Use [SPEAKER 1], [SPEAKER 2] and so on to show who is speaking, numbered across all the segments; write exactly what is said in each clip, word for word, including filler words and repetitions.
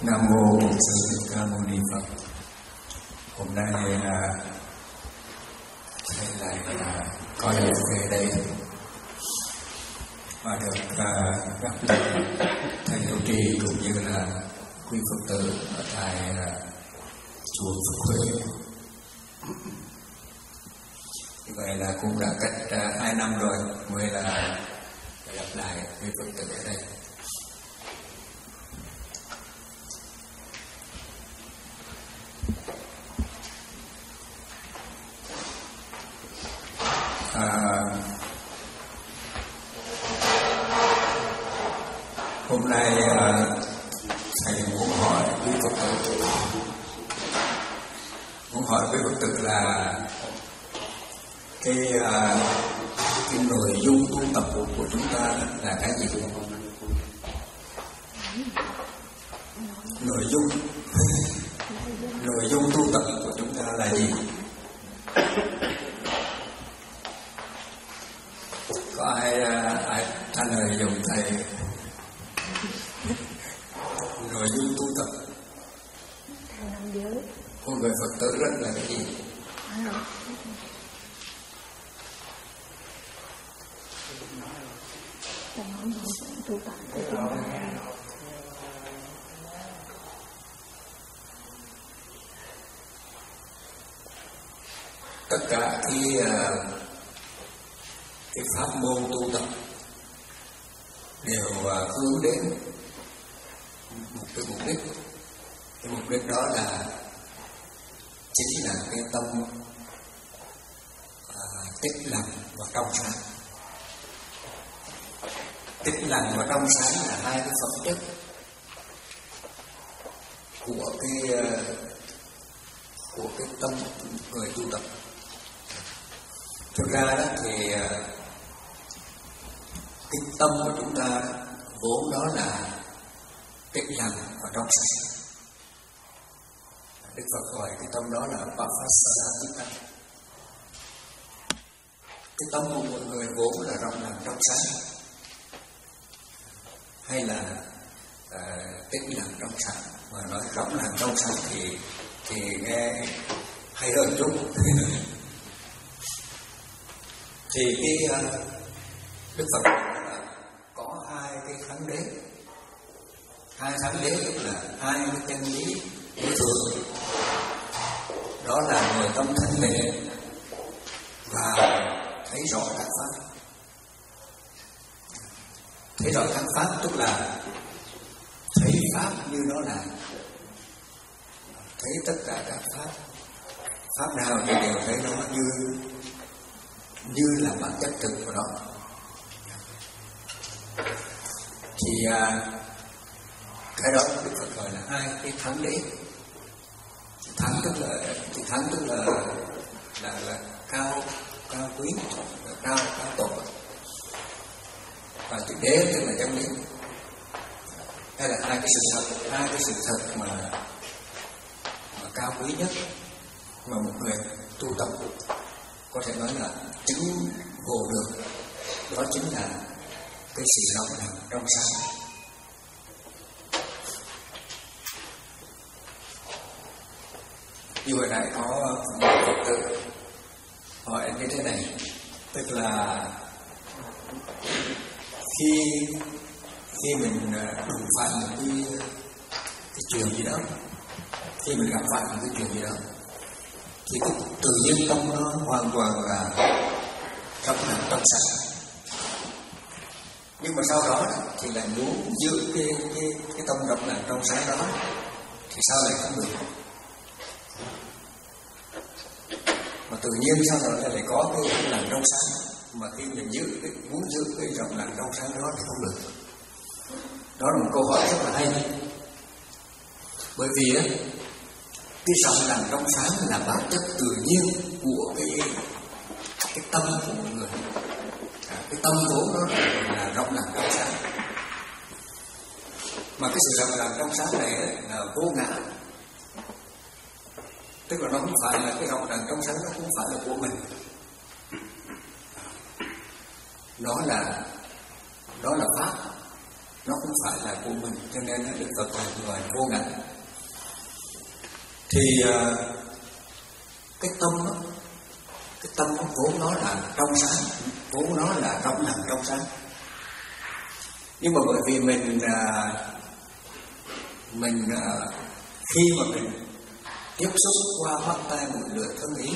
[SPEAKER 1] Nam mô Bổn Sư Thích Ca Mâu Ni Phật. Hôm nay là thầy lại là có dịp về đây và được uh, gặp lại thầy trụ trì cũng như là quý Phật tử ở tại uh, chùa Phật Huệ. Như vậy là cũng đã cách uh, hai năm rồi mới là gặp lại quý Phật tử ở đây. À, hôm nay à, thầy muốn hỏi quý Phật tử muốn hỏi quý Phật tử là cái à, cái nội dung tu tập của, của chúng ta là cái gì? Nội dung nội dung tu tập của chúng ta là gì? Có ai, ai trả lời dùm thầy nội dung tu tập của người Phật tử rất là cái gì? Tất cả cái cái pháp môn tu tập đều uh, hướng đến một cái mục đích. Cái mục đích đó là chính là cái tâm uh, tích lặng và trong sáng. Tích lặng và trong sáng là hai cái phẩm chất của cái uh, của cái tâm người tu tập. Thực ra đó thì uh, cái tâm của chúng ta vốn đó là tĩnh lặng và trong sáng. Đức Phật gọi cái tâm đó là Bhavasarajita. Cái tâm của một người vốn là rộng lặng trong sáng, hay là uh, tĩnh lặng trong sáng. Mà nói rộng lặng trong sáng thì thì nghe hay hơn chút. Thì cái uh, Đức Phật có hai cái thắng đế. Hai thắng đế tức là hai cái chân lý đối thường. Đó là người tâm thanh tịnh và thấy rõ các pháp. Thấy rõ các pháp tức là thấy pháp như nó là, thấy tất cả các pháp. Pháp nào thì đều thấy nó như như là bản chất thực của nó. Thì à, cái đó Đức Phật gọi là hai cái thắng đế. Thắng tức là cái thắng tức là là, là cao cao quý, là cao cao tổ. Và cái đế tức là chân lý. Đây là hai cái sự thật, hai cái sự thật mà, mà cao quý nhất mà một người tu tập có thể nói là chứng ngộ được. Đó chính là cái sự rộng lặng trong sáng. Như hồi nãy có một Phật tử hỏi như thế này, tức là khi khi mình đụng phải một cái, cái chuyện gì đó, khi mình gặp phải một cái chuyện gì đó, thì cái tự nhiên tâm nó hoàn toàn là rộng lặng trong sáng. Nhưng mà sau đó thì lại muốn giữ cái, cái, cái tâm rộng lặng trong sáng đó thì sao lại không được? Mà tự nhiên sau đó lại có cái rộng lặng trong sáng, mà khi mình giữ cái, muốn giữ cái rộng lặng trong sáng đó thì không được. Đó là một câu hỏi rất là hay. Bởi vì á, cái rộng lặng trong sáng là bản chất tự nhiên của cái cái tâm của một người. Cái tâm vốn đó là rộng lặng trong sáng. Mà cái sự rộng lặng trong sáng này là vô ngã. Tức là nó không phải là cái rộng lặng trong sáng, nó không phải là của mình. Nó là đó là pháp. nó không phải là của mình, cho nên nó Đức Phật là người vô ngã. Thì uh, cái tâm đó, cái tâm nó vốn nó là trong sáng, vốn nó là trong lành trong sáng. Nhưng mà bởi vì mình uh, mình uh, khi mà mình tiếp xúc qua mắt tay mũi lưỡi thân ý,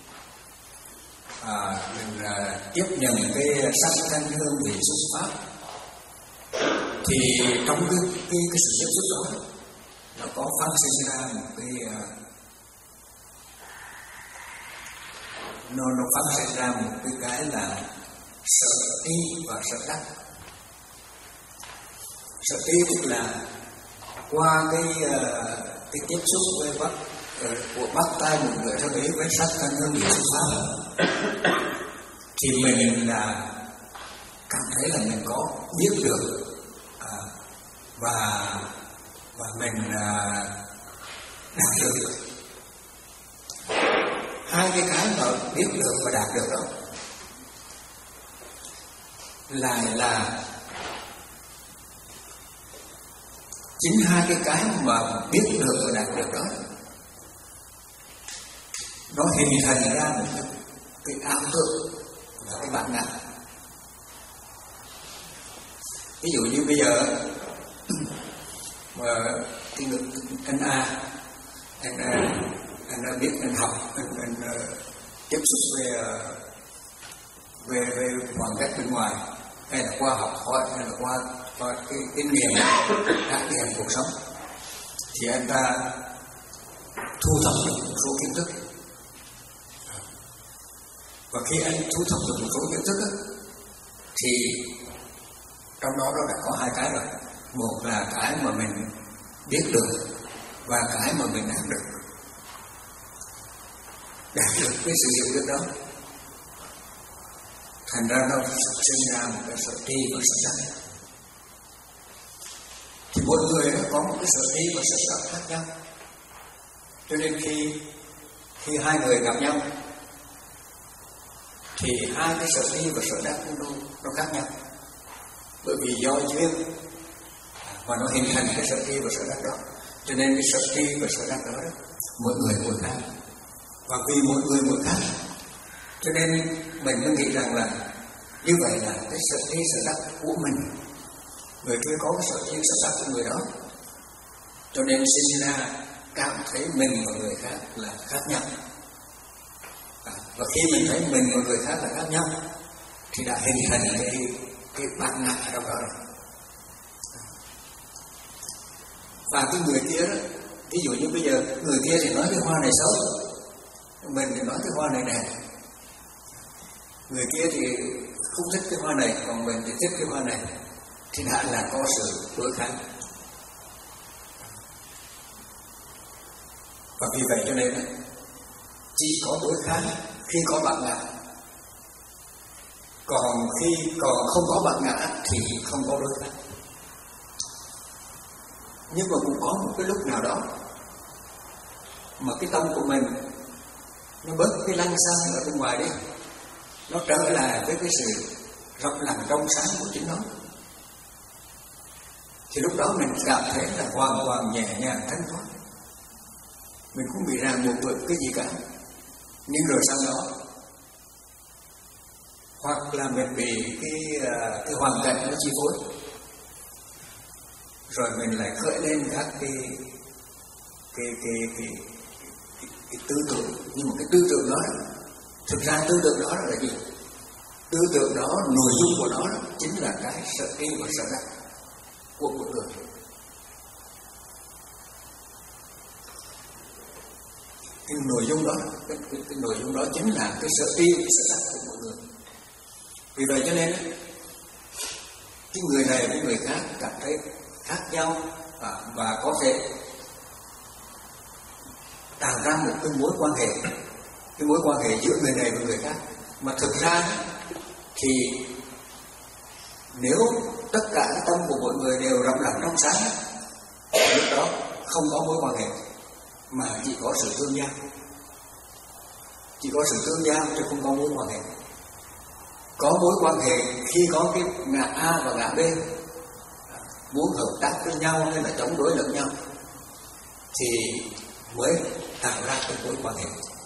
[SPEAKER 1] à, mình uh, tiếp nhận cái sắc thanh hương vị xuất pháp, thì trong cái cái, cái sự tiếp xúc đó nó có phát sinh ra một cái uh, nó nó phát sinh ra một cái cái là sợ tri và sợ đắc. Sợ tri tức là qua cái uh, cái tiếp xúc với bắt uh, của bắt tay một người thân ý với sắc thanh hương vị xuất pháp, thì mình là cảm thấy là mình có biết được à, và và mình à, đạt được. Hai cái cái mà biết được và đạt được đó lại là chính hai cái cái mà biết được và đạt được đó, nó hình thành ra một cái, cái ảo tượng là cái bản ngã. Ví dụ như bây giờ mà cái người anh A, anh A, anh đã biết, anh học, anh, anh uh, tiếp xúc về uh, về về hoàn cảnh bên ngoài, hay là qua học hỏi, hay là qua qua cái kinh nghiệm trải nghiệm cuộc sống, thì anh ta thu thập được một số kiến thức. Và khi anh thu thập được một số kiến thức đó, thì trong đó nó đã có hai cái rồi. Một là cái mà mình biết được và cái mà mình đạt được. Đạt được cái sự hiểu biết đó, thành ra nó sinh ra một cái sợ tri và sợ đắc. Thì mỗi người nó có một cái sợ tri và sợ đắc khác nhau. Cho nên khi khi hai người gặp nhau thì hai cái sợ tri và sợ đắc nó, nó khác nhau. Bởi vì do duyên mà nó hình thành cái sợ tri và sợ đắc đó, cho nên cái sợ tri và sợ đắc đó, mỗi người mỗi khác. Và vì mỗi người mỗi khác, cho nên mình mới nghĩ rằng là như vậy là cái sợ tri sợ đắc của mình, người kia có cái sợ tri sợ đắc của người đó, cho nên sinh ra cảm thấy mình và người khác là khác nhau. À, và khi mình thấy mình và người khác là khác nhau thì đã hình thành cái cái bản ngã trong đó rồi. Và cái người kia đó, ví dụ như bây giờ người kia thì nói cái hoa này xấu, mình thì nói cái hoa này đẹp. Người kia thì không thích cái hoa này, còn mình thì thích cái hoa này, thì đã là có sự đối kháng. Và vì vậy cho nên chỉ có đối kháng khi có bản ngã, còn khi còn không có bản ngã thì không có đối kháng. Nhưng mà cũng có một cái lúc nào đó mà cái tâm của mình nó bớt cái lăng xăng ở bên ngoài đi, nó trở lại với cái sự rộng lặng trong sáng của chính nó, thì lúc đó mình cảm thấy là hoàn toàn nhẹ nhàng thanh thoát, mình không bị ràng buộc bởi cái gì cả. Nhưng rồi sau đó, hoặc là mình bị cái cái hoàn cảnh nó chi phối, rồi mình lại khởi lên các cái cái cái cái, cái, cái, cái tư tưởng. Nhưng mà cái tư tưởng đó, thực ra tư tưởng đó là gì? Tư tưởng đó, nội dung của nó chính là cái sợ tri và sợ đắc của một người. Cái nội dung đó, cái, cái, cái nội dung đó chính là cái sợ tri và sợ đắc của một người. Vì vậy cho nên cái người này với người khác cảm thấy khác nhau, à, và có thể tạo ra một cái mối quan hệ, cái mối quan hệ giữa người này và người khác. Mà thực ra thì nếu tất cả cái tâm của mọi người đều rộng lặng trong sáng, lúc đó không có mối quan hệ mà chỉ có sự tương giao, chỉ có sự tương giao chứ không có mối quan hệ. Có mối quan hệ khi có cái ngã A và ngã B, muốn hợp tác với nhau hay là chống đối lẫn nhau thì mới tạo ra cái mối quan hệ.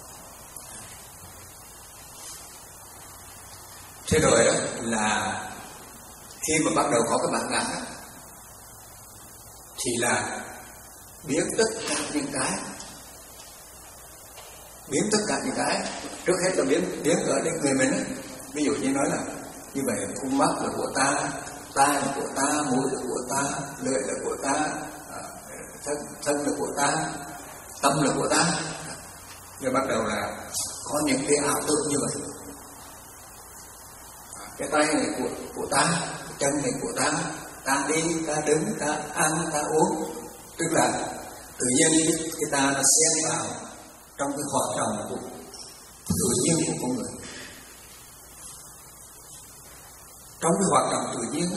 [SPEAKER 1] Thế rồi đó là khi mà bắt đầu có cái bản ngã thì là biến tất cả những cái biến tất cả những cái trước hết là biến biến ở đến người mình ấy. Ví dụ như nói là như vậy, con mắt là của ta, tai là của ta, mũi là của ta, lưỡi là của ta, thân, thân là của ta, tâm là của ta. Rồi bắt đầu là có những cái ảo tưởng như vậy. Cái tay này của của ta, cái chân này của ta, ta đi, ta đứng, ta ăn, ta uống. Tức là tự nhiên cái ta nó xen vào trong cái hoạt động của tự nhiên của con người. Trong cái hoạt động tự nhiên đó,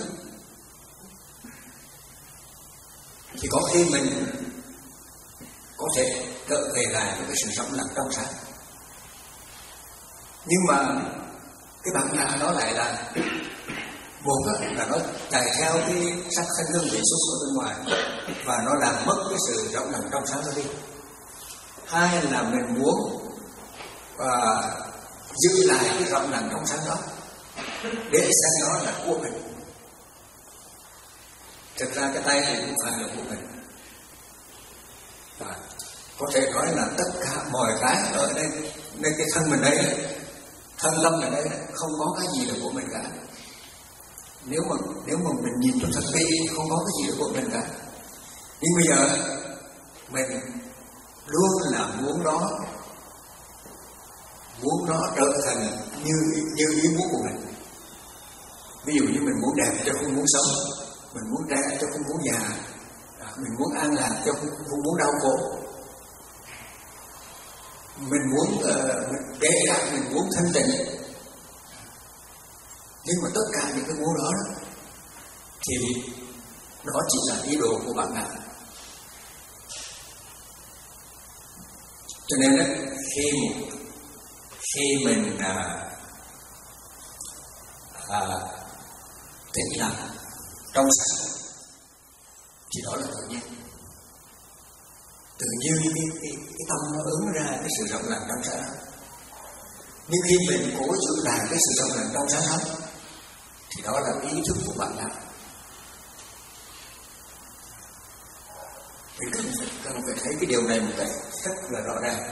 [SPEAKER 1] thì có khi mình có thể trở về lại với cái sự sống lặng trong sáng. Nhưng mà cái bản ngã nó lại là một là nó chạy theo cái sắc thanh hương vị xúc ở bên ngoài và nó làm mất cái sự rộng lặng trong sáng đó đi. Hai là mình muốn uh, giữ lại cái rộng lặng trong sáng đó để xem nó là của mình. Thực ra cái tay này cũng phải là của mình. Và có thể nói là tất cả mọi cái ở đây, nên cái thân mình đây, thân tâm ở đây không có cái gì là của mình cả. Nếu mà nếu mà mình nhìn cho thật kỹ, không có cái gì là của mình cả. Nhưng bây giờ mình luôn là muốn nó muốn nó trở thành như như ý muốn của mình. Ví dụ như mình muốn đẹp cho không muốn sống, mình muốn trẻ cho không muốn già, mình muốn an lạc cho không, không muốn đau khổ, mình muốn uh, kể cả mình muốn thanh tịnh. Nhưng mà tất cả những cái muốn đó, đó thì đó chỉ là ý đồ của bản ngã. Cho nên đó, khi khi mình à, à, tĩnh lặng trong sáng thì đó là tự nhiên. Tự nhiên cái, cái, cái tâm nó ứng ra cái sự rộng lặng trong sáng. Nhưng khi mình cố giữ lại cái sự rộng lặng trong sáng đó thì đó là ý thức của bản ngã. Mình cần phải, cần phải thấy cái điều này một cách rất là rõ ràng.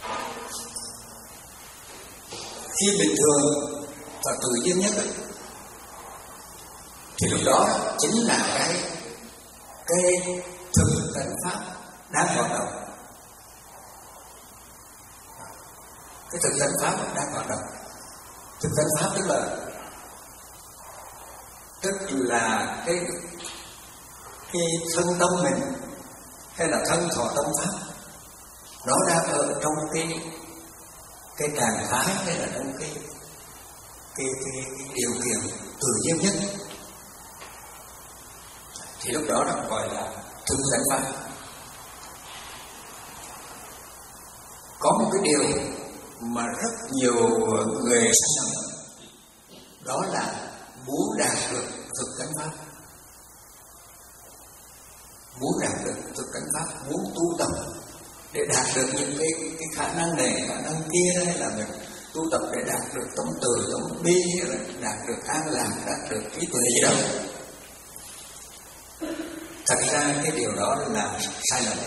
[SPEAKER 1] Khi bình thường và tự nhiên nhất ấy, thì lúc đó chính là cái cái thực tánh pháp đang hoạt động. Cái thực tánh pháp đang hoạt động. Thực tánh pháp tức là tức là cái cái thân tâm mình hay là thân thọ tâm pháp, nó đang ở trong cái cái trạng thái hay là trong cái cái, cái, cái điều kiện tự nhiên nhất, thì lúc đó nó gọi là thực tánh pháp. Có một cái điều mà rất nhiều người sai lầm, đó là muốn đạt được thực tánh pháp, muốn đạt được thực tánh pháp, muốn tu tập để đạt được những cái cái khả năng này, khả năng kia, hay là mình tu tập để đạt được tâm từ, tâm bi, hay là đạt được an lạc, đạt được trí tuệ gì đó. Thật ra cái điều đó là sai lầm.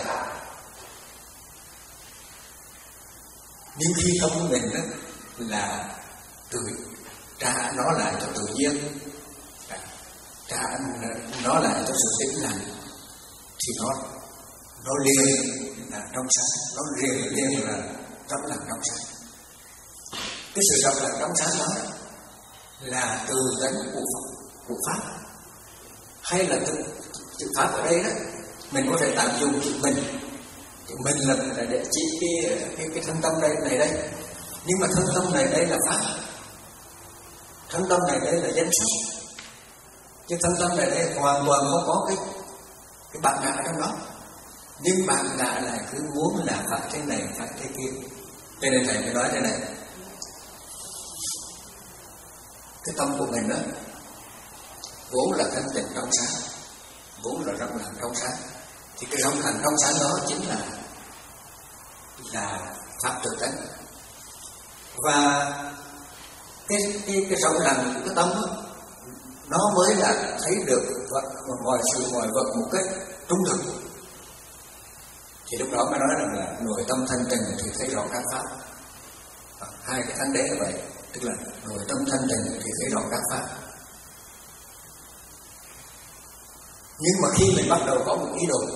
[SPEAKER 1] Nhưng khi tâm mình đó là tự trả nó lại cho tự nhiên, trả nó lại cho sự tĩnh lặng, thì nó nó liền là trong sáng, nó liền liền là trong lặng trong sáng. Cái sự trong lặng trong sáng đó là từ tánh của Phật, của Pháp, hay là từ chữ Pháp ở đây đó mình có thể tạm dùng chữ mình. Chữ mình là, là để chỉ cái cái cái thân tâm đây này đây. Nhưng mà thân tâm này đây là Pháp, thân tâm này đây là danh sắc, chứ thân tâm này đây hoàn toàn không có cái cái bản ngã trong đó. Nhưng bản ngã lại cứ muốn là phải thế này, phải thế kia. Cho nên thầy mới nói thế này, cái tâm của mình đó vốn là thanh tịnh trong sáng, vốn là rộng lặng trong sáng. Thì cái rộng lặng trong sáng đó chính là là pháp tự tánh. Và cái cái cái rộng lặng cái tâm đó, nó mới là thấy được vật mọi sự mọi vật một cách trung thực. Thì lúc đó mới nói rằng là nội tâm thanh tịnh thì thấy rõ các pháp. À, hai cái thánh đế là vậy, tức là nội tâm thanh tịnh thì thấy rõ các pháp. Nhưng mà khi mình bắt đầu có một ý đồ,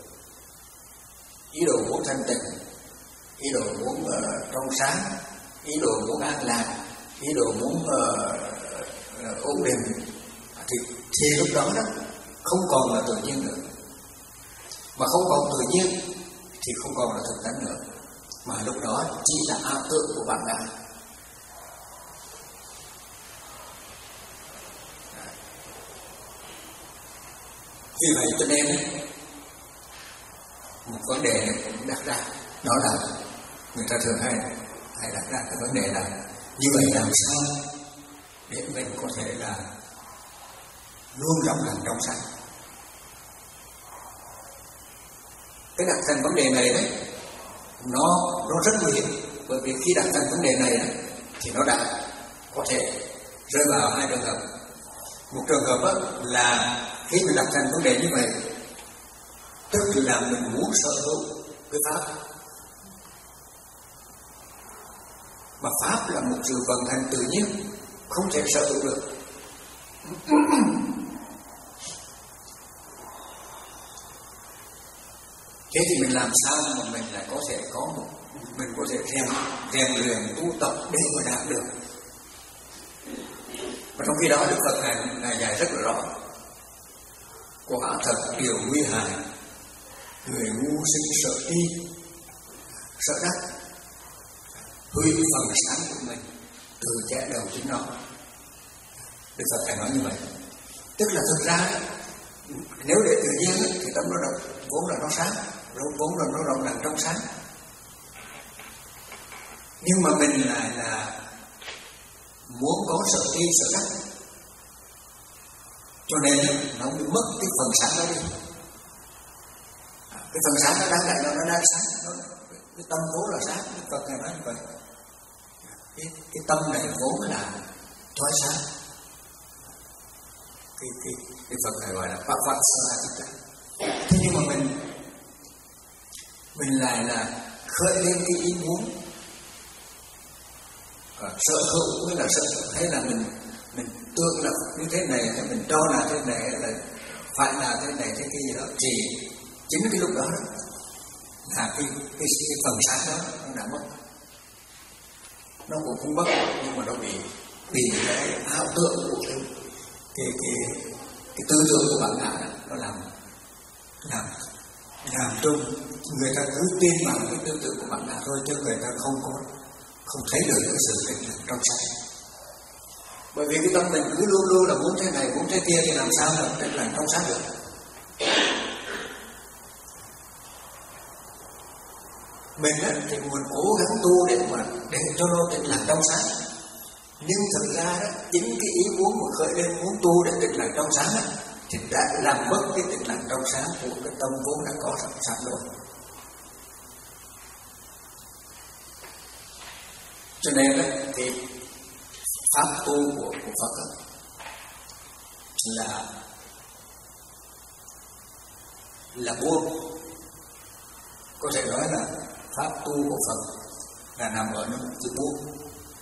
[SPEAKER 1] ý đồ muốn thanh tịnh, ý đồ muốn uh, trong sáng, ý đồ muốn an lạc, ý đồ muốn uh, uh, ổn định, thì, thì lúc đó đó không còn là tự nhiên nữa. Mà không còn tự nhiên thì không còn là thực tánh nữa, mà lúc đó chỉ là ảo tưởng của bạn ngã. Vì vậy cho nên một vấn đề đặt ra, đó là người ta thường hay hay đặt ra cái vấn đề là như vậy làm sao để mình có thể là luôn rộng lặng trong sáng. Cái đặt thành vấn đề này đấy, nó nó rất nguy hiểm, bởi vì khi đặt thành vấn đề này đấy, thì nó đã có thể rơi vào hai trường hợp. Một trường hợp đó là khi mình đặt thành vấn đề như vậy, tức là mình muốn sở hữu cái pháp, mà pháp là một sự vận hành tự nhiên, không thể sở hữu được. Thế thì mình làm sao mà mình lại có thể có một, mình có thể rèn rèn luyện tu tập để mà đạt được. Và trong khi đó Đức Phật ngài ngài dạy rất là rõ, quả thật điều nguy hại, người ngu sinh sợ đi, sợ đắc, hủy phần sáng của mình từ kẻ đầu chính nó. Đức Phật ngài nói như vậy, tức là thực ra nếu để tự nhiên thì tâm nó động, vốn là nó sáng, vốn là nó rộng lặng trong sáng. Nhưng mà mình lại là muốn có sợ đi sợ đắc, cho nên nó bị mất cái phần sáng đó đi. Cái phần sáng nó đang lại nó nó đang sáng, nó, cái tâm vốn là sáng. Đức Phật ngài nói như vậy, cái, cái tâm này vốn là thoái sáng. Cái cái cái Phật ngài gọi là pháp vật sa tất cả. Thế nhưng mà mình mình lại là khởi lên cái ý muốn à, sợ hữu mới là sợ, hay là mình mình tưởng là như thế này, hay mình cho là thế này, hay là phải là thế này thế kia gì đó, thì chính cái lúc đó, đó là cái, cái cái phần sáng đó nó đã mất. Nó cũng không mất, nhưng mà nó bị bị cái ảo tưởng của cái cái cái, cái tư tưởng của bạn ngã nó làm làm làm cho người ta cứ tin vào cái tư tưởng của bạn ngã thôi, chứ người ta không có không thấy được cái sự tĩnh lặng trong sáng. Bởi vì cái tâm mình cứ luôn luôn là muốn thế này muốn thế kia thì làm sao là tĩnh lặng trong sáng được. Mình á, thì muốn cố gắng tu để mà để cho nó tĩnh lặng trong sáng, nhưng thực ra đó chính cái ý muốn mà khởi lên muốn tu để tĩnh lặng trong sáng á, thì đã làm mất cái tĩnh lặng trong sáng của cái tâm vốn đã có sẵn sẵn rồi. Cho nên đó, thì pháp tu của, của Phật đó, là là buông. Có thể nói là pháp tu của Phật là nằm ở nơi chữ buông.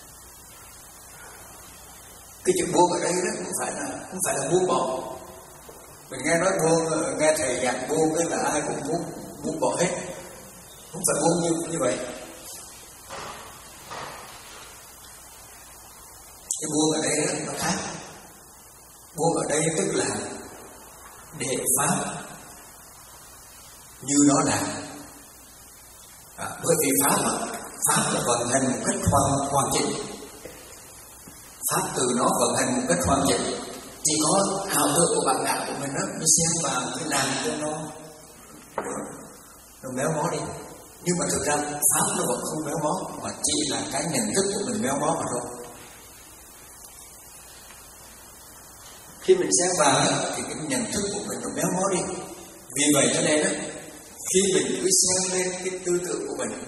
[SPEAKER 1] Cái chữ buông ở đây đó không phải là không phải là buông bỏ. Mình nghe nói buông, nghe thầy giảng buông cái là ai cũng muốn buông bỏ hết. Không phải buông như như vậy. Cái buông ở đây đó, nó khác. Buông ở đây tức là để pháp như nó là. À, bởi vì pháp pháp là vận hành một cách hoàn hoàn chỉnh. Pháp từ nó vận hành một cách hoàn chỉnh. Chỉ có ảo tưởng của bạn đạo của mình đó, nó xem vào cái làm cho nó nó méo mó đi. Nhưng mà thực ra pháp nó vẫn không méo mó, mà chỉ là cái nhận thức của mình méo mó mà thôi. Khi mình xen vào thì cái nhận thức của mình nó méo mó đi. Vì vậy cho nên đó, khi mình cứ xen lên cái tư tưởng của mình,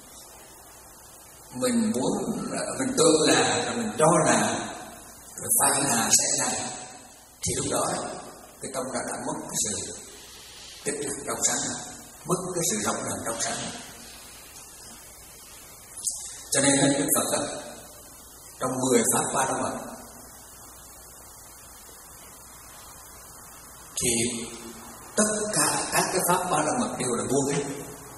[SPEAKER 1] mình muốn mình tưởng là, mình cho là, rồi phải là sẽ là, thì lúc đó cái tâm đã đã mất cái sự tích là trong sáng, mất cái sự rộng lớn trong sáng. Cho nên Đức Phật đó, trong mười pháp ba la mật thì tất cả các cái pháp ba la mật đều là buông hết.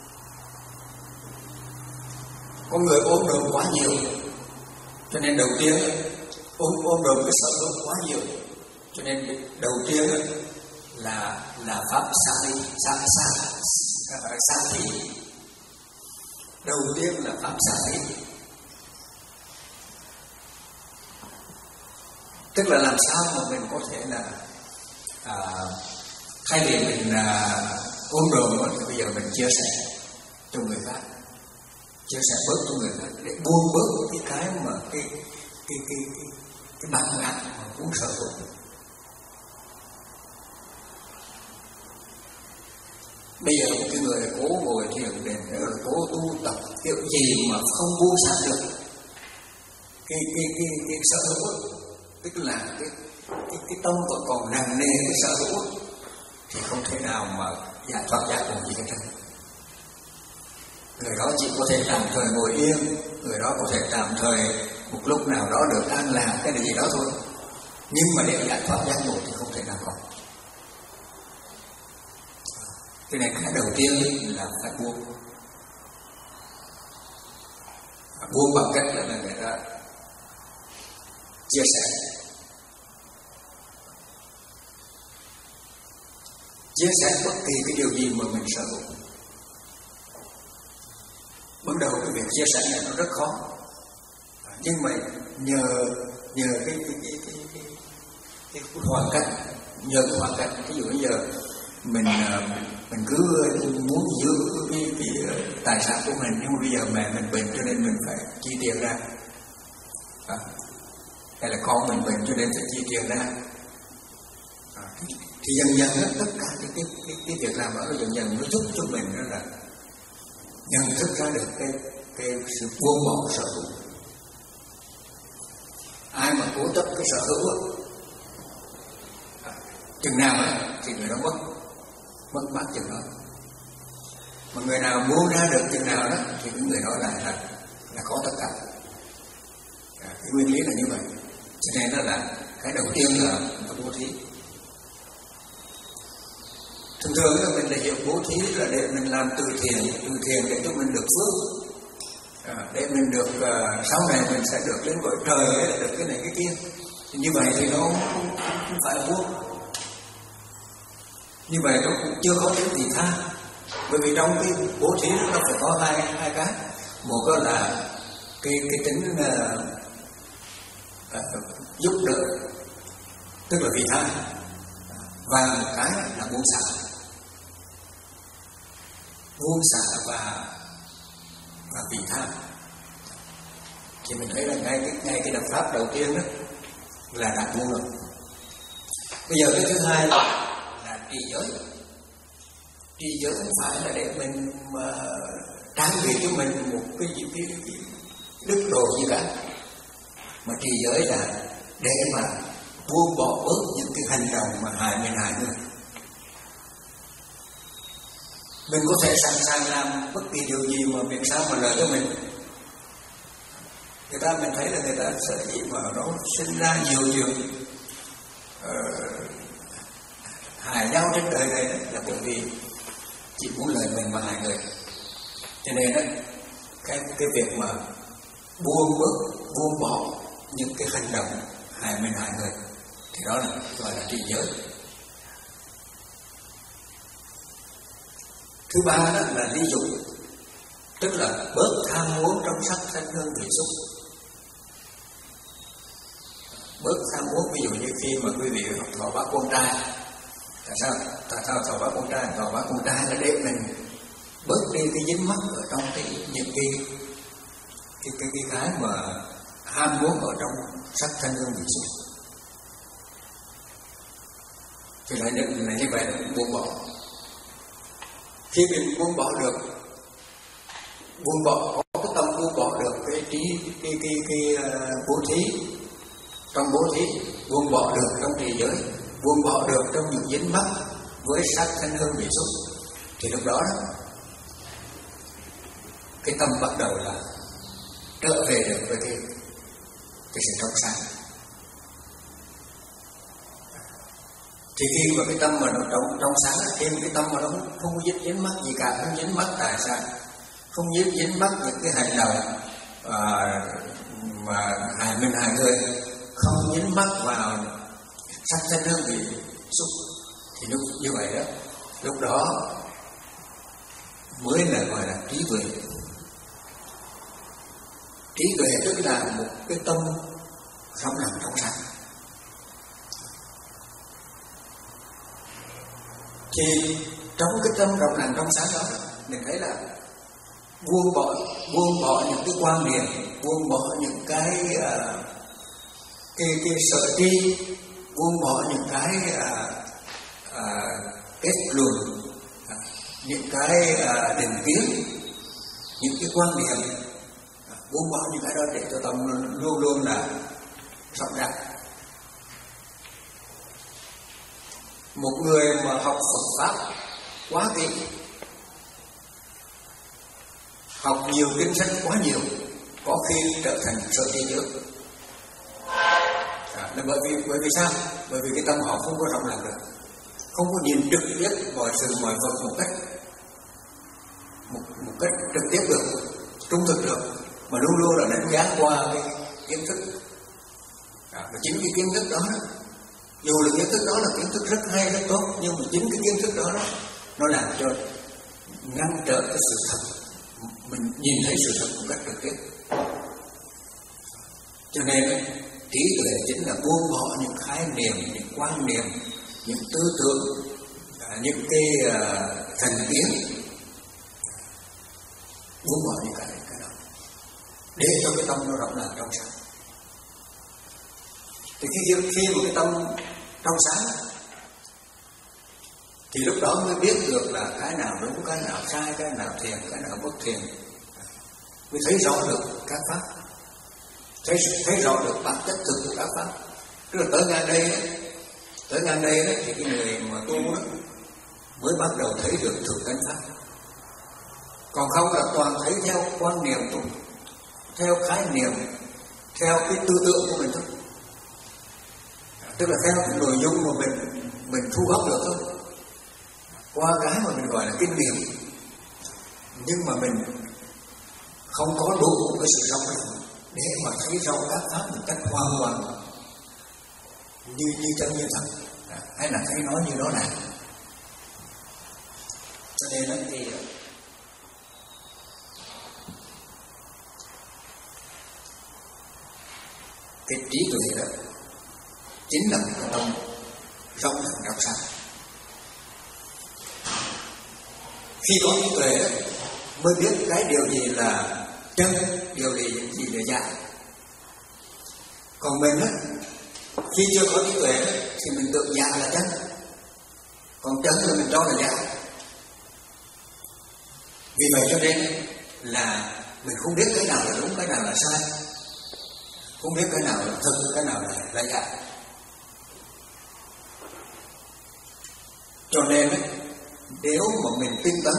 [SPEAKER 1] Có người ôm đồm quá nhiều, cho nên đầu tiên ôm ôm đồm cái sợ hãi quá nhiều, cho nên đầu tiên là là pháp xa đi, xa xa xa thị. Đầu tiên là pháp xa thị, tức là làm sao mà mình có thể là à, thay vì mình à, ôm đồm thì bây giờ mình chia sẻ cho người khác, chia sẻ bớt cho người khác để buông bớt cái cái mà cái cái cái cái, cái bản ngã mà muốn sở hữu. Bây giờ một cái người cố ngồi thiền định, cố tu tập kiểu gì mà không buông xả được cái cái cái cái sở hữu, tức là cái cái cái tâm vẫn còn nặng nề cái sở hữu, thì không thể nào mà giải thoát giác ngộ gì hết. Người đó chỉ có thể tạm thời ngồi yên, người đó có thể tạm thời một lúc nào đó được an lạc cái gì đó thôi, nhưng mà để giải thoát giác ngộ thì không thể nào có. Cái này cái đầu tiên là phải buông. Buông bằng cách là người ta chia sẻ, chia sẻ bất kỳ cái điều gì mà mình sở hữu. Ban đầu cái việc chia sẻ này nó rất khó, nhưng mà nhờ nhờ cái cái cái cái, cái, cái, cái hoàn cảnh, nhờ cái hoàn cảnh, ví dụ bây giờ mình mình cứ muốn giữ cái, cái tài sản của mình, nhưng mà bây giờ mẹ mình bệnh cho nên mình phải chi tiền ra, à, hay là con mình bệnh cho nên phải chi tiền ra, à, thì, thì dần dần đó, tất cả cái cái cái, cái việc làm đó dần dần nó giúp cho mình đó là nhận thức ra được cái cái sự buông bỏ sở hữu. Ai mà cố chấp cái sở hữu à, chừng nào đó, thì người đó mất mất mát chừng đó. Mà người nào buông ra được chừng nào đó thì những người đó lại là là có tất cả. À, cái nguyên lý là như vậy. Cho nên đó là cái đầu tiên là bố thí. Thường thường là mình lại hiểu bố thí là để mình làm từ thiện, từ thiện để cho mình được phước, à, để mình được uh, sau này mình sẽ được lên cõi trời, được cái này cái kia. Thì như vậy thì nó không, không, không phải buông. Như vậy nó cũng chưa có tính vị tha, bởi vì trong cái bố thí nó phải có hai hai cái, một cái là cái cái tính uh, uh, giúp đỡ, tức là vị tha, và một cái là buông xả, buông xả và và vị tha. Thì mình thấy là ngay cái ngay cái đập pháp đầu tiên đó là đã buông rồi. Bây giờ cái thứ hai là là trì giới. Trì giới không phải là để mình mà trang bị cho mình một cái gì cái, cái, cái đức độ gì cả, mà trì giới là để mà buông bỏ bớt những cái hành động mà hại mình hại người. Mình có thể sẵn sàng làm bất kỳ điều gì mà miễn sao mà lợi cho mình. Người ta mình thấy là người ta sở dĩ mà nó sinh ra nhiều chuyện uh, hại nhau trên đời này đấy, là bởi vì chỉ muốn lợi mình mà hại người. Cho nên đó, cái cái việc mà buông bớt, buông bỏ những cái hành động hại mình hại người thì đó là gọi là trì giới. Thứ ba đó là ly dục, tức là bớt tham muốn trong sắc thanh hương vị xúc. Bớt tham muốn, ví dụ như khi mà quý vị thọ bát con trai, tại sao tại sao thọ bát con trai? Thọ bát con trai là để mình bớt đi cái dính mắc ở trong cái những cái cái cái cái cái mà ham muốn ở trong sắc thanh hương vị xúc. thì là như, là như vậy là buông bỏ. Khi mình buông bỏ được, buông bỏ có cái tâm buông bỏ được cái trí cái cái cái uh, bố thí, trong bố thí buông bỏ được trong trì giới, buông bỏ được trong những dính mắc với sắc thanh hương vị xúc, thì lúc đó, đó cái tâm bắt đầu là trở về được với cái cái sự trong sáng. Thì khi mà cái tâm mà nó trong trong sáng, thêm cái tâm mà nó không, không dính dính mắc gì cả, không dính mắc tài sản, không dính dính mắc những cái hành động à, mà hại mình hại người, không dính mắc vào sắc thanh hương vị xúc, thì lúc như vậy đó, lúc đó mới là gọi là trí tuệ. Trí tuệ tức là một cái tâm rộng lặng trong sáng. Thì trong cái tâm rộng lặng trong sáng đó, mình thấy là buông bỏ buông bỏ những cái quan niệm, buông bỏ những cái uh, cái cái sợ tri, buông bỏ những cái uh, uh, kết luận, uh, những cái uh, định kiến, những cái quan niệm, uh, buông bỏ những cái đó để cho tâm luôn luôn là rộng rãi. Một người mà học Phật pháp quá kỹ, học nhiều kinh sách quá nhiều, có khi trở thành sợ tri giới. À, là bởi vì bởi vì sao? Bởi vì cái tâm họ không có rộng lặng được, không có nhìn trực tiếp mọi sự mọi vật một cách một, một cách trực tiếp được, trung thực được, mà luôn luôn là đánh giá qua cái kiến thức. À, và chính cái kiến thức đó, dù là kiến thức đó là kiến thức rất hay rất tốt, nhưng mà chính cái kiến thức đó, đó nó làm cho ngăn trở cái sự thật, mình nhìn thấy sự thật một cách trực tiếp. Cho nên trí tuệ chính là buông bỏ những khái niệm, những quan niệm, những tư tưởng, những cái uh, thành kiến, buông bỏ những cái, cái đó để cho cái tâm nó rộng lặng trong sáng. Thì khi, khi mà cái tâm trong sáng thì lúc đó mới biết được là cái nào đúng, cái nào sai, cái nào thiền, cái nào bất thiền, mới thấy rõ được các pháp, thấy thấy rõ được bản chất thực của các pháp. Tức là tới ngang đây đó, tới ngang đây đó thì cái người mà tu đó mới bắt đầu thấy được thực tánh pháp. Còn không là toàn thấy theo quan niệm, theo khái niệm, theo cái tư tưởng của mình thôi. Tức là theo cái nội dung mà mình mình thu hút được thôi, qua cái mà mình gọi là kinh nghiệm, nhưng mà mình không có đủ cái sự rộng lặng để mà thấy rõ các pháp một cách hoàn toàn như như chân như thật, hay là thấy nó như nó là. Cho nên là thì cái trí tuệ đó chính là một tâm rộng lặng trong sáng. Khi có trí tuệ đó, mới biết cái điều gì là chân, điều gì gì là giả. Còn mình á, khi chưa có trí tuệ đó, thì mình tưởng giả là chân, còn chân là mình cho là giả. Vì vậy cho nên là mình không biết cái nào là đúng, cái nào là sai, không biết cái nào là thực, cái nào là, là giả. Cho nên nếu mà mình tinh tấn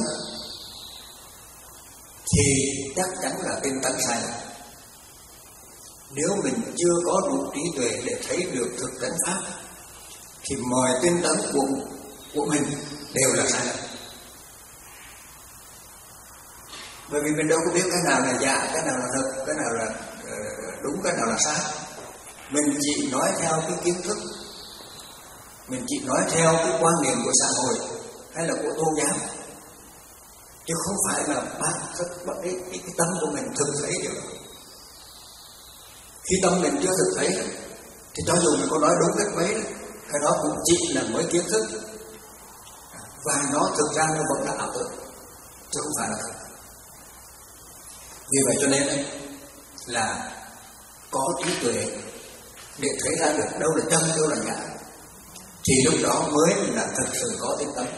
[SPEAKER 1] thì chắc chắn là tinh tấn sai lầm. Nếu mình chưa có đủ trí tuệ để thấy được thực tánh pháp thì mọi tinh tấn của, của mình đều là sai lầm. Bởi vì mình đâu có biết cái nào là giả, cái nào là thật, cái nào là uh, đúng, cái nào là sai. Mình chỉ nói theo cái kiến thức, mình chỉ nói theo cái quan niệm của xã hội hay là của tôn giáo, chứ không phải là bản chất cái, cái, cái tâm của mình thực thấy điều đó. Khi tâm mình chưa thực thấy thì cho dù mình có nói đúng cách mấy, cái đó cũng chỉ là mới kiến thức, và nó thực ra nó vẫn là ảo tưởng, chứ không phải là thật. Vì vậy cho nên là có trí tuệ để thấy ra được đâu là chân, đâu là giả. thì lúc đó mới là thực sự có tinh tấn.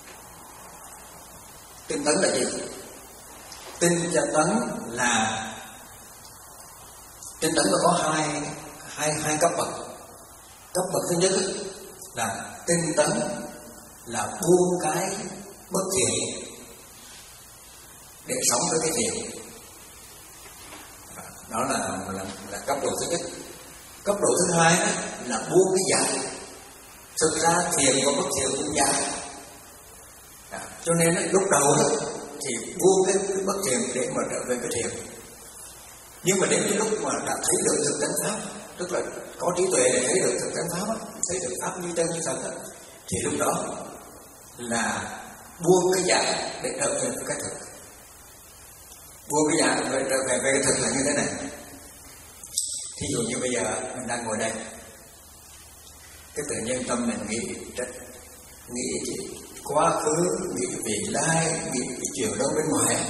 [SPEAKER 1] Tinh tấn là gì? Tinh cho tấn là tinh tấn nó có hai hai hai cấp bậc. Cấp bậc thứ nhất là tinh tấn là buông cái bất thiện để sống với cái thiện. Đó là, là là cấp độ thứ nhất. Cấp độ thứ hai đó là buông cái giả. Thực ra thiện và bất thiện cũng giả. À, cho nên đó, lúc đầu đó, thì buông cái, cái bất thiện để mà trở về cái thiện. Nhưng mà đến cái lúc mà đã thấy được thực tánh pháp, tức là có trí tuệ để thấy được thực tánh pháp, thấy được pháp như chân như thật đó, thì lúc đó là buông cái giả để trở về với cái thực. Buông cái giả để trở về với cái thực là như thế này. Thí dụ như bây giờ mình đang ngồi đây, cái tự nhiên tâm mình nghĩ nghĩ quá khứ, nghĩ vị lai, nghĩ cái chiều đâu bên ngoài.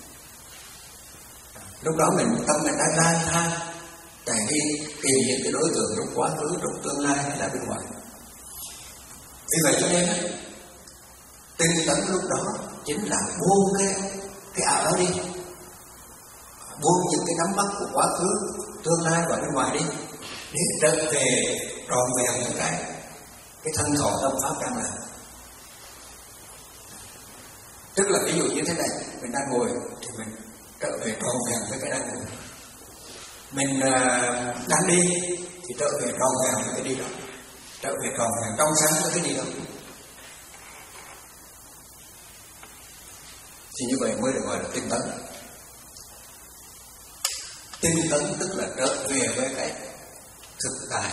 [SPEAKER 1] Lúc đó mình tâm mình đang lang thang chạy đi tìm những cái đối tượng trong quá khứ, trong tương lai hay là bên ngoài. Vì vậy cho nên tinh tấn lúc đó chính là buông cái cái ảo đó đi, buông những cái nắm bắt của quá khứ, tương lai và bên ngoài đi, để trở về tròn vẹn những cái cái thân thọ tâm pháp đang làm. Tức là ví dụ như thế này, mình đang ngồi thì mình trở về tròn vẹn với cái đang ngồi. Mình uh, đang đi thì trở về tròn vẹn với cái đi đó, trở về tròn vẹn trong sáng với cái đi đó. Thì như vậy mới được gọi là tinh tấn. Tinh tấn tức là trở về với cái thực tại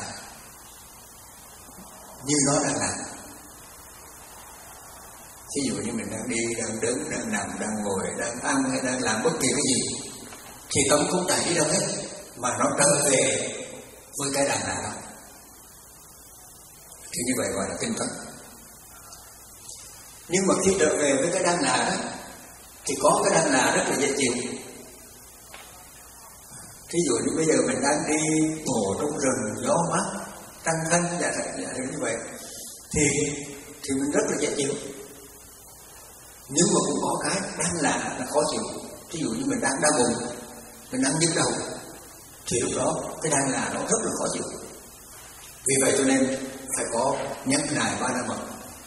[SPEAKER 1] như nó đang làm. Ví dụ như mình đang đi, đang đứng, đang nằm, đang ngồi, đang ăn hay đang làm bất kỳ cái gì, thì tâm không chạy đi đâu hết, mà nó trở về với cái đàn nào đó. Thì như vậy gọi là tinh tấn. Nhưng mà khi trở về với cái đàn nào đó, thì có cái đàn nào rất là dễ chịu. Ví dụ như bây giờ mình đang đi bộ trong rừng gió mát, trăng thanh, dạ dạ như vậy, thì thì mình rất là dễ chịu. Nhưng mà cũng có cái đang là là khó chịu. Ví dụ như mình đang đau bụng, mình đang nhức đầu, thì lúc đó cái đang là nó rất là khó chịu. Vì vậy cho nên phải có nhắc lại ba la mật.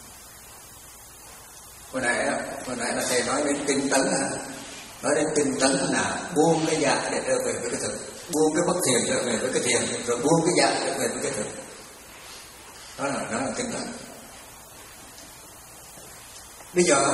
[SPEAKER 1] Hồi nãy hồi nãy là thầy nói đến tinh tấn à. Nói đến tinh tấn là buông cái dạ để trở về với cái thực, buông cái bất thiện trở về với cái thiện, rồi buông cái dạ trở về với cái thực. Đó là đó là tinh tấn. Bây giờ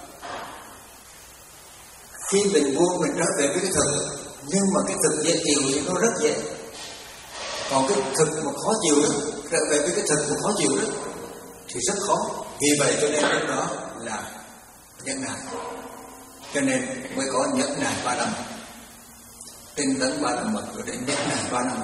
[SPEAKER 1] khi mình buông mình trở về với cái thực, nhưng mà cái thực dễ chịu thì nó rất dễ. Còn cái thực mà khó chịu đó, trở về với cái thực mà khó chịu đó thì rất khó. Vì vậy cho nên lúc đó là nhẫn nại. Cho nên mới có nhẫn nại ba la mật, tinh tấn ba la mật, rồi đến nhẫn nại ba la mật.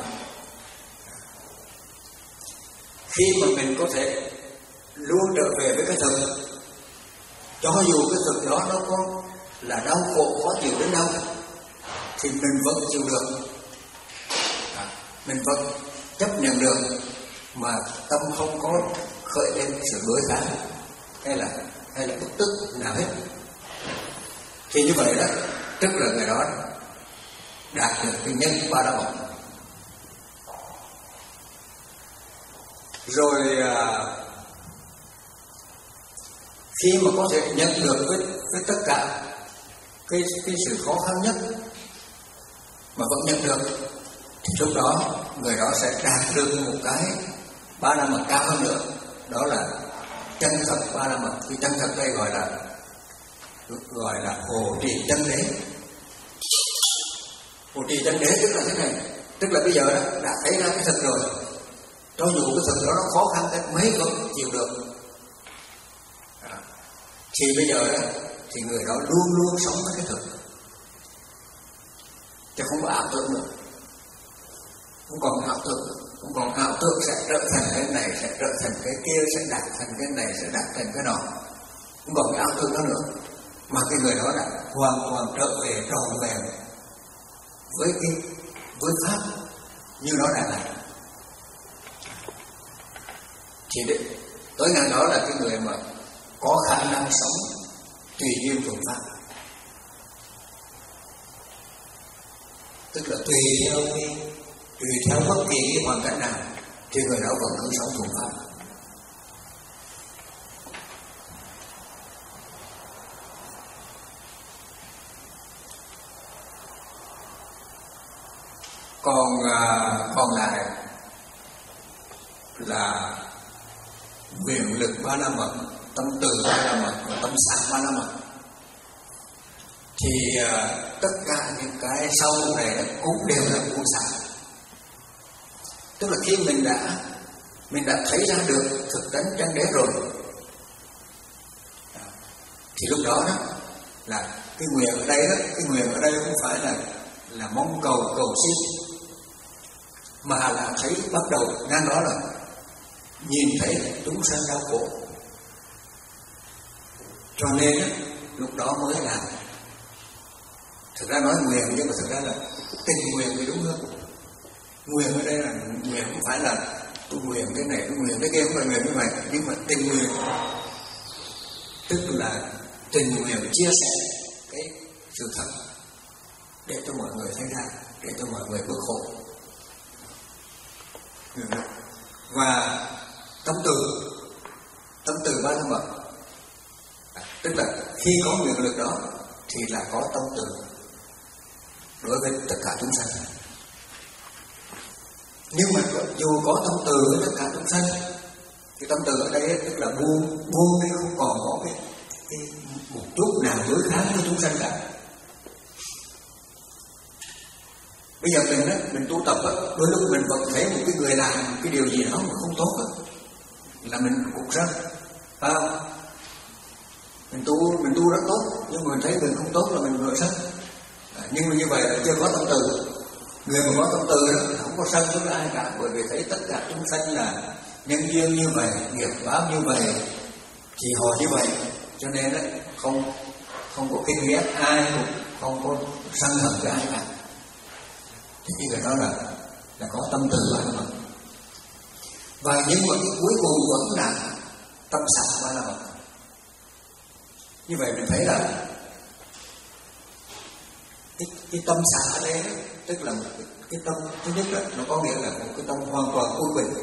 [SPEAKER 1] Khi mà mình có thể luôn trở về với cái thực, cho dù cái thực đó nó có là đau khổ khó chịu đến đâu, thì mình vẫn chịu được, à, mình vẫn chấp nhận được, mà tâm không có khởi lên sự đối kháng hay là hay là bực tức nào hết. Thì như vậy đó, tức là người đó đạt được cái nhân ba la mật. Rồi à, khi mà có thể nhận được với, với tất cả cái, cái sự khó khăn nhất mà vẫn nhận được, thì lúc đó người đó sẽ đạt được một cái ba la mật cao hơn nữa, đó là chân thật ba la mật. Cái chân thật đây gọi là gọi là hộ trì chân đế. Hộ trì chân đế tức là thế này, tức là bây giờ đó đã thấy ra cái thực rồi, cho dù cái thực đó nó khó khăn cách mấy vẫn chịu được, à, thì bây giờ đó thì người đó luôn luôn sống với cái thực, chứ không có ảo tưởng nữa, không còn ảo tưởng, không còn ảo tưởng sẽ trở thành cái này, sẽ trở thành cái kia, sẽ đạt thành cái này, sẽ đạt thành cái nọ, không còn cái ảo tưởng đó nữa, mà cái người đó đã hoàn toàn trở về tròn vẹn với cái với pháp như nó đã là. Thì thì đấy, tới ngày đó là cái người mà có khả năng sống tùy duyên thuận pháp, tức là tùy theo cái tùy theo bất kỳ cái hoàn cảnh nào thì người đó vẫn cứ sống thuận pháp. Còn còn lại là quyền lực ba la mật, tâm từ ba la mật và tâm xả ba la mật, thì uh, tất cả những cái sau này cũng đều là buông xả. Tức là khi mình đã mình đã thấy ra được thực tánh chân đế rồi, thì lúc đó đó là cái nguyện ở đây đó, cái nguyện ở đây không phải là là mong cầu cầu xin, mà là thấy bắt đầu đang đó là nhìn thấy chúng sanh đau khổ, cho nên đó, lúc đó mới là thực ra nói nguyện, nhưng mà thực ra là tình nguyện thì đúng hơn. Nguyện ở đây là nguyện không phải là tôi nguyện cái này, tôi nguyện cái kia, không phải nguyện như vậy, nhưng mà tình nguyện tức là tình nguyện chia sẻ cái sự thật để cho mọi người thấy ra, để cho mọi người bớt khổ. Và tâm từ, tâm từ ba la mật, tức là khi có nguyện lực đó thì là có tâm từ đối với tất cả chúng sanh. Nhưng mà dù có tâm từ với tất cả chúng sanh, thì tâm từ ở đây tức là buông buông đi, không còn có cái, cái một chút nào đối kháng với chúng sanh cả. Bây giờ mình đó, mình tu tập đó, đôi lúc mình vẫn thấy một cái người làm cái điều gì đó mà không tốt đó, là mình cũng sân, phải không? Mình tu mình tu rất tốt, nhưng mà mình thấy mình không tốt là mình nổi sân. À, nhưng mà như vậy là chưa có tâm từ. Người mà có tâm từ đó không có sân với ai cả, bởi vì thấy tất cả chúng sanh là nhân duyên như vậy, nghiệp báo như vậy, thì họ như vậy, cho nên đó, không không có kinh ghét ai, không có sân hận với ai cả. Thì cái người đó là là có tâm từ ba la mật. Và nhưng mà cái cuối cùng vẫn là tâm xả ba la mật. Như vậy mình thấy là cái, cái tâm xả ở đây đó, tức là một cái, cái tâm thứ nhất đó, nó có nghĩa là một cái tâm hoàn toàn quân bình,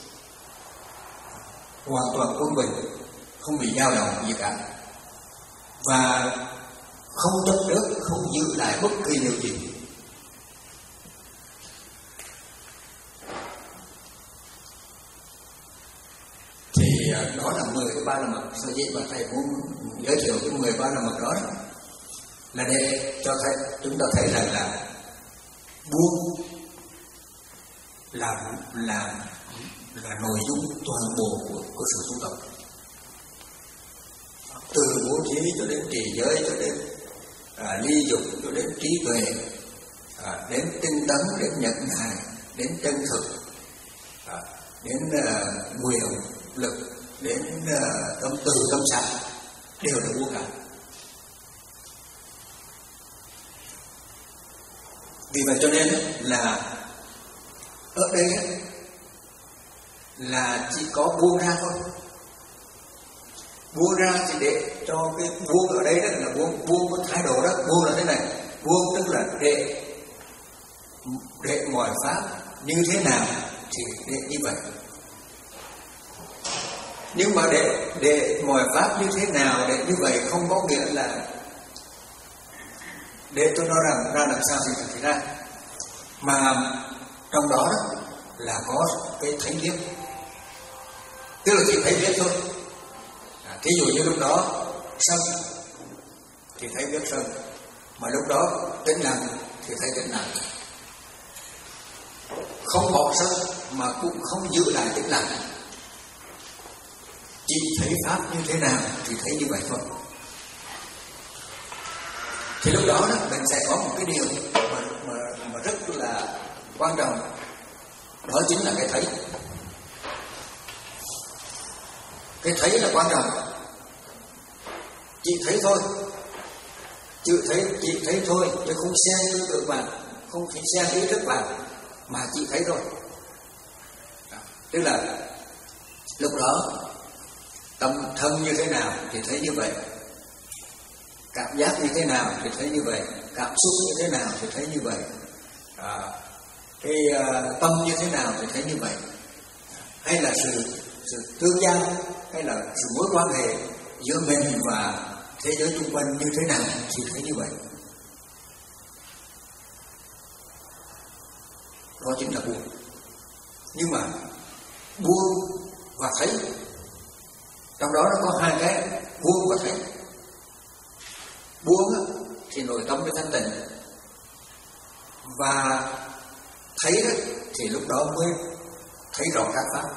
[SPEAKER 1] hoàn toàn quân bình, không bị dao động gì cả, và không chấp trước, không giữ lại bất kỳ điều gì. Thì đó là mười cái ba la mật. Sở dĩ mà thầy muốn giới thiệu cái mười ba la mật đó, đó là để cho thầy chúng ta thấy rằng là buông là là là nội dung toàn bộ của, của sự tu tập, từ bố thí cho đến trì giới, cho đến à, ly dục, cho đến trí tuệ, à, đến tinh tấn, đến nhẫn nại, đến chân thực, à, đến à, nguyện lực, đến uh, tâm từ tâm xả, đều là buông cả. Vì vậy cho nên là ở đây là chỉ có buông ra thôi. Buông ra thì để cho cái buông ở đây đó là buông buông với thái độ đó, buông là thế này, buông tức là để để mọi pháp như thế nào thì để như vậy. Nhưng mà để để mọi pháp như thế nào để như vậy không có nghĩa là để tôi nói rằng ra làm sao thì xảy ra, mà trong đó là có cái thấy biết, tức là chỉ thấy biết thôi. À, thí dụ như lúc đó sân thì thấy biết sân, mà lúc đó tĩnh lặng thì thấy tĩnh lặng, không bỏ sân mà cũng không giữ lại tĩnh lặng, chỉ thấy pháp như thế nào thì thấy như vậy thôi. Thì lúc đó, đó mình sẽ có một cái điều mà, mà, mà rất là quan trọng, đó chính là cái thấy. Cái thấy là quan trọng, chỉ thấy thôi, chữ thấy chỉ thấy thôi, chứ không xen tư tưởng vào, không chỉ xen ý thức vào, mà chỉ thấy thôi. Tức là Lúc đó tâm thân như thế nào thì thấy như vậy, cảm giác như thế nào thì thấy như vậy, cảm xúc như thế nào thì thấy như vậy, à, cái uh, tâm như thế nào thì thấy như vậy, hay là sự sự tương giao, hay là sự mối quan hệ giữa mình và thế giới xung quanh như thế nào thì thấy như vậy. Đó chính là buông. Nhưng mà buông và thấy, trong đó nó có hai cái, buông và thấy. Buông á, thì nội tâm mới thanh tịnh, và thấy đó, thì lúc đó mới thấy rõ các pháp.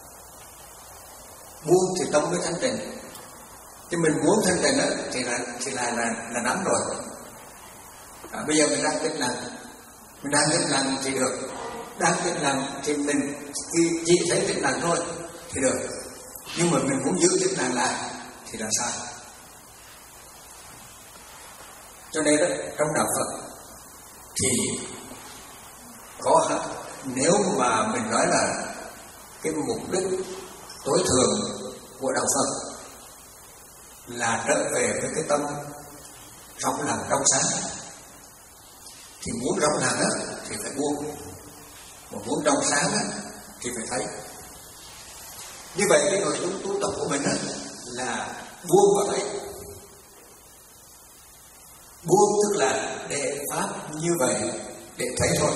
[SPEAKER 1] Buông thì tâm mới thanh tịnh, chứ mình muốn thanh tịnh đó, thì là thì là là, là nắm rồi. À, bây giờ mình đang tĩnh lặng, mình đang tĩnh lặng thì được, đang tĩnh lặng thì mình chỉ thấy tĩnh lặng thôi thì được, nhưng mà mình muốn giữ tĩnh lặng lại thì là sai. Cho nên đó, trong đạo Phật thì có, nếu mà mình nói là cái mục đích tối thượng của đạo Phật là trở về với cái tâm rộng lặng trong sáng, thì muốn rộng lặng á thì phải buông, mà muốn trong sáng á thì phải thấy. Như vậy cái nội dung tu tập của mình á là buông và thấy. Buông tức là để pháp như vậy để thấy thôi.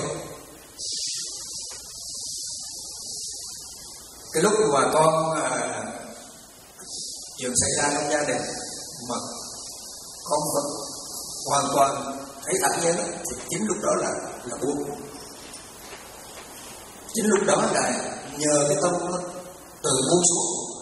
[SPEAKER 1] Cái lúc mà con à, chuyện xảy ra trong gia đình mà con vẫn hoàn toàn thấy thẳng nhiên thì chính lúc đó là là buông. Chính lúc đó là nhờ cái tâm nó từ buông xuống.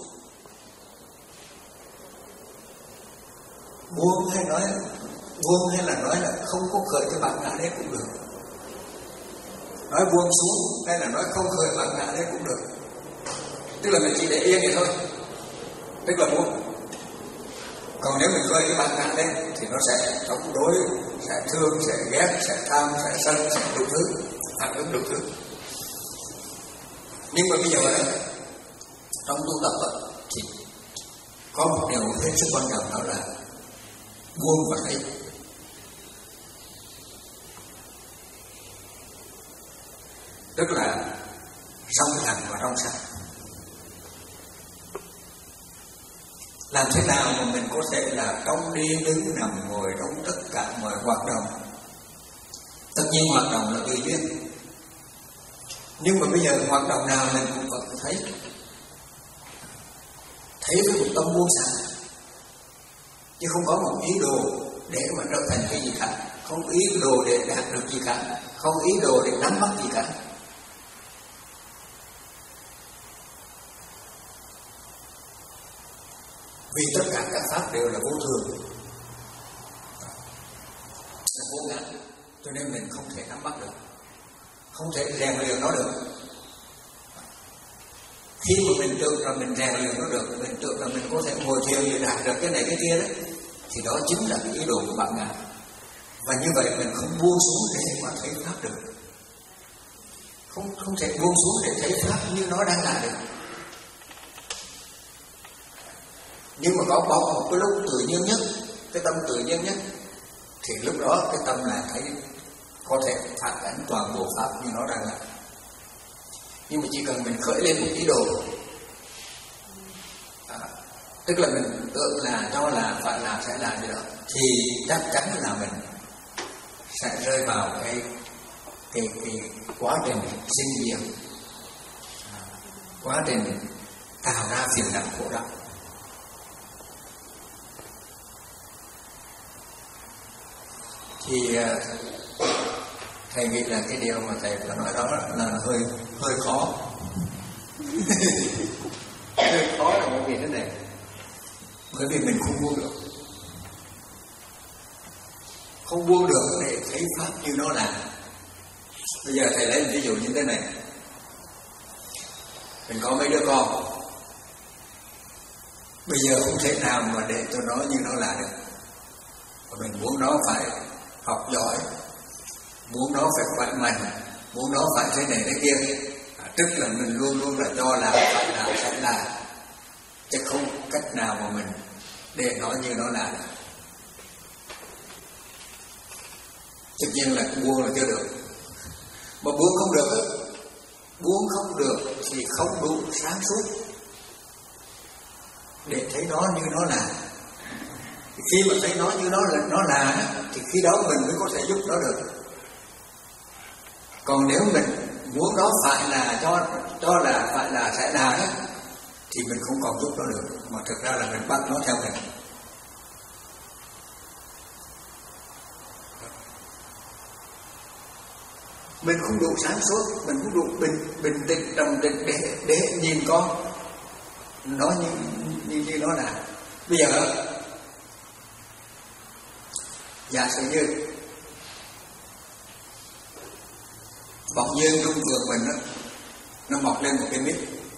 [SPEAKER 1] Buông hay nói buông hay là nói là không có khởi cái bản ngã đấy cũng được. Nói buông xuống hay là nói không khởi bản ngã đấy cũng được. Tức là mình chỉ để yên vậy thôi, tức là buông. Còn nếu mình khởi cái bản ngã lên thì nó sẽ chống đối, sẽ thương, sẽ ghét, sẽ tham, sẽ sân, sẽ đủ thứ, phản ứng đủ thứ. Nhưng mà bây giờ đó, trong tu tập thì có một điều hết sức quan trọng, đó là buông và thấy. Tức là trong lặng và trong sáng. Làm thế nào mà mình có thể là trong đi đứng nằm ngồi trong tất cả mọi hoạt động? Tất nhiên hoạt động là tùy duyên, nhưng mà bây giờ hoạt động nào mình cũng vẫn thấy, thấy với một tâm buông xả, chứ không có một ý đồ để mà trở thành cái gì cả, không ý đồ để đạt được gì cả, không ý đồ để nắm bắt gì cả. Vì tất cả các pháp đều là vô thường, là vô ngã, cho nên mình không thể nắm bắt được, không thể rèn luyện nó được. Khi mà mình tưởng rằng mình rèn luyện nó được, mình tưởng rằng mình có thể ngồi thiền để đạt được cái này cái kia đấy, thì đó chính là cái ý đồ của bản ngã. Và như vậy mình không buông xuống để mà thấy pháp được, không không thể buông xuống để thấy pháp như nó đang là được. Nhưng mà có bóng một cái lúc tự nhiên nhất, cái tâm tự nhiên nhất, thì lúc đó cái tâm là thấy có thể phản ánh toàn bộ pháp như nó đang là. Nhưng mà chỉ cần mình khởi lên một ý đồ, à, tức là mình tưởng là cho là phải làm sẽ làm gì đó, thì chắc chắn là mình sẽ rơi vào cái cái cái quá trình sinh diệt, à, quá trình tạo ra phiền não khổ đau. Thì thầy nghĩ là cái điều mà thầy phải nói đó là hơi hơi khó. Hơi khó là bởi vì thế này, bởi vì mình không buông được, không buông được để thấy pháp như nó là. Bây giờ thầy lấy một ví dụ như thế này, mình có mấy đứa con, bây giờ không thể nào mà để cho nó như nó là được, và mình muốn nó phải học giỏi, muốn nó phải khỏe mạnh, muốn nó phải thế này thế kia, Tức là mình luôn luôn là cho là, phải là, sẽ là, chứ không cách nào mà mình để nó như nó là. Tất nhiên là buông là chưa được. Mà buông không được, buông không được thì không đủ sáng suốt để thấy nó như nó là. Khi mà thấy nó như nó là, nó là thì khi đó mình mới có thể giúp nó được. Còn nếu mình muốn nó phải là, cho cho là, phải là, sẽ là đó, thì mình không còn giúp nó được, mà thực ra là mình bắt nó theo mình. Mình không đủ sáng suốt, mình không đủ bình bình tĩnh trầm tĩnh để để nhìn con nó như như, như nó là. Bây giờ giả sử như bỗng nhiên trong vườn mình đó, nó mọc lên một cái mít,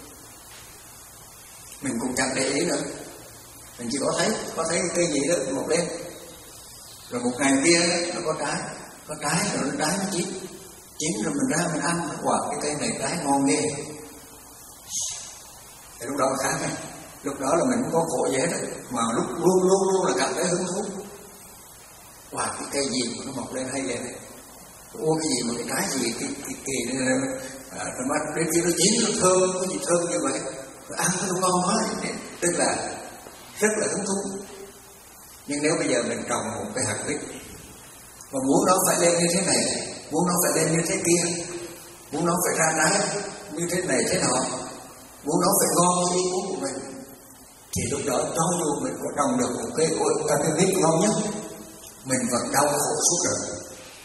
[SPEAKER 1] mình cũng chẳng để ý nữa, mình chỉ có thấy có thấy cái gì đó mọc lên, rồi một ngày kia nó có trái, có trái rồi nó trái nó chín, chín rồi mình ra mình ăn, quả cái cây này trái ngon ghê. Thì lúc đó khác này, lúc đó là mình không có khổ gì hết đó, mà lúc luôn luôn luôn là cảm thấy hứng thú. Wow, cái cây gì mà nó mọc lên hay lên này, ô cái gì mà cái trái gì cái cái kỳ này, à, rồi mắt đến khi nó chín nó thơm, cái gì thơm như vậy, rồi ăn nó ngon quá, tức là rất là hứng thú. Nhưng nếu bây giờ mình trồng một cái hạt mít mà muốn nó phải lên như thế này, muốn nó phải lên như thế kia, muốn nó phải ra trái như thế này thế nọ, muốn nó phải ngon như ý muốn của mình, thì lúc đó cho dù mình có trồng được một cái cái, cái mít ngon nhất, mình vẫn đau khổ suốt đời.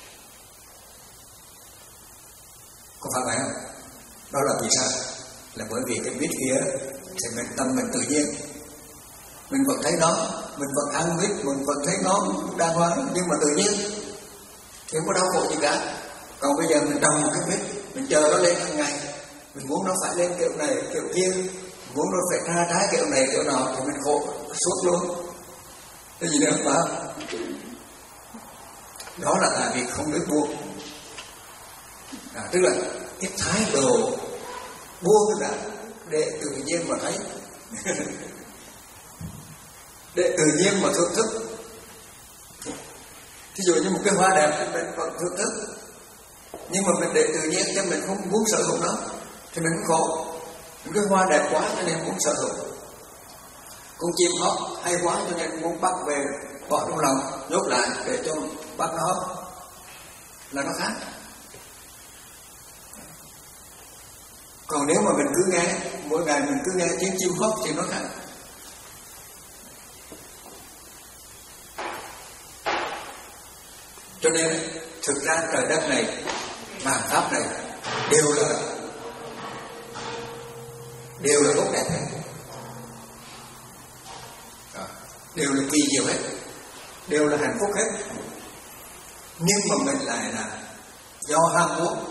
[SPEAKER 1] Có phải vậy không? Đó là vì sao? Là bởi vì cái mít kia thì mình tâm mình tự nhiên, mình vẫn thấy nó, mình vẫn ăn mít, mình vẫn thấy nó đàng hoàng, nhưng mà tự nhiên thì không có đau khổ gì cả. Còn bây giờ mình trồng một cái mít, mình chờ nó lên hàng ngày, mình muốn nó phải lên kiểu này kiểu kia, muốn nó phải ra trái kiểu này kiểu nọ, thì mình khổ suốt luôn. Cái gì nữa phải không? Đó là tại vì không biết buông. À, tức là cái thái độ buông là để tự nhiên mà thấy, để tự nhiên mà thưởng thức. Thí dụ như một cái hoa đẹp thì mình còn thưởng thức, nhưng mà mình để tự nhiên cho mình không muốn sở hữu nó thì mình cũng khổ. Những cái hoa đẹp quá cho nên muốn sở hữu, con chim hót hay quá cho nên muốn bắt về bỏ trong lòng nhốt lại để cho bắt nó, là nó khác. Còn nếu mà mình cứ nghe, mỗi ngày mình cứ nghe tiếng chim hót thì nó khác. Cho nên thực ra trời đất này, vạn pháp này đều là đều là tốt đẹp hết, đều là kỳ diệu hết, đều là hạnh phúc hết. Nhưng mà mình lại là do ham muốn,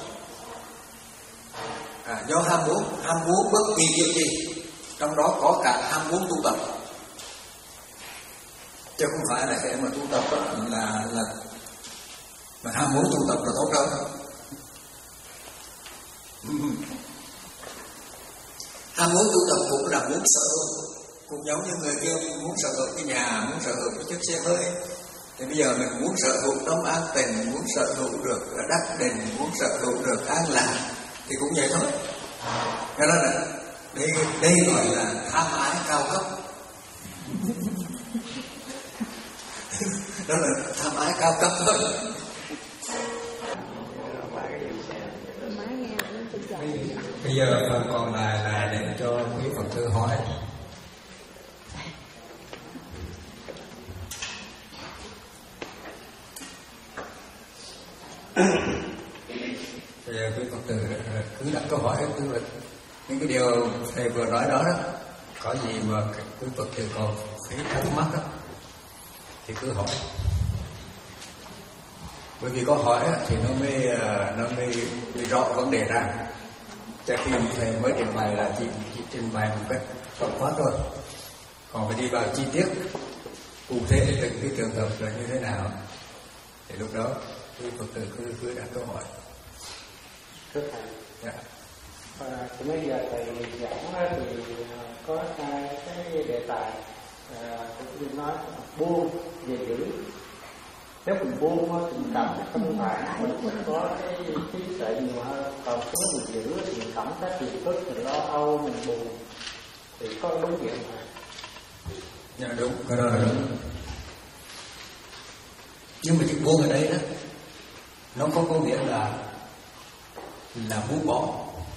[SPEAKER 1] à, do ham muốn, ham muốn bất kỳ điều gì, trong đó có cả ham muốn tu tập, chứ không phải là để mà tu tập đó, là là mà ham muốn tu tập là tốt đâu. Ham muốn tu tập cũng là muốn sở hữu, cũng giống như người kia muốn sở hữu cái nhà, muốn sở hữu cái chiếc xe hơi. Thì bây giờ mình muốn sở hữu tâm an tình, muốn sở hữu được đắc định, muốn sở hữu được an lạc, thì cũng vậy thôi. Cho nên là đây, đây gọi là tham ái cao cấp. Đó là tham ái cao cấp thôi. Bây giờ còn là là để cho quý Phật tử hỏi. Bây giờ quý Phật tử cứ đặt câu hỏi, cứ những cái điều thầy vừa nói đó đó, có gì mà quý Phật tử còn thấy thắc mắc đó thì cứ hỏi. Bởi vì có hỏi thì nó mới nó mới, mới rõ vấn đề ra. Cho khi thầy mới trình bày là chỉ, chỉ trình bày một cách tổng quát thôi, còn phải đi vào chi tiết cụ thể từng cái trường hợp là như thế nào thì lúc đó quý Phật tử cứ cứ đặt câu hỏi.
[SPEAKER 2] Thưa thầy,
[SPEAKER 1] dạ.
[SPEAKER 2] Và từ bây giờ thầy giảng thì có hai cái đề tài, cũng như nói buông về giữ. Nếu mình buông thì mình cảm thấy không phải mình sẽ có cái trí tuệ nhiều hơn. Còn nếu mình giữ thì mình cảm thấy phiền phức, mình lo âu, mình buồn, thì có đúng vậy mà.
[SPEAKER 1] Dạ đúng, cái đó là đúng. Nhưng mà chữ buông ở đây đó, nó có có nghĩa là là buông bỏ.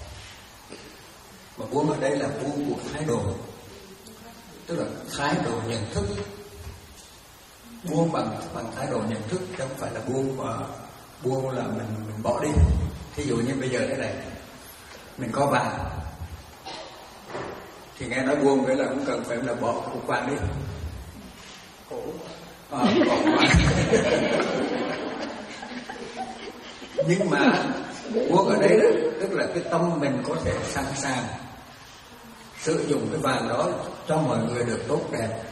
[SPEAKER 1] Mà buông ở đây là buông của thái độ, tức là thái độ nhận thức. Buông bằng bằng thái độ nhận thức, chứ không phải là buông mà buông là mình mình bỏ đi. Thí dụ như bây giờ thế này, mình có vàng thì nghe nói buông vậy là cũng cần phải là bỏ cục vàng đi. À, bỏ vàng. Nhưng mà buông ở đây đó, tức là cái tâm mình có thể sẵn sàng sử dụng cái vàng đó cho mọi người được tốt đẹp.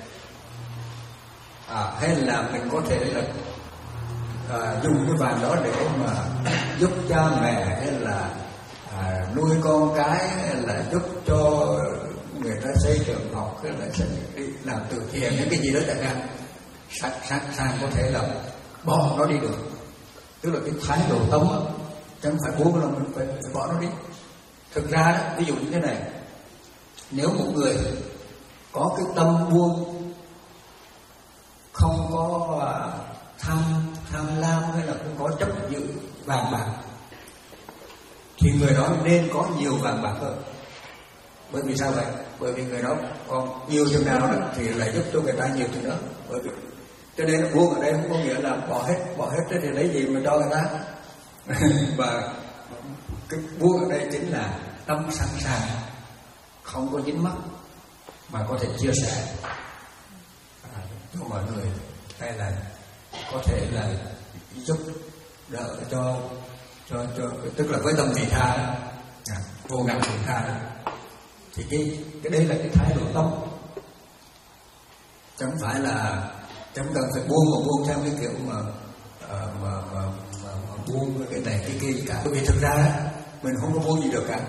[SPEAKER 1] À, hay là mình có thể là à, dùng cái vàng đó để mà giúp cha mẹ, hay là à, nuôi con cái, hay là giúp cho người ta xây trường học, hay là đi làm từ thiện, những cái gì đó chẳng hạn. Sẵn sẵn sàng có thể là bỏ nó đi được. Tức là cái thái độ tâm á, chứ không phải buông là mình phải, phải bỏ nó đi. Thực ra đó, ví dụ như thế này, nếu một người có cái tâm buông, không có tham tham lam hay là không có chấp giữ vàng bạc, thì người đó nên có nhiều vàng bạc hơn. Bởi vì sao vậy? Bởi vì người đó còn nhiều chừng nào đó thì lại giúp cho người ta nhiều chừng nữa. Bởi vì cho nên là buông ở đây không có nghĩa là bỏ hết, bỏ hết thì lấy gì mà cho người ta. Và cái buông ở đây chính là tâm sẵn sàng, không có dính mắc, mà có thể chia sẻ à, cho mọi người, hay là có thể là giúp đỡ cho cho cho tức là với tâm vị tha, à, vô ngã vị tha. Thì cái cái đây là cái thái độ tâm, chẳng phải là chẳng cần phải buông mà buông theo cái kiểu mà mà mà, mà, mà, mà buông cái này cái kia cả. Bởi vì thực ra mình không có buông gì được cả.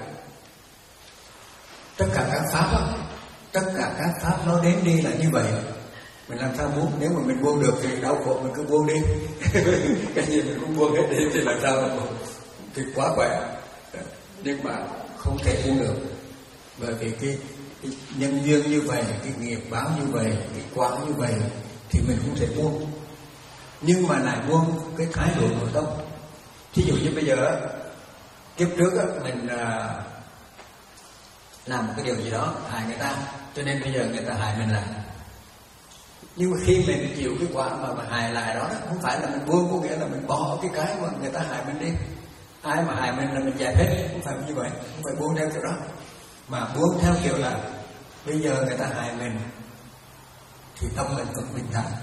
[SPEAKER 1] Tất cả các pháp đó, tất cả các pháp nó đến đi là như vậy. Mình làm sao buông? Nếu mà mình buông được thì đau khổ mình cứ buông đi. Cái gì mình cũng buông hết đi thì làm sao mà thì quá khỏe. Nhưng mà không thể buông được, bởi vì cái, cái nhân duyên như vậy, cái nghiệp báo như vậy, cái quả như vậy thì mình không thể buông. Nhưng mà lại buông cái thái độ nội tâm. Thí dụ như bây giờ kiếp trước á, mình à, làm một cái điều gì đó hại người ta, cho nên bây giờ người ta hại mình lại. Nhưng mà khi mình chịu cái quả mà, mà hại lại đó, không phải là mình buông, có nghĩa là mình bỏ cái cái mà người ta hại mình đi. Ai mà hại mình là mình giải hết, không phải như vậy, không phải buông theo kiểu đó. Mà buông theo kiểu là bây giờ người ta hại mình thì tâm mình vẫn bình thản.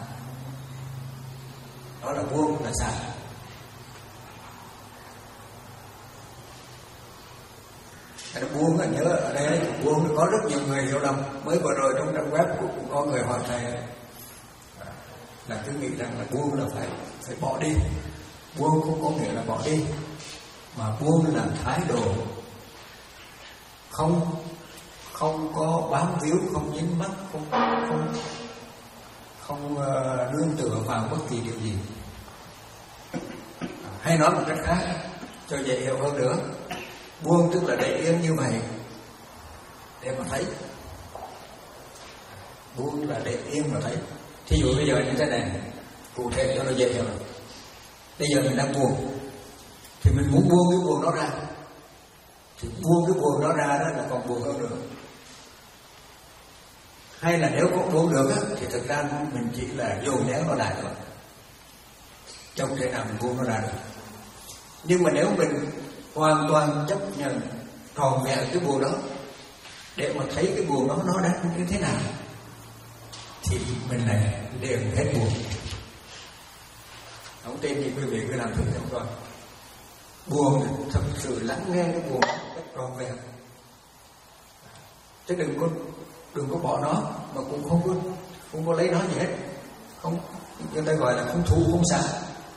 [SPEAKER 1] Đó là buông là sao? Cái buông là nhớ ở đây buông có rất nhiều người hiểu lầm. Mới vừa rồi trong trang web cũng có người hỏi thầy là cứ nghĩ rằng là buông là phải phải bỏ đi. Buông không có nghĩa là bỏ đi, mà buông là thái độ không không có bám víu, không dính mắc, không không không uh, nương tựa vào bất kỳ điều gì. Hay nói một cách khác cho dễ hiểu hơn nữa, buông tức là để yên như vậy để mà thấy. Buông là để yên mà thấy. Thí dụ bây giờ như thế này, cụ thể cho nó dễ hiểu. Bây giờ mình đang buồn thì mình muốn buông cái buồn đó ra, thì buông cái buồn đó ra đó là còn buồn hơn nữa. Hay là nếu có buông được á, thì thực ra mình chỉ là dồn nén nó lại thôi, trong thể nào mình buông nó ra được. Nhưng mà nếu mình hoàn toàn chấp nhận tròn vẹn cái buồn đó để mà thấy cái buồn đó nó đang như thế nào, thì mình lại đều hết buồn. Không tin thì quý vị cứ làm thử xem coi. Buồn thật sự lắng nghe cái buồn cách tròn vẹn, chứ đừng có đừng có bỏ nó, mà cũng không có không có lấy nó gì hết. Không, người ta gọi là không thu không xả.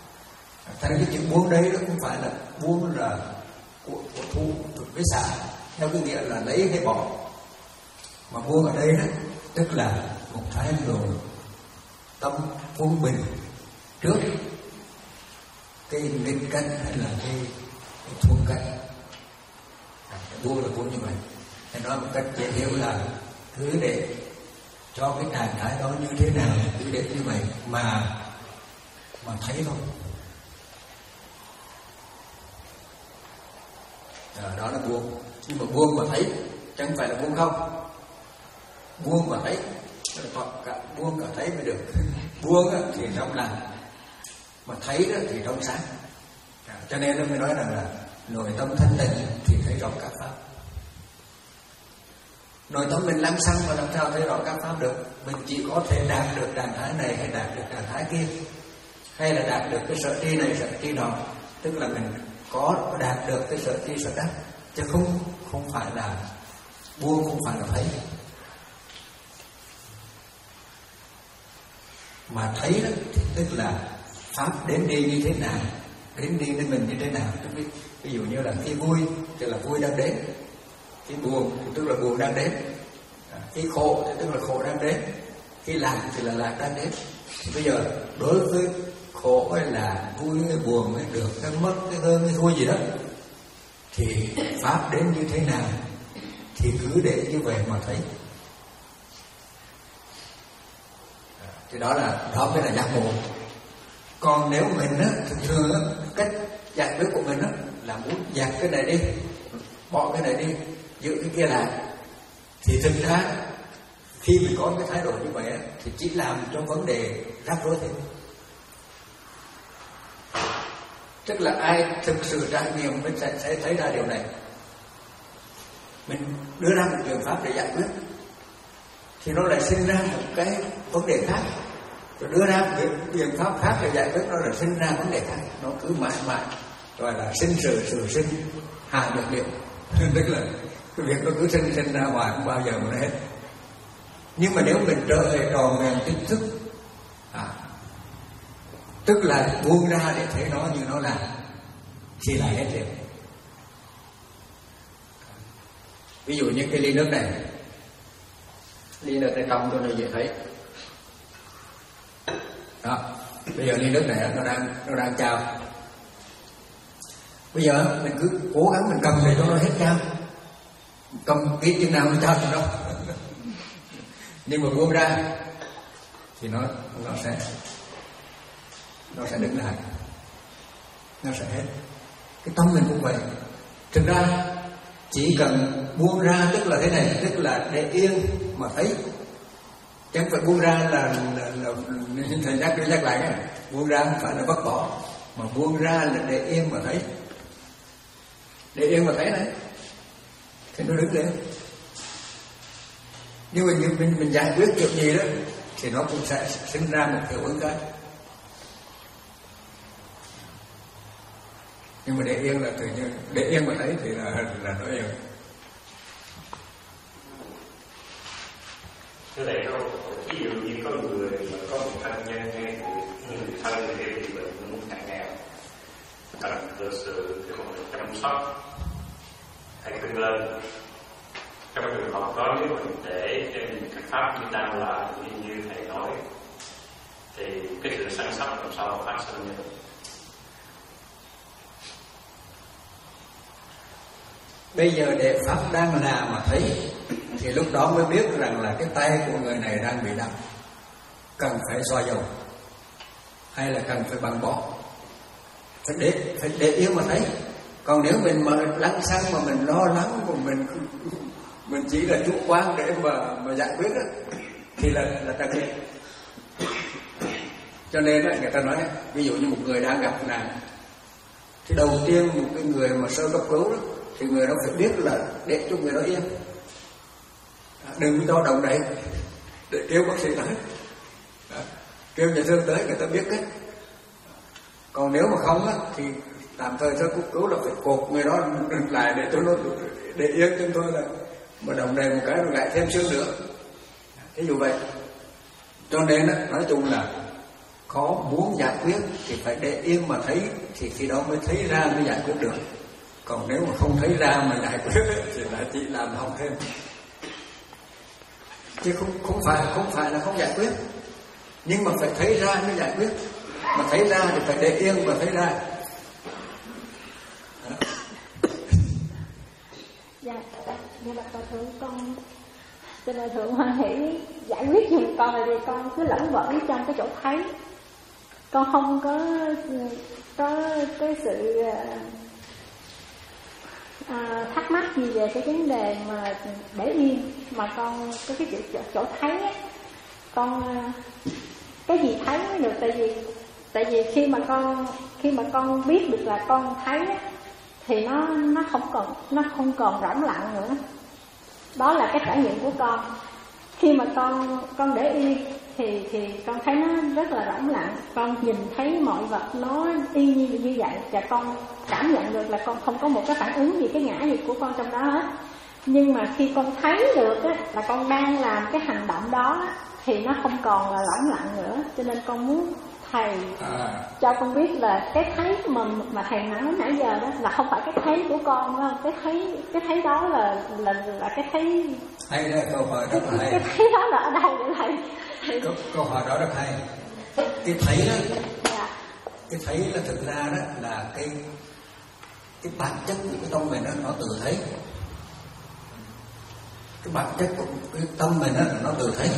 [SPEAKER 1] Thành cái chữ buông đây nó không phải là buông là của, của thu với xả, theo cái nghĩa là lấy hay bỏ. Mà buông ở đây đó tức là một thái độ tâm quân bình trước cái nghịch cảnh hay là cái, cái thuận cảnh. À, buông là buông như vậy. Thì nói một cách dễ hiểu là cứ để cho cái trạng thái đó như thế nào, cứ để như vậy mà mà thấy thôi. À, đó là buông. Nhưng mà buông mà thấy chẳng phải là buông không. Buông mà thấy, cả buông cả thấy mới được. Buông thì trong lành, mà thấy thì trong sáng. À, cho nên nó mới nói rằng là nội tâm thanh tịnh thì thấy rõ các pháp. Nội tâm mình lăng xăng mà làm sao thấy rõ các pháp được? Mình chỉ có thể đạt được trạng thái này hay đạt được trạng thái kia, hay là đạt được cái sở tri này sở tri nọ, tức là mình có đạt được cái sở tri sở đắc, chứ không không phải là buông, không phải là thấy. Mà thấy đó thì tức là pháp đến đi như thế nào, đến đi với mình như thế nào. Ví, ví dụ như là khi vui thì là vui đang đến, khi buồn thì tức là buồn đang đến, khi khổ thì tức là khổ đang đến, khi lạc thì là lạc đang đến. Thì bây giờ đối với khổ hay là vui hay buồn hay được hay mất cái hơn hay thua gì đó, thì pháp đến như thế nào thì cứ để như vậy mà thấy. Thì đó là đó mới là giác ngộ. Còn nếu mình á, thường thường á, cách giải quyết của mình á, là muốn dẹp cái này đi, bỏ cái này đi, giữ cái kia lại, thì thực ra khi mình có cái thái độ như vậy á, thì chỉ làm cho vấn đề rắc rối thêm. Tức là ai thực sự trải nghiệm mình sẽ, sẽ thấy ra điều này. Mình đưa ra một biện pháp để giải quyết thì nó lại sinh ra một cái vấn đề khác, rồi đưa ra một biện pháp khác để giải quyết, nó lại sinh ra vấn đề khác. Nó cứ mãi mãi gọi là sinh sự sự sinh hạ nhược điểm. Tức là cái việc nó cứ sinh sinh ra hoài, không bao giờ mà nó hết. Nhưng mà nếu mình trở về tròn vẹn tỉnh thức, à, tức là buông ra để thấy nó như nó là, thì lại hết liền. Ví dụ như cái ly nước này, ly nước này trong tôi này dễ thấy. Đó, bây giờ ly nước này nó đang nó đang trao. Bây giờ mình cứ cố gắng mình cầm để cho nó hết trao, cầm cái chừng nào nó trao chừng đó. Nhưng mà buông ra thì nó nó sẽ nó sẽ đứng lại, nó sẽ hết. Cái tâm mình cũng vậy. Thực ra chỉ cần buông ra tức là thế này, tức là để yên mà thấy. Chẳng phải buông ra là, là, là thầy nhắc đi nhắc lại cái này. Buông ra không phải là vứt bỏ, mà buông ra là để yên mà thấy. Để yên mà thấy đấy, thì nó đứng lên. Nhưng mà mình, mình, mình giải quyết kiểu gì đó thì nó cũng sẽ sinh ra một hiệu ứng khác. Nhưng mà để yên là tự nhiên, để yên mà thấy thì là, là nó yên.
[SPEAKER 3] Thưa thầy, có ví dụ như có người mà có một thân nhân hay người thân thì bị bệnh muốn nặng nghèo, cần được sự chăm sóc hay khuyên lên. Trong trường hợp đó, nếu mình để trên các pháp như đang là như, như thầy nói, thì cái sự săn sóc làm sao phát sinh được?
[SPEAKER 1] Bây giờ để pháp đang là mà thấy, thì lúc đó mới biết rằng là cái tay của người này đang bị đau, cần phải xoa dầu, hay là cần phải băng bó. Phải để phải để yên mà thấy. Còn nếu mình mà lăng xăng mà mình lo lắng của mình mình chỉ là chủ quan để mà mà giải quyết đó, thì là là trật lệ. Cho nên đó, người ta nói ví dụ như một người đang gặp nạn, thì đầu tiên một cái người mà sơ cấp cứu đó, thì người đó phải biết là để cho người đó yên, đừng cho động đậy, để kêu bác sĩ tới, kêu nhà thương tới, người ta biết cách. Còn nếu mà không á, thì tạm thời sơ cấp cứu là phải cột người đó lại để cho nó để yên, cho tôi là mà động đậy một cái nó lại thêm xương nữa. Ví dụ vậy. Cho nên á, nói chung là có muốn giải quyết thì phải để yên mà thấy, thì khi đó mới thấy ra mới giải quyết được. Còn nếu mà không thấy ra mà giải quyết thì là chỉ làm hỏng thêm, chứ không không phải không phải là không giải quyết, nhưng mà phải thấy ra mới giải quyết. Mà thấy ra thì phải để yên mà thấy ra. Đó.
[SPEAKER 4] Dạ, dạ bạch Hòa thượng, con xin Hòa thượng hoan hỷ giải quyết giùm con, là vì con cứ lẫn quẩn trong cái chỗ thấy, con không có có cái sự à, thắc mắc gì về cái vấn đề mà để yên, mà con có cái chỗ, chỗ thấy á, con cái gì thấy mới được. Tại vì tại vì khi mà con khi mà con biết được là con thấy á, thì nó nó không còn nó không còn rỗng lặng nữa. Đó là cái trải nghiệm của con. Khi mà con con để yên thì thì con thấy nó rất là rỗng lặng. Con nhìn thấy mọi vật nó y như như vậy, và con cảm nhận được là con không có một cái phản ứng gì, cái ngã gì của con trong đó hết. Nhưng mà khi con thấy được á, là con đang làm cái hành động đó thì nó không còn là rỗng lặng nữa. Cho nên con muốn thầy à. cho con biết là cái thấy mà mà thầy nói nãy giờ đó là không phải cái thấy của con, đúng không? Cái thấy cái thấy đó là là là cái thấy
[SPEAKER 1] hay đó. Câu hỏi rất là hay.
[SPEAKER 4] Cái thấy đó là ở đâu vậy thầy?
[SPEAKER 1] Câu, câu hỏi đó rất hay. Cái thấy đó,
[SPEAKER 4] dạ.
[SPEAKER 1] cái thấy là thực ra đó là cái cái bản chất của cái tâm mình đó, nó tự thấy. Cái bản chất của cái tâm mình đó, nó tự thấy,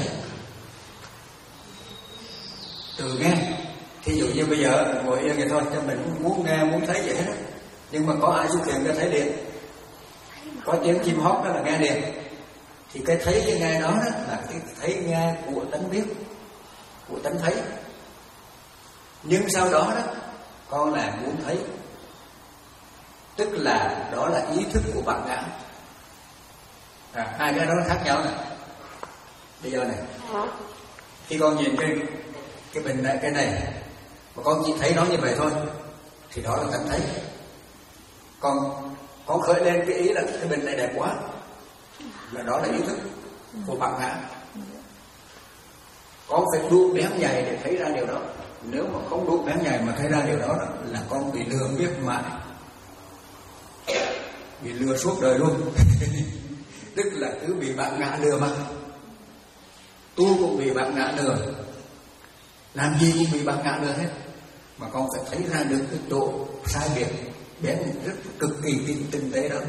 [SPEAKER 1] từ nghe. Thí dụ như bây giờ ngồi yên vậy thôi, cho mình muốn nghe muốn thấy vậy hết đó. Nhưng mà có ai xuất hiện cái thấy điện, có tiếng chim hót đó là nghe điện, thì cái thấy cái nghe đó, đó là cái thấy nghe của tánh biết, của tánh thấy. Nhưng sau đó đó con là muốn thấy, tức là đó là ý thức của bạn ngã. À, hai cái đó khác nhau này. Bây giờ này, khi con nhìn cái cái bình này, cái này mà con chỉ thấy nó như vậy thôi thì đó là tánh thấy. Còn con khởi lên cái ý là cái bình này đẹp quá, là đó là ý thức của bạn ngã. Con phải đu bén nhầy để thấy ra điều đó. Nếu mà không đu bén nhầy mà thấy ra điều đó là con bị lừa biết mãi, bị lừa suốt đời luôn. Tức là cứ bị bạn ngã lừa mà. Tu cũng bị bạn ngã lừa, làm gì cũng bị bạn ngã lừa hết. Mà con phải thấy ra được cái chỗ sai biệt bén rất cực kỳ tinh, tinh tế đó.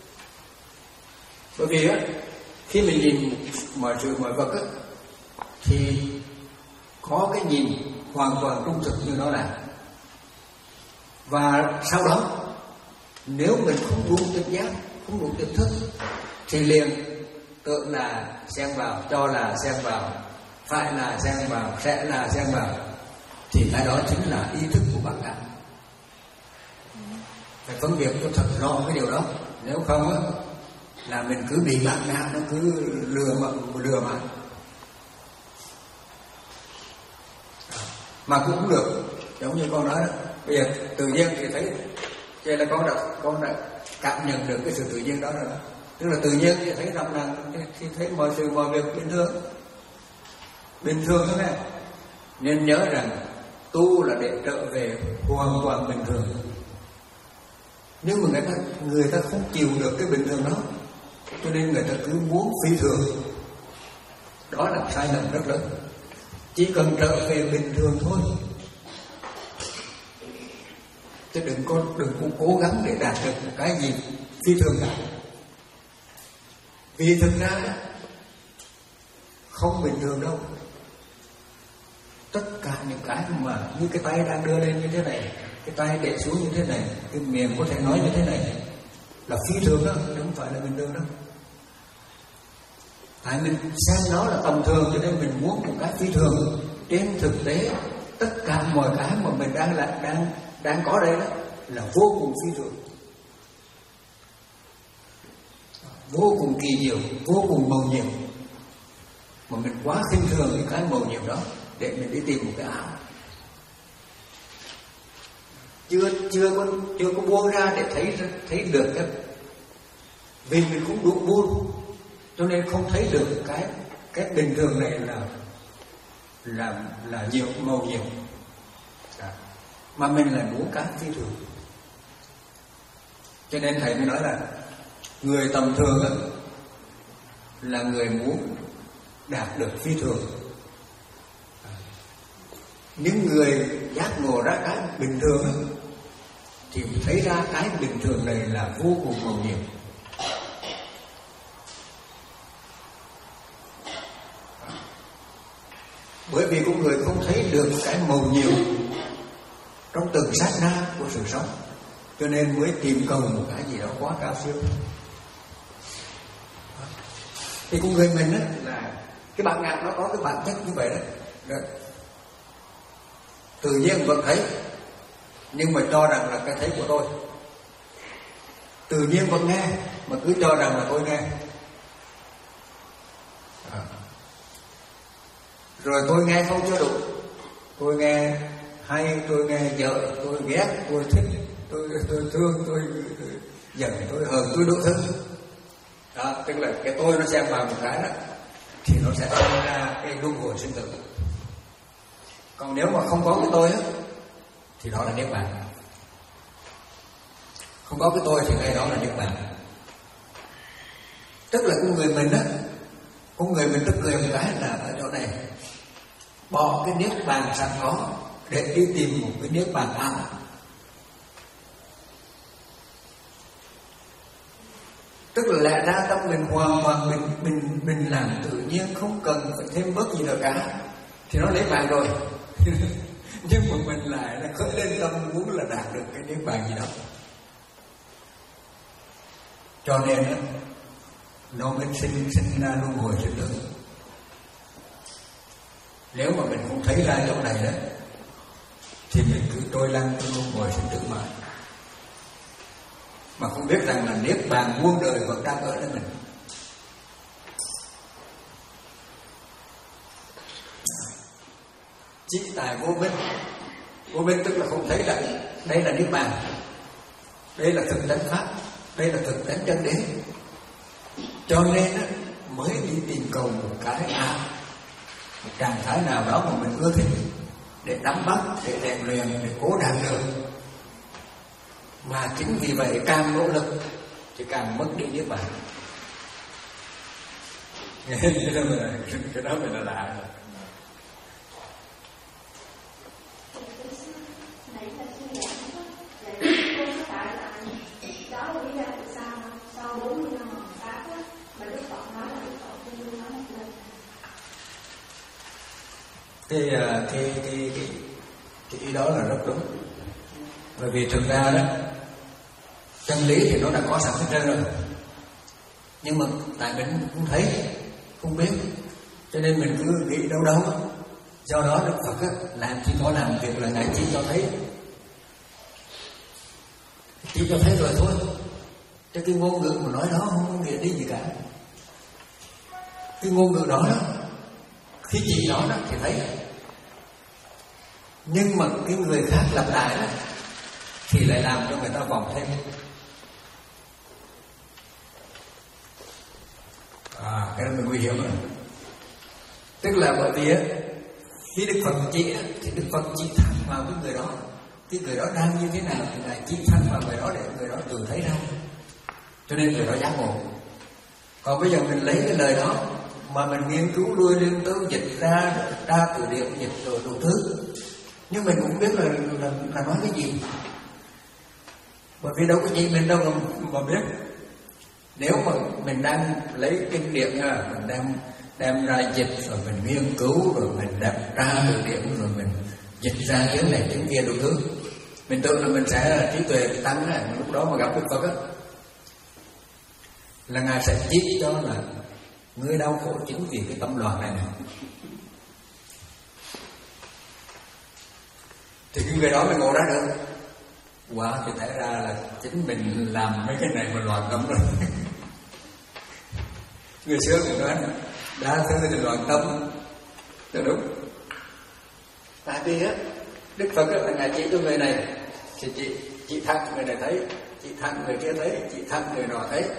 [SPEAKER 1] Bởi vì á, khi mình nhìn mọi sự mọi vật á, thì có cái nhìn hoàn toàn trung thực như nó là. Và sau đó nếu mình không đủ tỉnh giác, không đủ tỉnh thức, thì liền tưởng là xen vào, cho là xen vào, phải là xen vào, sẽ là xen vào, thì cái đó chính là ý thức của bạn ngã. Phải phân biệt cho thật rõ cái điều đó. Nếu không á, là mình cứ bị bạn ngã nó cứ lừa mà lừa mà. Mà cũng được, giống như con nói đó. Bây giờ tự nhiên thì thấy, vậy là con đã con đã cảm nhận được cái sự tự nhiên đó rồi. Tức là tự nhiên thì thấy rằng là thì thấy mọi sự mọi việc bình thường, bình thường thôi nè. Nên nhớ rằng tu là để trở về hoàn toàn bình thường. Nhưng mà người ta người ta không chịu được cái bình thường đó, cho nên người ta cứ muốn phi thường. Đó là sai lầm rất lớn. Chỉ cần trở về bình thường thôi, chứ đừng có đừng có cố gắng để đạt được một cái gì phi thường cả. Vì thực ra không bình thường đâu. Tất cả những cái mà như cái tay đang đưa lên như thế này, cái tay để xuống như thế này, cái miệng có thể nói như thế này là phi thường đó, không phải là bình thường đâu. Tại mình xem nó là tầm thường cho nên mình muốn một cái phi thường. Trên thực tế tất cả mọi cái mà mình đang là đang đang có đây đó là vô cùng phi thường, vô cùng kỳ diệu, vô cùng màu nhiệm. Mà mình quá khinh thường những cái màu nhiệm đó để mình đi tìm một cái ảo. Chưa chưa có chưa có buông ra để thấy thấy được cái, vì mình không đủ buông cho nên không thấy được cái cái bình thường này là là là nhiều màu nhiệm. Mà mình là muốn cái phi thường. Cho nên thầy mới nói là người tầm thường đó, là người muốn đạt được phi thường. Những người giác ngộ ra cái bình thường đó, thì thấy ra cái bình thường này là vô cùng màu nhiệm. Bởi vì con người không thấy được cái màu nhiệm trong từng sát na của sự sống, cho nên mới tìm cầu một cái gì đó quá cao siêu. Thì con người mình á, là cái bản ngã nó có cái bản chất như vậy đó. Rồi. Tự nhiên vẫn thấy, nhưng mà cho rằng là cái thấy của tôi. Tự nhiên vẫn nghe, mà cứ cho rằng là tôi nghe. À. Rồi tôi nghe không chưa đủ, tôi nghe hay, tôi nghe vợ, tôi ghét, tôi thích, tôi tôi thương, tôi giận, tôi hờn, tôi đủ thứ. Đó, tức là cái tôi nó xen vào một cái đó, thì nó sẽ sinh ra cái luân hồi sinh tử. Còn nếu mà không có cái tôi á, thì đó là niết bàn. Không có cái tôi thì ngay đó là niết bàn. Tức là con người mình á, con người mình tức cười một cái là ở chỗ này, bỏ cái niết bàn sẵn có để đi tìm một cái niết bàn ảo. Tức là lẽ ra tâm mình hoàn toàn mình mình mình làm tự nhiên, không cần phải thêm bớt gì nữa cả, thì nó niết bàn rồi. Nhưng mà mình lại là khởi lên tâm muốn là đạt được cái niết bàn gì đó, cho nên đó, nó mới sinh sinh ra luân hồi sinh tử. Nếu mà mình không thấy ra chỗ này đó, thì mình cứ trôi lăn trong luân hồi sinh tử mà mà không biết rằng là niết bàn muôn đời vẫn đang ở đây mình. Chỉ tại vô minh. Vô minh tức là không thấy là đây là niết bàn, đây là thực tánh pháp, đây là thực tánh chân đế. Cho nên á, mới đi tìm cầu một cái nào, một trạng thái nào đó mà mình ưa thích, để nắm bắt, để rèn luyện, để cố đạt được. Mà chính vì vậy càng nỗ lực thì càng mất đi niết bàn. Cái đó là cái đó mình là lạ rồi. Cái cái cái cái cái ý đó là rất đúng. Bởi vì thực ra đó, chân lý thì nó đã có sẵn hết trơn rồi, nhưng mà tại mình không thấy, không biết, cho nên mình cứ nghĩ đâu đâu. Do đó Đức Phật á, làm chỉ có làm việc là Ngài chỉ cho thấy, chỉ cho thấy rồi thôi. Chứ cái ngôn ngữ mà nói đó không có nghĩa đi gì cả. Cái ngôn ngữ đó đó, khi chỉ nói đó thì thấy, nhưng mà cái người khác lặp lại đó thì lại làm cho người ta vòng thêm. À, cái đó mình nguy hiểm rồi. Tức là bởi vì á, khi Đức Phật chỉ thì Đức Phật chỉ thẳng vào cái người đó, cái người đó đang như thế nào thì Ngài chỉ thẳng vào người đó để người đó tự thấy ra, cho nên người đó giác ngộ. Còn bây giờ mình lấy cái lời đó mà mình nghiên cứu lui liên tới dịch ra, ra từ điển dịch rồi đủ thứ, nhưng mình cũng biết là, là, là nói cái gì. Bởi vì đâu có gì mình đâu mà, mà biết. Nếu mà mình đang lấy kinh điển nha, mình đem đem ra dịch rồi mình nghiên cứu rồi mình đem ra từ điển rồi mình dịch ra tiếng này tiếng kia đủ thứ, mình tưởng là mình sẽ là trí tuệ tăng này. Lúc đó mà gặp Đức Phật á, là Ngài sẽ chỉ cho là ngươi đau khổ chính vì cái tâm loạn này này. Thì cái người đó mới ngộ ra được. Quả wow, thì thấy ra là chính mình làm mấy cái này mà loạn tâm rồi. Người xưa cũng nói đa thứ thì loạn tâm, đó đúng. Tại vì á, Đức Phật là Ngài chỉ cho người này thì chỉ chỉ thẳng người này thấy, chỉ thẳng người kia thấy, chỉ thẳng người nọ thấy.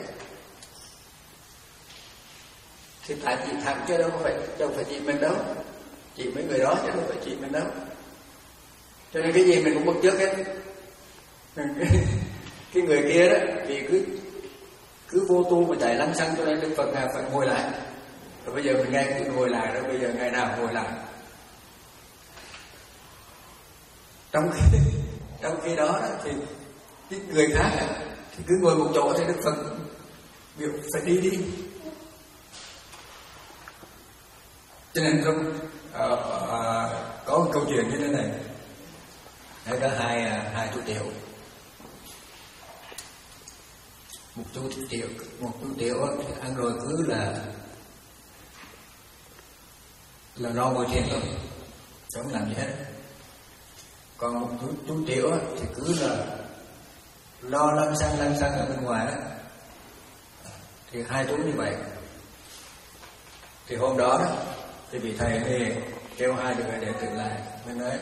[SPEAKER 1] Thì tại chỉ thẳng chứ đâu phải đâu phải chỉ mình đâu, chỉ mấy người đó chứ đâu phải chỉ mình đâu. Cho nên cái gì mình cũng bắt chước hết. Cái người kia đó vì cứ cứ vô tu mà chạy lăng xăng cho nên Đức Phật ngài phải ngồi lại. Rồi bây giờ mình nghe cái ngồi lại, rồi bây giờ ngày nào ngồi lại. Trong khi trong khi đó, đó thì cái người khác thì cứ ngồi một chỗ thì Đức Phật biểu phải đi đi. Cho nên trong uh, uh, có một câu chuyện như thế này. Đây có hai hai chú tiểu, một chú tiểu một chú tiểu thì ăn rồi cứ là là lo ngồi thiền thôi, không làm gì hết. Còn một chú, chú tiểu thì cứ là lo lăng xăng lăng xăng ở bên ngoài đó. Thì hai chú như vậy. Thì hôm đó đó thì vị thầy mới kêu hai đứa đệ tử lại, mới nói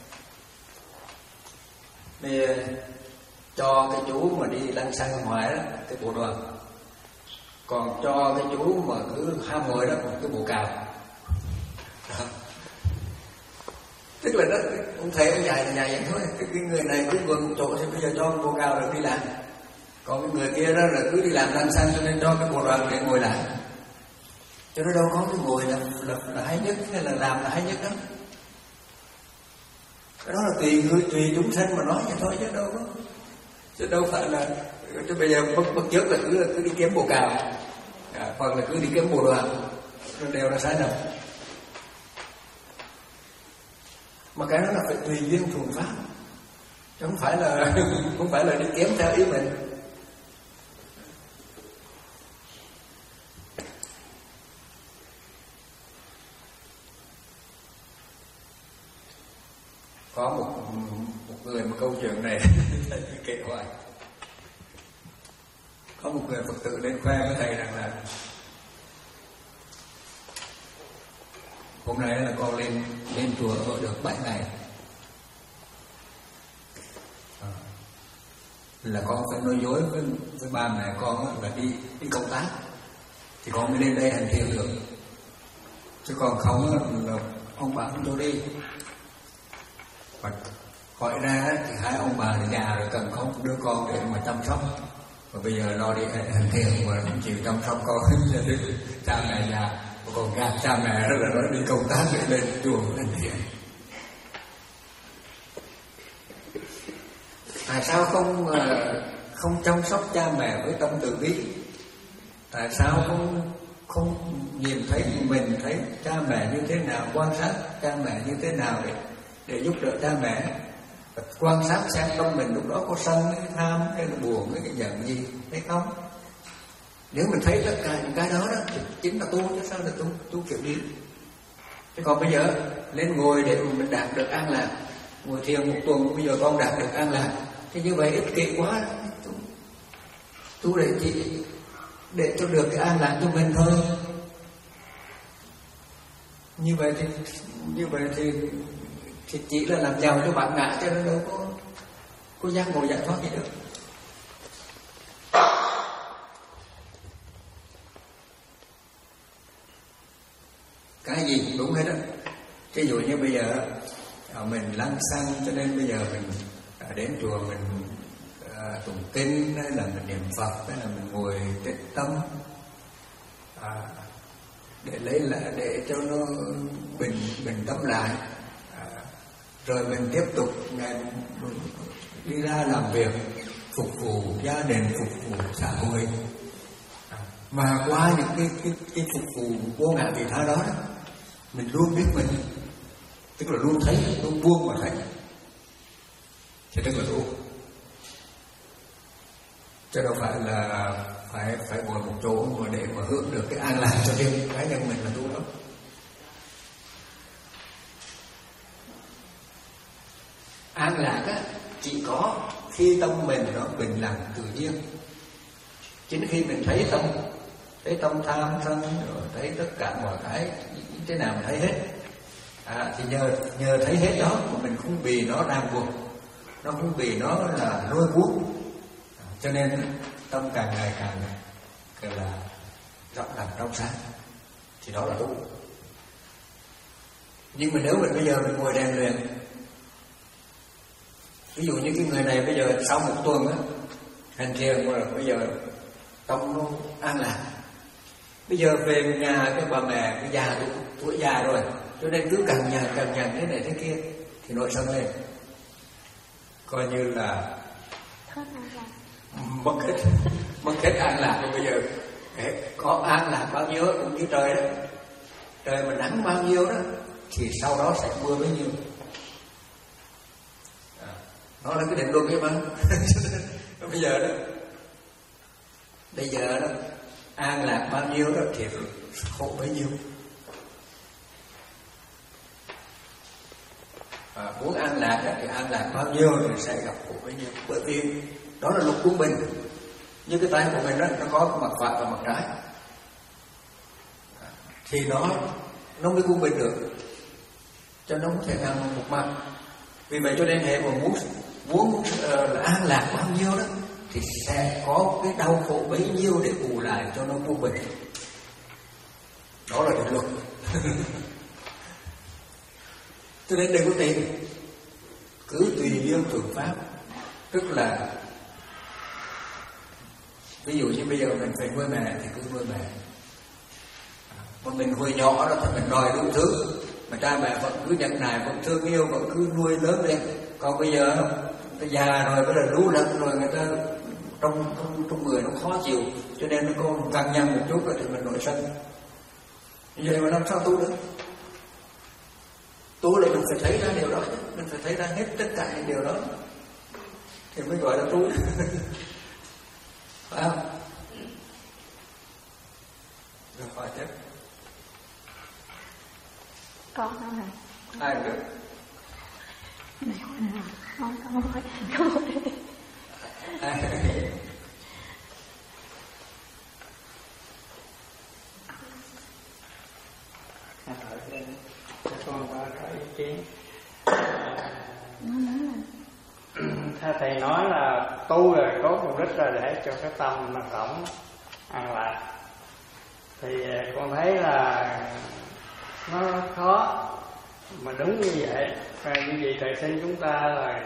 [SPEAKER 1] mới cho cái chú mà đi lăng xăng ở ngoài đó cái bộ đoàn, còn cho cái chú mà cứ ham ngồi đó một cái bộ cào. Đó. Tức là đó, ông thầy ông dạy là dạy vậy thôi. Cái, cái người này cứ ngồi một chỗ thì bây giờ cho bộ cào được đi làm, còn cái người kia đó là cứ đi làm lăng xăng cho nên cho cái bộ đoàn để ngồi lại. Cho nó đâu có cái ngồi là, là, là hay nhất hay là làm là hay nhất đó. Cái đó là tùy người, tùy chúng sanh mà nói vậy thôi chứ đâu có, chứ đâu phải là chứ bây giờ bất bất chợt là cứ cứ đi kiếm bộ cào, à, hoặc là cứ đi kiếm bộ đoàn, nó đều là sai lầm. Mà cái đó là phải tùy duyên thuận pháp, chứ không phải là không phải là đi kiếm theo ý mình. Có một một người một câu chuyện này kể hoài. Có một người Phật tử đến khoe với thầy rằng là hôm nay là con lên lên chùa ở được bảy ngày, à, là con phải nói dối với với ba mẹ con là đi đi công tác thì con mới lên đây hành thiền được, chứ còn không là ông bà không cho đi. Và hỏi ra thì hai ông bà thì già rồi cần có một đứa con để mà chăm sóc, và bây giờ lo đi hành thiền mà không chịu chăm sóc con, cha mẹ già còn gạt cha mẹ rất là nói đi công tác để lên chùa hành thiền. Tại sao không không chăm sóc cha mẹ với tâm từ bi? Tại sao không không nhìn thấy mình thấy cha mẹ như thế nào, quan sát cha mẹ như thế nào để để giúp đỡ cha mẹ, quan sát xem trong mình lúc đó có sân hay tham hay là buồn hay cái giận gì hay không. Nếu mình thấy tất cả những cái đó đó thì chính là tu, chứ sao là tu tu kiểu đi. Thế còn bây giờ lên ngồi để mình đạt được an lạc, ngồi thiền một tuần bây giờ con đạt được an lạc, thì như vậy ích kỷ quá. Tu, tu để chỉ để cho được cái an lạc cho mình thôi. Như vậy thì như vậy thì thì chỉ là làm giàu cho bản ngã, cho nên đâu có có giác ngộ giải thoát gì được. Cái gì cũng đúng hết á. Ví dụ như bây giờ mình lăng xăng cho nên bây giờ mình đến chùa mình à, tụng kinh hay là mình niệm Phật hay là mình ngồi tĩnh tâm à, để lấy lại để cho nó bình bình tâm lại, à, rồi mình tiếp tục ngày đi ra làm việc, phục vụ gia đình, phục vụ xã hội, à, mà qua những cái cái, cái phục vụ vô ngã vị tha đó, đó mình luôn biết mình, tức là luôn thấy, luôn buông mà thấy, thì tức là tu. Chứ đâu phải là phải phải ngồi một chỗ mà để mà hưởng được cái an lạc cho riêng cá nhân mình là tu đâu. An lạc á chỉ có khi tâm mình nó bình lặng tự nhiên. Chính khi mình thấy tâm, thấy tâm tham sân rồi thấy tất cả mọi cái thế nào mình thấy hết, à, thì nhờ nhờ thấy hết đó mà mình không bị nó ràng buộc, nó không bị nó là lôi cuốn, à, cho nên tâm càng ngày càng càng là rộng lặng trong sáng, thì đó là tu. Nhưng mà nếu mình bây giờ mình ngồi rèn luyện, ví dụ như cái người này bây giờ sau một tuần á hành thiền mà bây giờ tâm nó an lạc. Bây giờ về nhà cái bà mẹ cái già tuổi, tuổi già rồi, cho nên cứ cằn nhằn cằn nhằn thế này thế kia thì nổi sân lên, coi như là mất hết mất hết an lạc. Rồi bây giờ có an lạc bao nhiêu cũng như trời đó, trời mà nắng bao nhiêu đó thì sau đó sẽ mưa bấy nhiêu. À, đó là cái định luật ấy mà. Bây giờ đó bây giờ đó an lạc bao nhiêu đó thì khổ bấy nhiêu. À, muốn an lạc đó, thì an lạc bao nhiêu thì sẽ gặp khổ bấy nhiêu. Bởi vì đó là luật quân bình. Như cái tay của mình đó, nó có mặt phải và mặt trái, à, thì nó nó mới quân bình được, cho nó không thể nào một mặt. Vì vậy cho nên hệ mà muốn muốn uh, là an lạc bao nhiêu đó thì sẽ có cái đau khổ bấy nhiêu để bù lại cho nó quân bình. Đó là định luật. Cho nên đừng có tìm, cứ tùy duyên thường pháp. Tức là ví dụ như bây giờ mình phải nuôi mẹ thì cứ nuôi mẹ, mà mình hồi nhỏ đó thì mình đòi đủ thứ, mà cha mẹ vẫn cứ nhận nài, vẫn thương yêu, vẫn cứ nuôi lớn lên. Còn bây giờ người ta già rồi, bây giờ lú lẫn rồi, người ta trong trong trong người nó khó chịu, cho nên nó còn cằn nhằn một chút rồi thì mình nổi sân. Vậy mà làm sao tu được? Tu là mình phải thấy ra điều đó, mình phải thấy ra hết tất cả những điều đó thì mới gọi là tu. Phải không? Được, hỏi tiếp.
[SPEAKER 4] Con đâu này?
[SPEAKER 1] Ai được?
[SPEAKER 4] Này hỏi nào? Không, không hỏi. Không hỏi.
[SPEAKER 1] Ai?
[SPEAKER 2] Con có ý kiến. Theo thầy nói là tu là có mục đích là để cho cái tâm nó rỗng an lạc, thì con thấy là nó khó, mà đúng như vậy. Như vậy trời sinh chúng ta là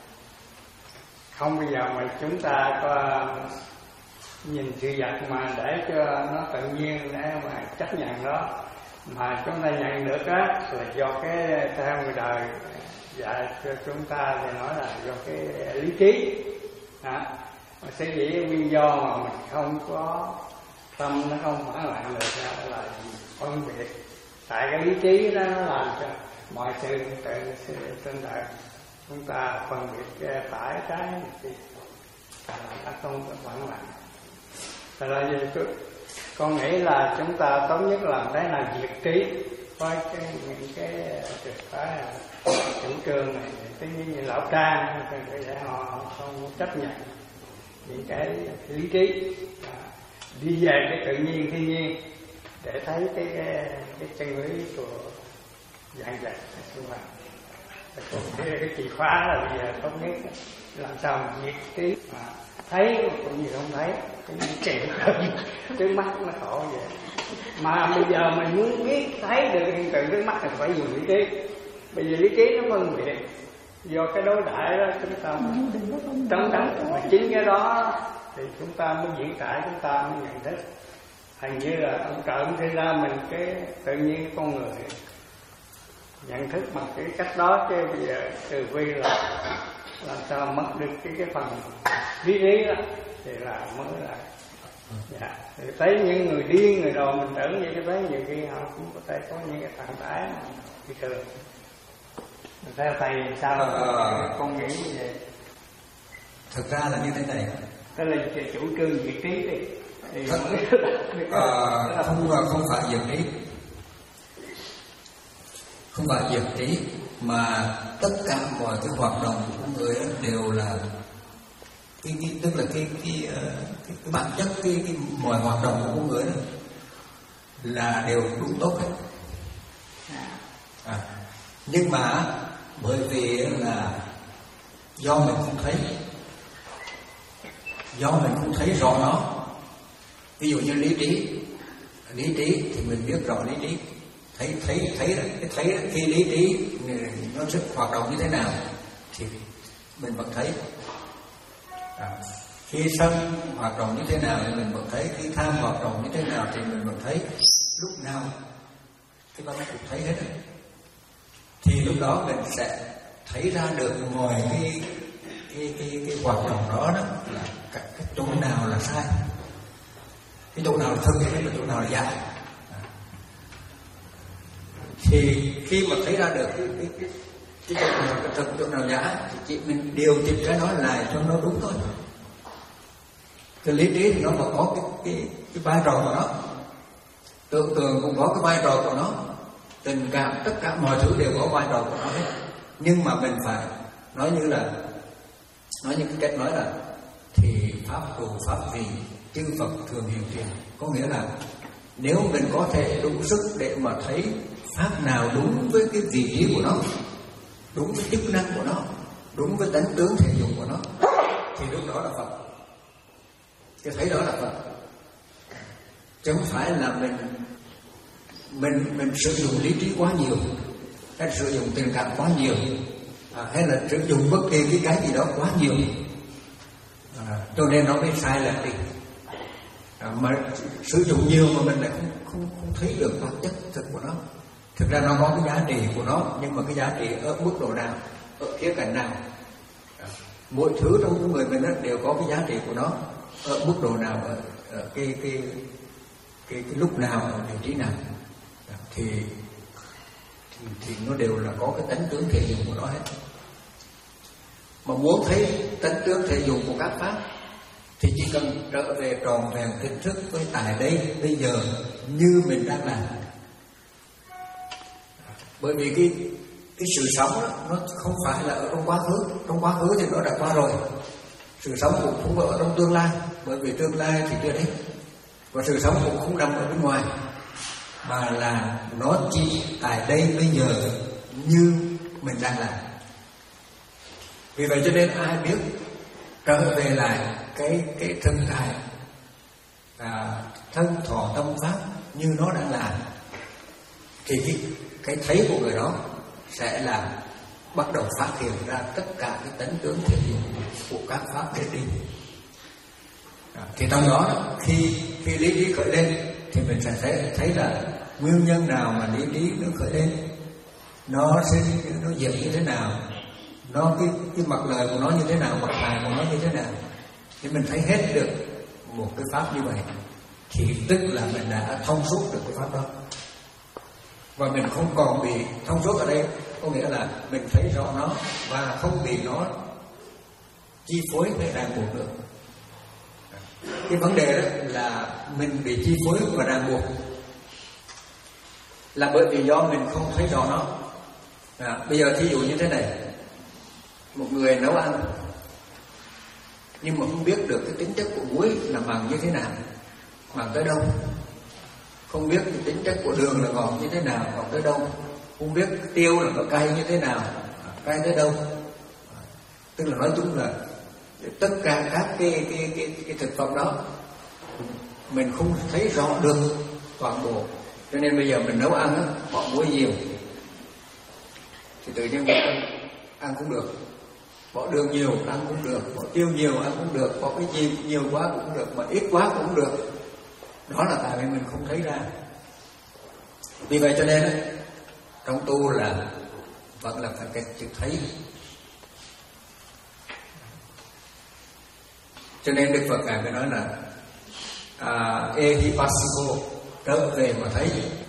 [SPEAKER 2] không bao giờ mà chúng ta có nhìn sự vật mà để cho nó tự nhiên để mà chấp nhận đó, mà chúng ta nhận được á là do cái theo người đời dạy cho chúng ta thì nói là do cái lý trí. À, sở dĩ nguyên do mà mình không có tâm nó không phản loạn được là phân biệt, tại cái lý trí đó nó làm cho mọi sự tự trên đời chúng ta phân biệt phải trái thì nó không có phản loạn. Thật ra gì con nghĩ là chúng ta tốt nhất làm cái là diệt trí với cái những cái tuyệt phái chủ trương này, cái như lão Trang thì họ không chấp nhận những cái lý trí, à, đi về cái tự nhiên thiên nhiên để thấy cái cái, cái chân lý của dạng vật xung quanh. Cái, cái chìa khóa là bây giờ tốt nhất làm sao mà diệt trí, à, thấy cũng như không thấy, cái chuyện trước mắt nó khổ vậy. Mà bây giờ mình muốn biết thấy được hiện tượng trước mắt thì phải dùng lý trí. Bây giờ lý trí nó phân biệt, do cái đối đại đó chúng ta trống trống, mà chính cái đó thì chúng ta mới diễn tả, chúng ta mới nhận thức. Thành như là ông trời ông sinh ra mình cái tự nhiên con người nhận thức bằng cái cách đó, chứ bây giờ trừ vi là làm sao mất được cái cái phần lý trí đó thì là mới là. Dạ, thì thấy những người điên người đồ mình tưởng vậy, cái thấy nhiều khi họ cũng có thể có những cái trạng thái bị thường. Theo thầy sao là à, con nghĩ như vậy?
[SPEAKER 1] Thực ra là như thế này.
[SPEAKER 2] Đó là chủ trương diệt trí đi. Thì
[SPEAKER 1] Thật, à, không không phải diệt trí, không phải diệt trí, mà tất cả mọi cái hoạt động của con người đều là cái, cái tức là cái cái, cái, cái, cái bản chất cái, cái mọi hoạt động của con người đó là đều đúng tốt hết. À, nhưng mà bởi vì là do mình không thấy, do mình không thấy rõ nó. Ví dụ như lý trí, lý trí thì mình biết rõ lý trí, thấy thấy thấy cái thấy khi lý trí nó sẽ hoạt động như thế nào thì mình vẫn thấy. À, Khi sân hoạt động như thế nào thì mình vẫn thấy, khi tham hoạt động như thế nào thì mình vẫn thấy, lúc nào cái bác cũng thấy hết. Thì lúc đó mình sẽ thấy ra được ngoài cái cái cái, cái hoạt động đó đó là cái, cái chỗ nào là sai, cái chỗ nào là thật, cái chỗ nào là giả. Thì khi mà thấy ra được cái cái cái, cái chỗ nào là thật, chỗ nào giả thì chỉ mình điều chỉnh cái đó lại cho nó đúng thôi. Cái lý trí thì nó phải có cái cái cái vai trò của nó, tưởng tượng cũng có cái vai trò của nó, tình cảm tất cả mọi thứ đều có vai trò của nó hết. Nhưng mà mình phải nói như là nói như cái cách nói là thì pháp đồ pháp vì chư Phật thường hiện tiền, có nghĩa là nếu mình có thể đủ sức để mà thấy pháp nào đúng với cái vị trí của nó, đúng với chức năng của nó, đúng với tánh tướng thể dụng của nó, thì lúc đó là Phật. Cái thấy đó là Phật, chứ không phải là mình mình mình sử dụng lý trí quá nhiều, hay sử dụng tình cảm quá nhiều, à, hay là sử dụng bất kỳ cái cái gì đó quá nhiều, à, cho nên nó mới sai lệch đi. À, mà sử dụng nhiều mà mình lại không không không thấy được bản chất thực của nó. Thực ra nó có cái giá trị của nó, nhưng mà cái giá trị ở mức độ nào, ở khía cạnh nào. À, mỗi thứ trong cái người mình đó đều có cái giá trị của nó, ở mức độ nào, ở, ở cái, cái, cái, cái lúc nào, ở vị trí nào, thì, thì, thì nó đều là có cái tánh tướng thể dụng của nó hết. Mà muốn thấy tánh tướng thể dụng của các pháp thì chỉ cần trở về tròn vẹn tỉnh thức với tại đây bây giờ như mình đang làm. Bởi vì cái cái sự sống đó, nó không phải là ở trong quá khứ. Trong quá khứ thì nó đã qua rồi. Sự sống cũng không ở trong tương lai, bởi vì tương lai thì chưa đến. Và sự sống cũng không nằm ở bên ngoài, mà là nó chỉ tại đây bây giờ như mình đang làm. Vì vậy cho nên ai biết trở về lại cái cái thân tại, à, thân thọ tâm pháp như nó đang làm, thì cái, cái thấy của người đó sẽ là bắt đầu phát hiện ra tất cả cái tánh tướng thể dụng của các pháp để đi. À, thì trong đó khi khi lý trí khởi lên thì mình sẽ thấy, thấy là nguyên nhân nào mà lý trí nó khởi lên, nó sẽ nó diễn như thế nào, nó cái cái mặt lời của nó như thế nào, mặt hài của nó như thế nào, thì mình thấy hết được một cái pháp như vậy, thì tức là mình đã thông suốt được cái pháp đó. Và mình không còn bị thông suốt ở đây, có nghĩa là mình thấy rõ nó và không bị nó chi phối hay ràng buộc nữa. Cái vấn đề đó là mình bị chi phối và ràng buộc là bởi vì do mình không thấy rõ nó. À, bây giờ thí dụ như thế này, một người nấu ăn nhưng mà không biết được cái tính chất của muối là mặn như thế nào, mặn tới đâu, không biết cái tính chất của đường là ngọt như thế nào, ngọt tới đâu, không biết cái tiêu là nó cay như thế nào, cay tới đâu. Tức là nói chung là tất cả các cái cái cái, cái thực phẩm đó mình không thấy rõ được toàn bộ, cho nên bây giờ mình nấu ăn á, bỏ muối nhiều thì tự nhiên mình ăn, ăn cũng được, bỏ đường nhiều ăn cũng được, bỏ tiêu nhiều ăn cũng được, bỏ cái gì nhiều quá cũng được, mà ít quá cũng được. Đó là tại vì mình không thấy ra. Vì vậy cho nên trong tu là vẫn là phải cái chữ thấy. Cho nên Đức Phật ngài mới nói là Ehipassiko, trở về mà thấy.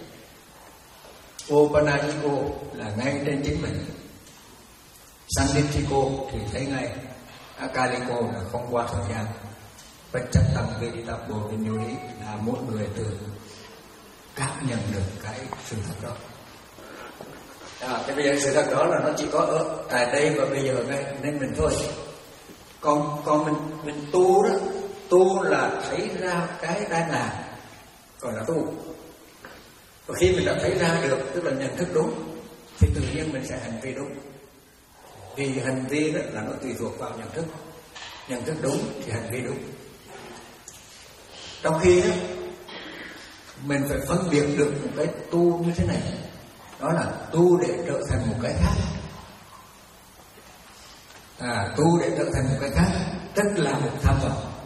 [SPEAKER 1] Opanayiko là ngay trên chính mình. Sandithiko thì thấy ngay. Akaliko là không qua thời gian. Bất chấp tăng Veditapo Vinyuri là mỗi người từ cảm nhận được cái sự thật đó. À, cái bây giờ sự thật đó là nó chỉ có ở tại đây và bây giờ ngay nên mình thôi. Còn còn mình mình tu đó, tu là thấy ra cái đang làm, gọi là tu. Và khi mình đã thấy ra được, tức là nhận thức đúng, thì tự nhiên mình sẽ hành vi đúng. Vì hành vi đó là nó tùy thuộc vào nhận thức. Nhận thức đúng thì hành vi đúng. Trong khi đó, mình phải phân biệt được một cái tu như thế này, đó là tu để trở thành một cái khác. À, tu để trở thành một cái khác, tức là một tham vọng.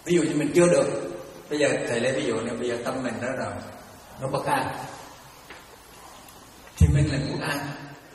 [SPEAKER 1] Ví dụ như mình chưa được, bây giờ thầy lấy ví dụ này, bây giờ tâm mình đó là nó bất an, thì mình lại muốn an.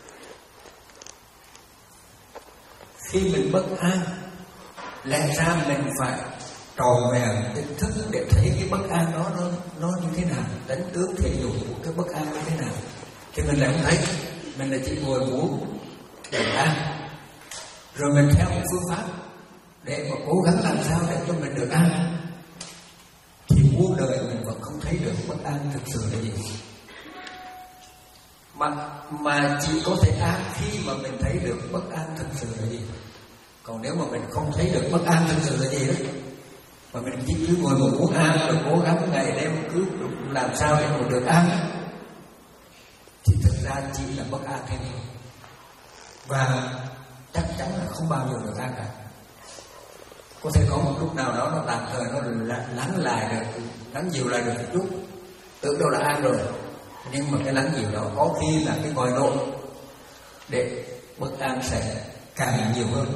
[SPEAKER 1] Khi mình bất an, lẽ ra mình phải tròn vẹn tỉnh thức để thấy cái bất an đó nó nó như thế nào, đánh tướng thể dục của cái bất an như thế nào. Thì mình lại không thấy, mình lại chỉ ngồi muốn được an, rồi mình theo một phương pháp để mà cố gắng làm sao để cho mình được an, thì muôn đời mình vẫn không thấy được bất an thực sự là gì. Mà, mà chỉ có thể an khi mà mình thấy được bất an thực sự là gì. Còn nếu mà mình không thấy được bất an thực sự là gì đó, mà mình chỉ cứ ngồi một muốn an rồi cố gắng ngày đêm cứ làm sao để mà được an, thì thực ra chỉ là bất an thế thôi. Và chắc chắn là không bao giờ được an cả. Có thể có một lúc nào đó nó tạm thời nó lắng lại được, lắng dịu lại được một chút, tưởng đâu là an rồi. Nhưng mà cái lắng dịu đó có khi là cái ngòi nổ để bất an sẽ càng nhiều hơn.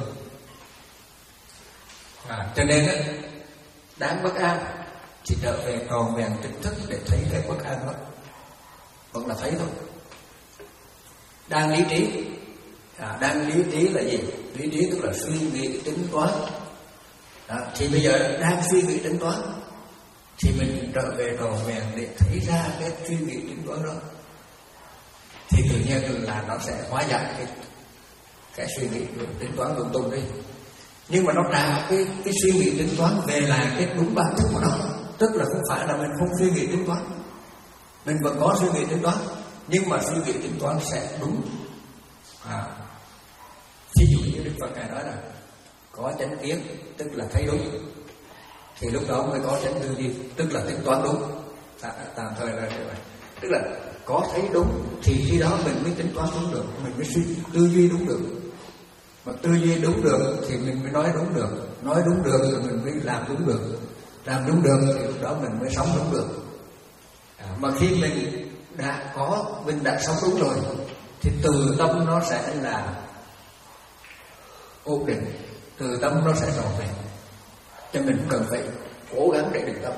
[SPEAKER 1] À, cho nên đó, đáng bất an chỉ trở về tròn vẹn tỉnh thức để thấy cái bất an đó, vẫn là thấy thôi. Đang lý trí, à, đang lý trí là gì? Lý trí tức là suy nghĩ tính toán. À, thì bây giờ đang suy nghĩ tính toán, thì mình trở về tròn vẹn để thấy ra cái suy nghĩ tính toán đó, thì tự nhiên là nó sẽ hóa giải cái cái suy nghĩ tính toán lung tung đi. Nhưng mà nó trả cái cái suy nghĩ tính toán về lại cái đúng bản chất của nó, tức là không phải là mình không suy nghĩ tính toán, mình vẫn có suy nghĩ tính toán, nhưng mà suy nghĩ tính toán sẽ đúng. À, ví dụ như Đức Phật ngài nói là có chánh kiến, tức là thấy đúng, thì lúc đó mới có chánh tư duy, tức là tính toán đúng. À, tạm thời là như vậy, tức là có thấy đúng thì khi đó mình mới tính toán đúng được, mình mới suy tư duy đúng được. Mà tư duy đúng được thì mình mới nói đúng được, nói đúng được thì mình mới làm đúng được, làm đúng được thì lúc đó mình mới sống đúng được. À, mà khi mình đã có, mình đã sống đúng rồi, thì từ tâm nó sẽ là ổn định, từ tâm nó sẽ tròn vẹn. Cho mình cần phải cố gắng để định tâm.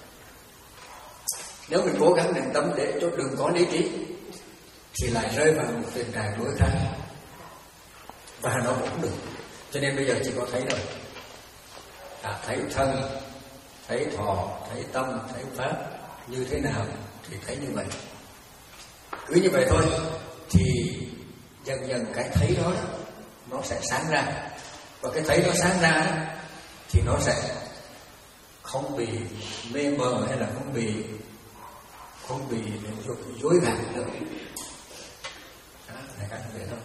[SPEAKER 1] Nếu mình cố gắng định tâm để cho đừng có lý trí, thì lại rơi vào một tình trạng đối kháng, và nó cũng được. Cho nên bây giờ chỉ có thấy rồi, à, thấy thân, thấy thọ, thấy tâm, thấy pháp như thế nào thì thấy như vậy. Cứ như vậy thôi, thì dần dần cái thấy đó nó sẽ sáng ra. Và cái thấy nó sáng ra thì nó sẽ không bị mê mờ hay là không bị không bị dối gạt nữa. Đó, là cái như vậy thôi.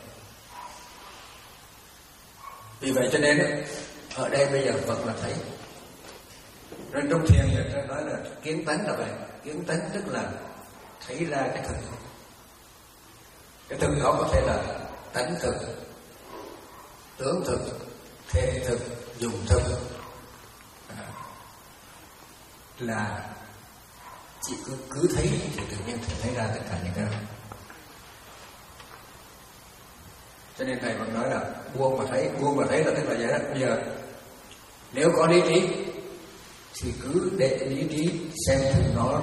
[SPEAKER 1] Vì vậy cho nên ở đây bây giờ vẫn là thấy. Rồi trong thiền người ta nói là kiến tánh là vậy. Kiến tánh tức là thấy ra cái thực. Cái thực đó có thể là tánh thực, tướng thực, thể thực, dụng thực. À, là chỉ cứ, cứ thấy thì tự nhiên thì thấy ra tất cả những cái đó. Cho nên thầy vẫn nói là buông mà thấy, buông mà thấy là tức là vậy đó. Bây giờ nếu có lý trí thì cứ để lý trí xem thử nó,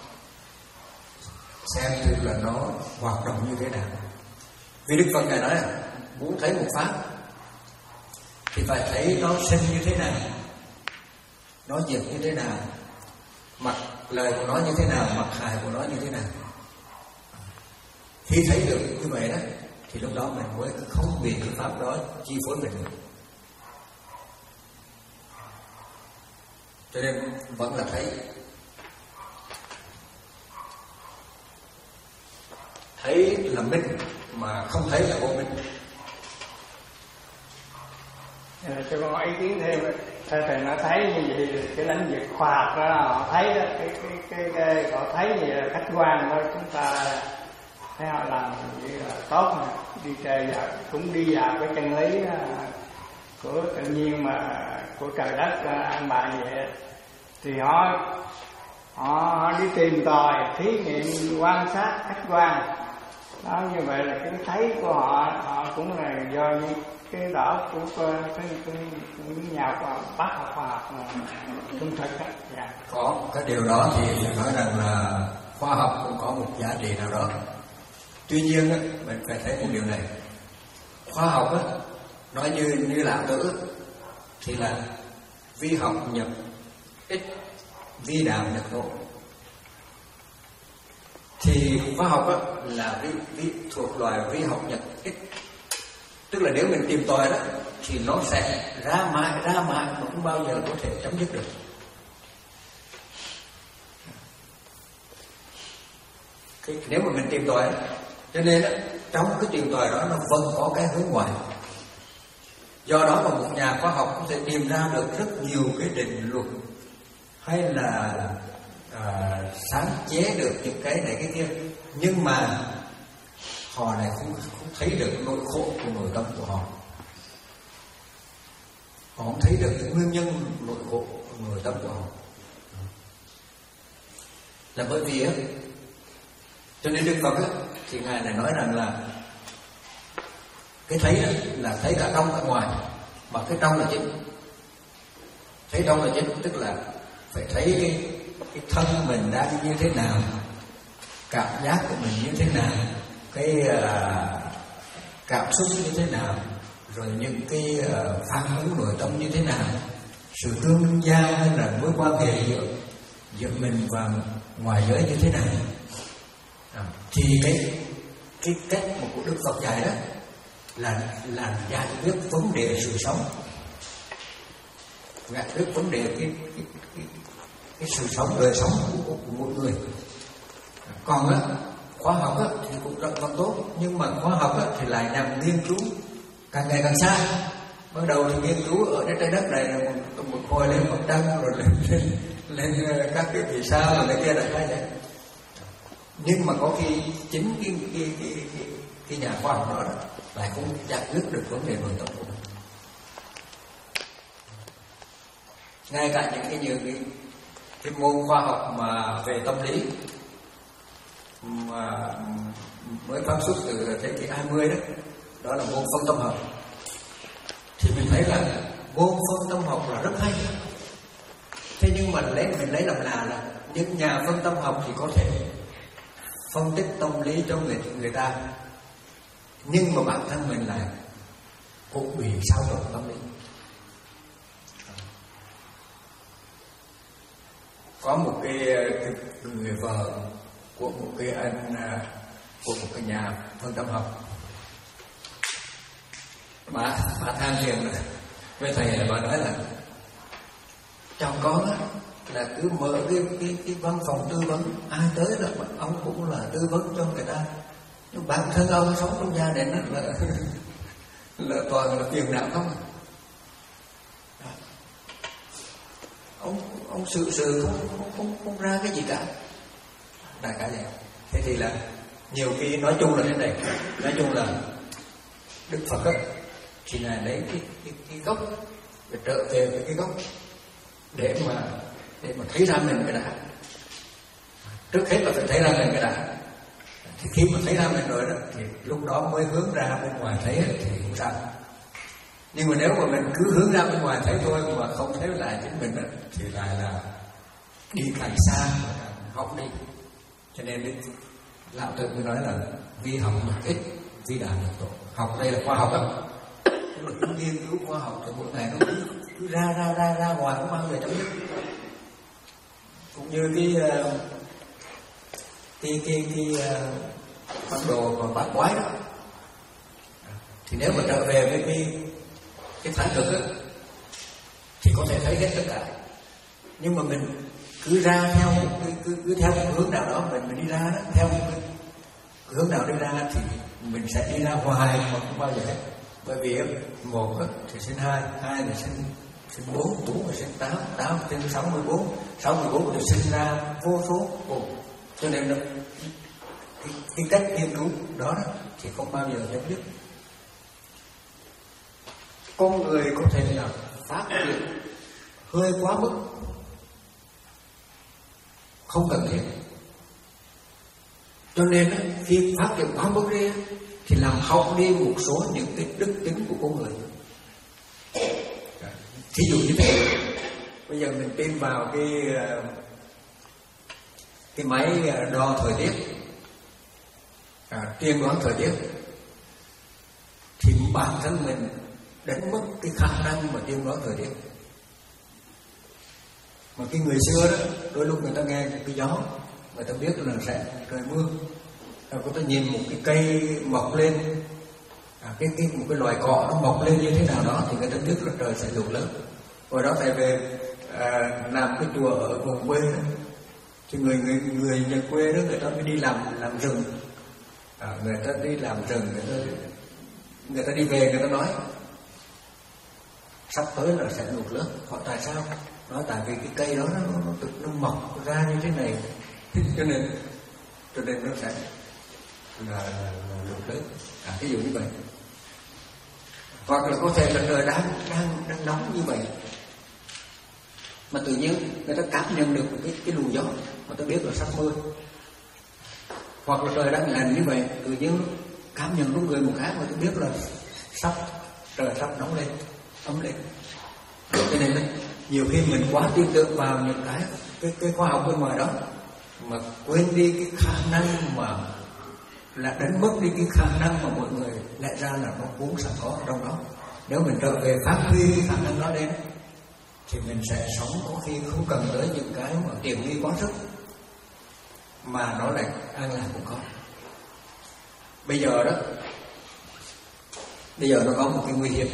[SPEAKER 1] xem thử là nó hoạt động như thế nào. Vì Đức Phật ngài nói là muốn thấy một pháp thì phải thấy nó sinh như thế nào, nó diệt như thế nào, mặt lời của nó như thế nào, mặt hại của nó như thế nào. Khi thấy được như vậy đó thì lúc đó mình mới không bị cái pháp đó chi phối mình được. Cho nên vẫn là thấy. Thấy là minh, mà không thấy là vô minh.
[SPEAKER 2] À, cho con ý kiến thêm, thầy thầy nó thấy như vậy, cái lĩnh vực khoa học đó họ thấy đó, cái cái cái, cái họ thấy gì là khách quan thôi, chúng ta thấy họ làm gì là tốt mà đi trời vào cũng đi vào cái chân lý của tự nhiên mà của trời đất ăn bài vậy, thì họ họ, họ đi tìm tòi thí nghiệm quan sát khách quan đó. Như vậy là cái thấy của họ họ cũng là do những cái đó của cái, cái, cái nhà khoa học, bác học khoa học trung thực á. Dạ.
[SPEAKER 1] Có cái điều đó thì phải nói rằng là khoa học cũng có một giá trị nào đó. Tuy nhiên á, mình phải thấy một điều này, khoa học á, nói như như Lão Tử thì là vi học nhập ích, vi đạo nhập độ. Thì khoa học á, là vi, vi, thuộc loài vi học nhập ích, tức là nếu mình tìm tòi đó thì nó sẽ ra mãi ra mãi mà không bao giờ có thể chấm dứt được. Cái, nếu mà mình tìm tòi, cho nên đó, trong cái tìm tòi đó nó vẫn có cái hướng ngoại. Do đó mà một nhà khoa học có thể tìm ra được rất nhiều cái định luật hay là à, sáng chế được những cái này cái kia, nhưng mà họ này không, không thấy được nỗi khổ của nội tâm của họ. Họ không thấy được cái nguyên nhân nỗi khổ của nội tâm của họ. Là bởi vì á, cho nên Đức Phật á, thì Ngài này nói rằng là cái thấy đó là thấy cả trong cả ngoài, mà cái trong là chính. Thấy trong là chính, tức là phải thấy cái, cái thân mình đang như thế nào, cảm giác của mình như thế nào, cái uh, cảm xúc như thế nào, rồi những cái uh, phản ứng nội tâm như thế nào, sự tương giao hay là mối quan hệ giữa giữa mình và ngoài giới như thế nào. À, thì cái cái cách mà của Đức Phật dạy đó là là giải quyết vấn đề sự sống, giải quyết vấn đề cái cái cái, cái sự sống, đời sống của, của mỗi người. Còn á, khoa học á, thì cũng rất là tốt, nhưng mà khoa học á, thì lại nằm nghiên cứu càng ngày càng xa. Bắt đầu thì nghiên cứu ở trên trái đất này là một, một hồi lên mặt trăng, rồi lên, lên, lên các cái vì sao rồi này kia là cái vậy. Nhưng mà có khi chính cái cái cái cái, cái nhà khoa học đó, đó lại không giải quyết được vấn đề nội tâm của mình. Ngay cả những cái nhiều cái, cái môn khoa học mà về tâm lý mà mới phát xuất từ thế kỷ hai mươi đó, đó là môn phân tâm học. Thì mình thấy là môn phân tâm học là rất hay. Thế nhưng mà lấy mình lấy làm là là những nhà phân tâm học thì có thể phân tích tâm lý cho người người ta, nhưng mà bản thân mình lại cũng bị xáo trộn tâm lý. Có một cái, cái người vợ của một cái anh của một cái nhà phân tâm học, bà bà than phiền với thầy là bà nói là chồng con á là cứ mở cái cái cái văn phòng tư vấn, ai tới là ông cũng là tư vấn cho người ta, nhưng bản thân ông sống trong gia đình đó là là toàn là phiền não không. Ông ông sự sự không không không không ra cái gì cả, đại cả vậy. Thế thì là nhiều khi nói chung là thế này, nói chung là Đức Phật á thì là lấy cái cái, cái gốc để trở về với cái gốc để mà để mà thấy ra mình cái đã. Trước hết là phải thấy ra mình cái đã. Thì khi mà thấy ra mình rồi đó thì lúc đó mới hướng ra bên ngoài thấy thì không sao. Nhưng mà nếu mà mình cứ hướng ra bên ngoài thấy thôi mà không thấy lại chính mình đó, thì lại là đi càng xa và càng hỏng đi. Cho nên đến Lão Tử mới nói là vi học nhập ích, vi đạo nhập độ. Học đây là khoa học đó, tức là cứ nghiên cứu khoa học thì mỗi ngày nó cứ, cứ ra ra ra ra ngoài không bao giờ chấm dứt. Cũng như cái cái cái cái bản đồ và bát quái đó, thì nếu mà trở về với cái cái thái cực á thì có thể thấy hết tất cả. Nhưng mà mình cứ ra theo cứ cứ, cứ theo một hướng nào đó, mình mình đi ra đó, theo một cái hướng nào đi ra thì mình sẽ đi ra hoài mà không bao giờ hết. Bởi vì một thì sinh hai, hai thì sinh sinh bốn, bốn thì sinh tám, tám thì sinh sáu mươi bốn, sáu mươi bốn thì sinh ra vô số cùng. Cho nên là cái, cái cách nghiên cứu đó, đó thì không bao giờ chấm dứt. Con người có thể là phát triển hơi quá mức, không cần thiết. Cho nên khi phát triển quá mức đi thì làm hỏng đi một số những cái đức tính của con người. Thí dụ như thế, bây giờ mình tin vào cái cái máy đo thời tiết, à, tiên đoán thời tiết, thì bản thân mình đánh mất cái khả năng mà tiên đoán thời tiết. Mà cái người xưa đó, đôi lúc người ta nghe cái gió, người ta biết là sẽ trời mưa, rồi người ta nhìn một cái cây mọc lên, à, cái, cái một cái loài cỏ nó mọc lên như thế nào đó thì người ta biết là trời sẽ lụt lớn. Hồi đó thầy về à, làm cái chùa ở vùng quê đó, thì người người người nhà quê đó người ta mới đi làm làm rừng, à, người ta đi làm rừng, người ta người ta đi về người ta nói sắp tới là sẽ lụt lớn. Hỏi tại sao? Nói tại vì cái cây đó nó nó, nó, nó mọc ra như thế này, cho nên cho nên nó sẽ là, là, là lụt lớn. À, ví dụ như vậy. Hoặc là có thể là trời đang đang đang nóng như vậy, mà tự nhiên người ta cảm nhận được cái cái luồng gió, mà ta biết là sắp mưa. Hoặc là trời đang lạnh như vậy, tự nhiên cảm nhận đúng người một cái mà ta biết là sắp trời sắp nóng lên, ấm lên. Cho nên đấy, nhiều khi mình quá tin tưởng vào những cái cái, cái khoa học bên ngoài đó, mà quên đi cái khả năng mà là đánh mất đi cái khả năng mà mọi người lẽ ra là nó vốn sẵn có trong đó. Nếu mình trở về phát huy cái khả năng đó lên thì mình sẽ sống có khi không cần tới những cái mà tiềm nghi quá sức, mà nó lại an lạc cũng có. Bây giờ đó, bây giờ nó có một cái nguy hiểm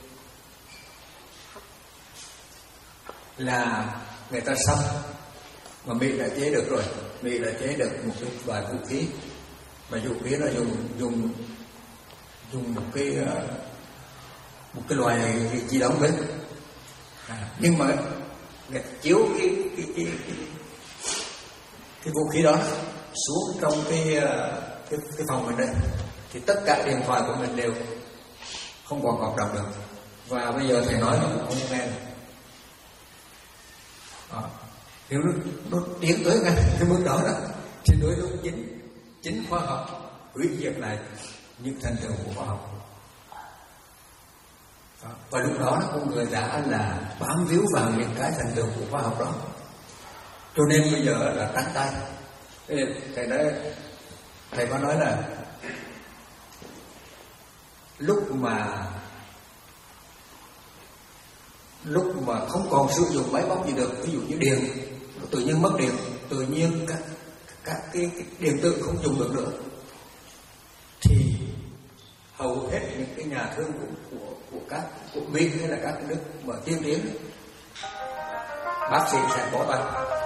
[SPEAKER 1] là người ta sắp mà Mỹ đã chế được rồi, Mỹ đã chế được một cái loại vũ khí, mà vũ khí là dùng dùng dùng một cái một cái loại gì đó bên, à, nhưng mà người chiếu cái cái cái cái, cái vũ khí đó xuống trong cái cái, cái phòng mình đây, thì tất cả điện thoại của mình đều không còn hoạt động được, và bây giờ thầy nói nó cũng không nghe được. À, nếu nó, nó tiến tới ngay cái mức đó đó thì đối với chính chính khoa học hủy diệt lại những thành tựu của khoa học. Đó. Và lúc đó con người đã là bám víu vào những cái thành tựu của khoa học đó, cho nên bây giờ là trắng tay. Thầy nói, thầy có nói là lúc mà lúc mà không còn sử dụng máy móc gì được, ví dụ như điện, tự nhiên mất điện, tự nhiên các các cái, cái điện tử không dùng được nữa, thì hầu hết những cái nhà thương của của, của các của Mỹ hay là các nước mà tiên tiến, bác sĩ sẽ bỏ tay,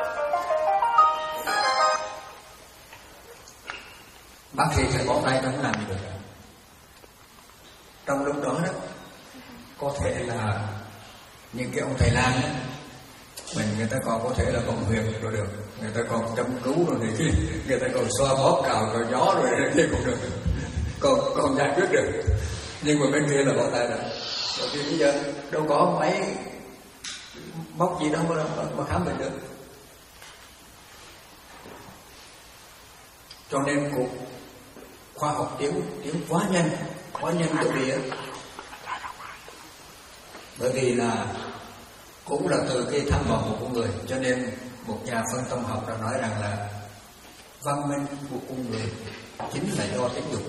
[SPEAKER 1] bác sĩ sẽ bỏ tay, không làm gì được. Trong lúc đó đó có thể là những cái ông thầy lang đó, mình người ta còn có thể là còn huyền rồi được, người ta còn chăm cứu rồi này kia, người ta còn xoa bóp cào cào gió rồi này kia cũng được, còn còn giải quyết được. Nhưng mà bên kia là bỏ tay rồi, bởi vì bây giờ đâu có máy móc gì đâu mà, mà khám bệnh được. Cho nên cuộc khoa học tiến tiến quá nhanh, quá nhanh cực kỳ. Bởi vì là cũng là từ cái tham vọng của con người, cho nên một nhà phân tâm học đã nói rằng là văn minh của con người chính là do tính dục.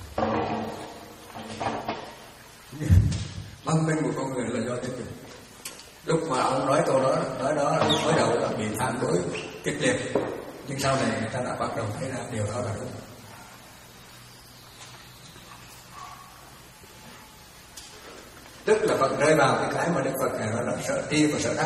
[SPEAKER 1] Văn minh của con người là do tính dục. Lúc mà ông nói câu đó, nói đó mới đầu là bị phản đối kịch liệt, nhưng sau này người ta đã bắt đầu thấy ra điều đó là đúng. Tức là Phật rơi vào cái cái mà Đức Phật này nói là sợ tri và sợ đắc.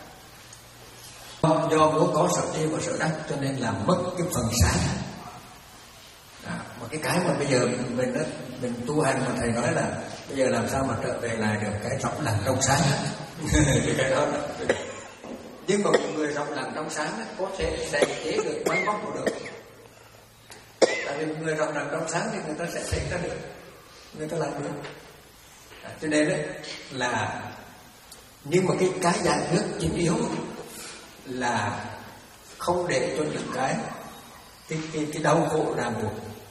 [SPEAKER 1] Do muốn có sợ tri và sợ đắc cho nên làm mất cái phần sáng. À, mà cái cái mà bây giờ mình đó, mình tu hành mà thầy nói là bây giờ làm sao mà trở về lại được cái rộng lặng trong sáng. Cái đó là... Nhưng mà một người rộng lặng trong sáng có thể sẽ chế được máy móc của được. Tại vì người rộng lặng trong sáng thì người ta sẽ thấy ra được, người ta làm được. À, cho nên đấy là, nhưng mà cái cái giải quyết chính yếu là không để cho những cái cái cái cái đau khổ ràng buộc.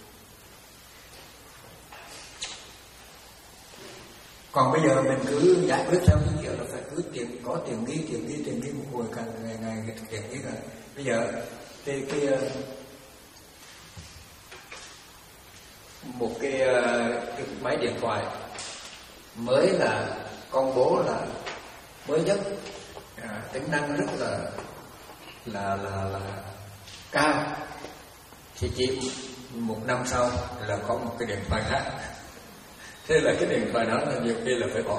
[SPEAKER 1] Còn bây giờ mình cứ giải quyết theo cái kiểu là phải cứ tiền có tiền ghi tiền ghi tiền ghi một hồi càng ngày ngày thực hiện cái là bây giờ cái cái một cái, cái máy điện thoại mới là công bố là mới nhất, à, tính năng rất là là là là cao, thì chỉ một năm sau là có một cái điện thoại khác. Thế là cái điện thoại đó là nhiều khi là phải bỏ.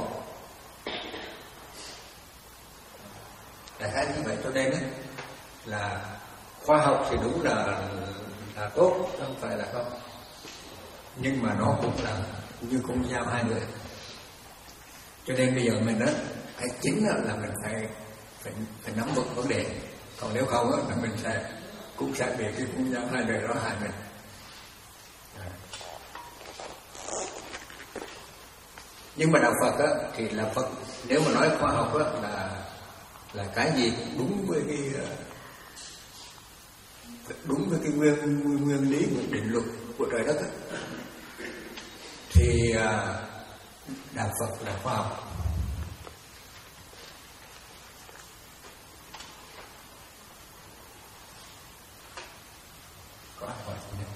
[SPEAKER 1] Đại khái như vậy, cho nên ấy, là khoa học thì đúng là là tốt, không phải là không, nhưng mà nó cũng là như con dao hai lưỡi. Cho nên bây giờ mình đó cái chính là mình phải phải phải nắm vững vấn đề, còn nếu không đó, là mình sẽ cũng sẽ bị cái con dao hai lưỡi đó hại mình. Nhưng mà đạo Phật á, thì là Phật, nếu mà nói khoa học á, là là cái gì đúng với cái đúng với cái nguyên nguyên, nguyên lý, nguyên định luật của trời đất á, thì đạo Phật là khoa học. Có ai hỏi gì nữa?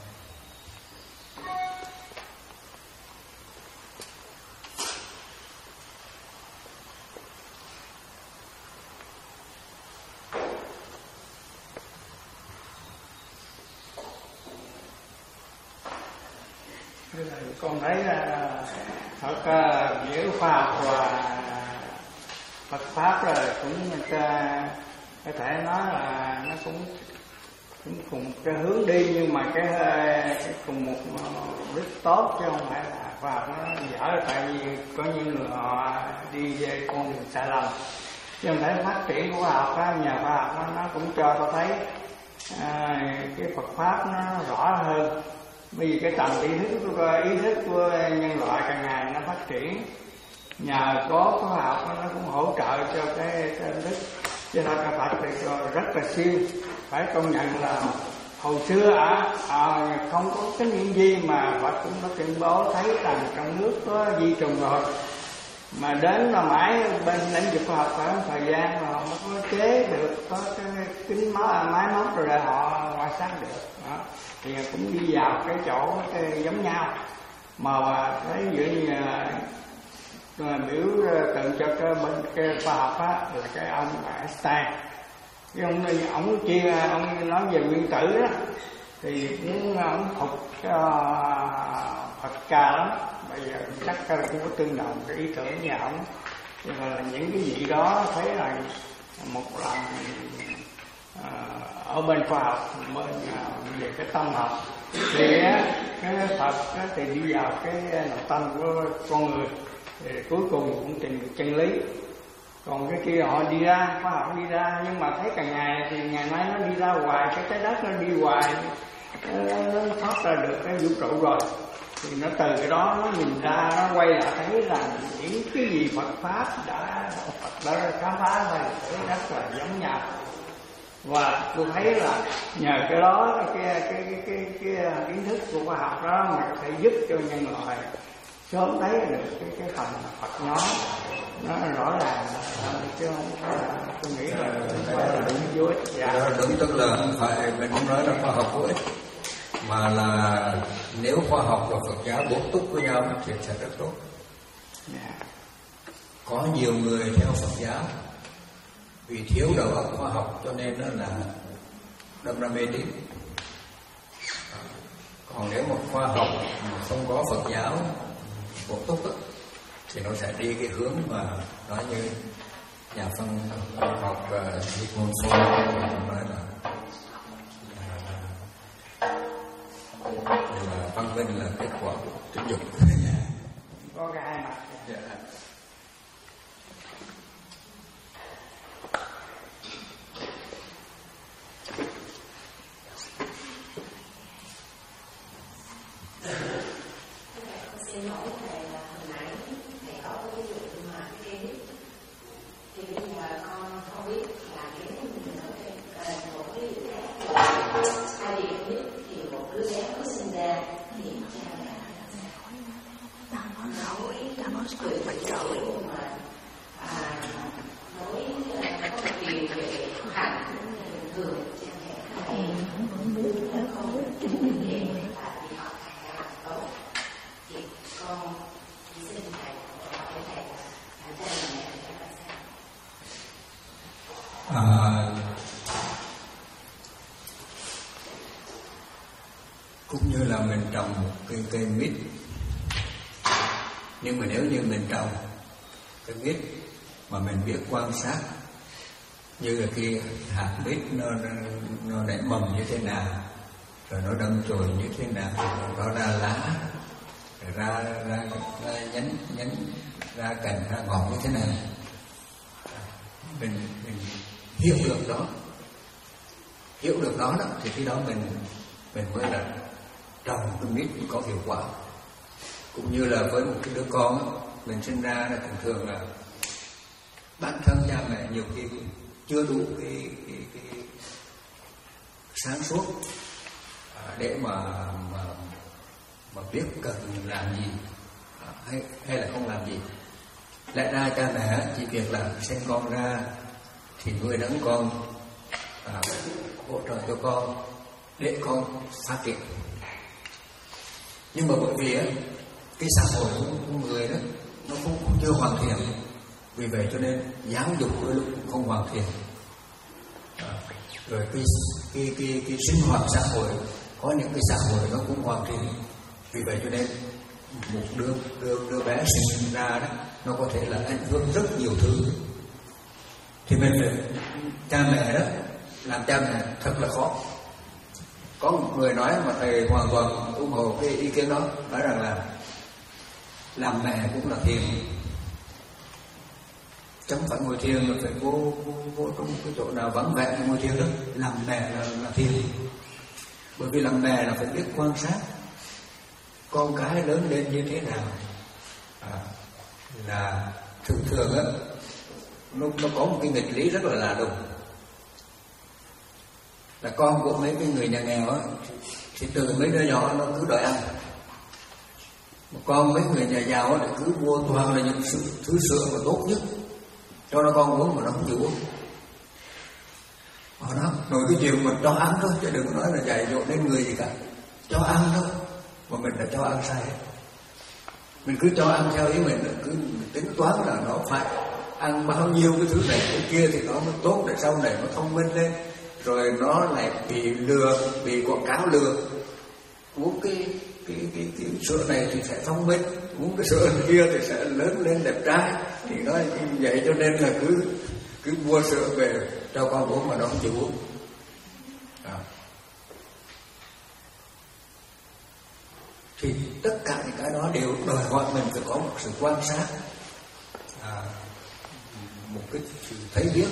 [SPEAKER 2] Con thấy Phật giữa khoa học và Phật pháp rồi cũng có thể nói là nó cũng cũng cùng cái hướng đi, nhưng mà cái, cái cùng một mục đích tốt, chứ không phải là khoa học nó dở, tại vì có những người họ đi về con đường sai lầm. Chứ không thể phát triển của khoa học á, nhà khoa học nó, nó cũng cho tôi thấy à, cái Phật pháp nó rõ hơn. Bởi vì cái tầm ý thức của ý thức của nhân loại càng ngày nó phát triển, nhờ có khoa học nó cũng hỗ trợ cho cái, cái ý thức. Cho nên cái Phật thì rất là siêu, phải công nhận là hồi xưa à, à, không có cái những gì mà Phật cũng có tuyên bố thấy rằng trong nước có di trùng rồi, mà đến là mãi bên lĩnh vực khoa học phải một thời gian mà họ mới có chế được, có cái kính máy móc rồi để họ quan sát được đó. Thì cũng đi vào cái chỗ cái giống nhau, mà thấy dụ như là biểu tượng cho cái bên cái khoa học á là cái ông Einstein. Cái ông ông chia ông nói về nguyên tử đó, thì muốn ông phục cho Phật ca lắm. Bây giờ chắc cũng có tương đồng cái ý tưởng nhà ông, nhưng mà là những cái gì đó thấy là một lần à, ở bên khoa học, bên à, về cái tâm học thì á, cái Phật á, thì đi vào cái nội tâm của con người, thì cuối cùng cũng tìm được chân lý. Còn cái kia họ đi ra, khoa học đi ra, nhưng mà thấy càng ngày thì ngày nay nó đi ra hoài, cái trái đất nó đi hoài, nó, nó thoát ra được cái vũ trụ rồi, thì nó từ cái đó nó nhìn ra, nó quay lại thấy là những cái gì Phật pháp đã Phật đã khám phá ra thì rất là giống nhau. Và tôi thấy là nhờ cái đó, cái cái cái cái, cái, cái kiến thức của khoa học đó mà có thể giúp cho nhân loại sớm thấy được cái cái phần Phật nói nó rõ ràng, chứ không phải là tôi nghĩ là phải đúng vô ích. Dạ.
[SPEAKER 1] Đúng, tức là không phải mình không nói là khoa học vô ích, mà là nếu khoa học và Phật giáo bổ túc với nhau thì sẽ rất tốt.
[SPEAKER 2] Yeah.
[SPEAKER 1] Có nhiều người theo Phật giáo vì thiếu đầu óc khoa học cho nên nó là đâm ra mê tín. Còn nếu mà khoa học mà không có Phật giáo bổ túc đó, thì nó sẽ đi cái hướng mà nói như nhà phân học Sigmund Freud nói là là văn minh là kết quả tính dục.
[SPEAKER 2] Có cái hai mặt.
[SPEAKER 1] Yeah.
[SPEAKER 5] Xin lỗi thầy là hồi nãy thầy có cái ví dụ mà cái clip, thì bây giờ con không biết là cái mình nói thêm một cái ví dụ khác là hai điểm biết thường cha mẹ thầy nó không kính mình về và vì họ thành ra làm tốt thì con xin thầy hỏi thầy là làm cha làm mẹ thì phải sao?
[SPEAKER 1] À, cũng như là mình trồng một cây cây mít, nhưng mà nếu như mình trồng cây mít mà mình biết quan sát, như là khi hạt mít nó nó nảy mầm như thế nào, rồi nó đâm chồi như thế nào, rồi nó ra lá, rồi ra ra, ra nhánh nhánh ra cành ra ngọn như thế nào, mình mình hiểu được đó, hiểu được đó đó thì khi đó mình mình mới là trồng cái mít có hiệu quả. Cũng như là với một cái đứa con đó, mình sinh ra là thường thường là bản thân cha mẹ nhiều khi chưa đủ cái, cái, cái sáng suốt để mà, mà mà biết cần làm gì hay hay là không làm gì. Lẽ ra cha mẹ chỉ việc là sinh con ra thì nuôi nấng con, à, hỗ trợ cho con để con phát triển. Nhưng mà bởi vì á, cái xã hội của người đó nó cũng, cũng chưa hoàn thiện, vì vậy cho nên giáo dục đôi lúc cũng không hoàn thiện. À, rồi cái, cái, cái, cái sinh hoạt xã hội, có những cái xã hội nó cũng hoàn thiện, vì vậy cho nên một đứa, đứa, đứa bé sinh ra đó nó có thể là ảnh hưởng rất nhiều thứ. Thì mình phải, cha mẹ đó, làm cha mẹ thật là khó. Có một người nói mà thầy hoàn toàn ủng hộ cái ý kiến đó, nói rằng là làm mẹ cũng là thiền, chẳng phải ngồi thiền mà phải vô, vô, vô trong cái chỗ nào vắng vẻ ngồi thiền đó. Làm mẹ là, là thiền, bởi vì làm mẹ là phải biết quan sát con cái lớn lên như thế nào. À, là thường thường á, nó, nó có một cái nghịch lý rất là lạ lùng, là con của mấy cái người nhà nghèo á thì từ mấy đứa nhỏ nó cứ đòi ăn, một con mấy người nhà giàu á thì cứ mua toàn là những thứ sữa mà tốt nhất cho nó con uống mà nó không chịu uống. Họ nói rồi cái chuyện mình cho ăn thôi, chứ đừng nói là dạy dỗ đến người gì cả, cho ăn thôi, mà mình đã cho ăn sai. Mình cứ cho ăn theo ý mình, cứ tính toán là nó phải ăn bao nhiêu cái thứ này cái kia thì nó mới tốt, để sau này nó thông minh lên, rồi nó lại bị lừa, bị quảng cáo lừa. Uống cái cái cái, cái sữa này thì sẽ thông minh, uống cái sữa kia thì sẽ lớn lên đẹp trai. Thì nói vậy cho nên là cứ cứ mua sữa về cho con uống mà nó không chịu uống. À. Thì tất cả những cái đó đều đòi hỏi mình phải có một sự quan sát, à, một cái sự thấy biết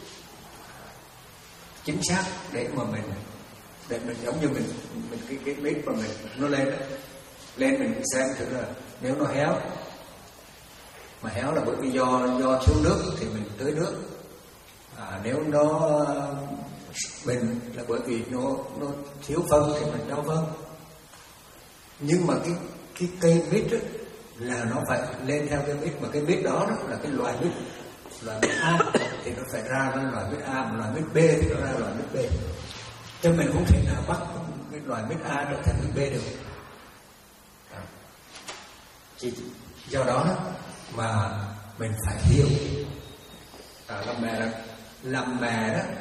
[SPEAKER 1] chính xác để mà mình để mình giống như mình mình cái cái biết mà mình nó lên đó, lên mình xem thử là nếu nó héo, mà héo là bởi vì do do thiếu nước thì mình tưới nước, à, nếu nó bình là bởi vì nó nó thiếu phân thì mình cho phân. Nhưng mà cái cái cây mít đó, là nó phải lên theo cái mít, mà cái mít đó, đó là cái loại mít, loại mít A thì nó phải ra cái loại mít A, mà loại mít B thì nó ra loại mít B. Cho mình không thể nào bắt cái loại mít A trở thành mít B được. Chỉ do đó mà mình phải hiểu, à, làm mẹ là làm mẹ đó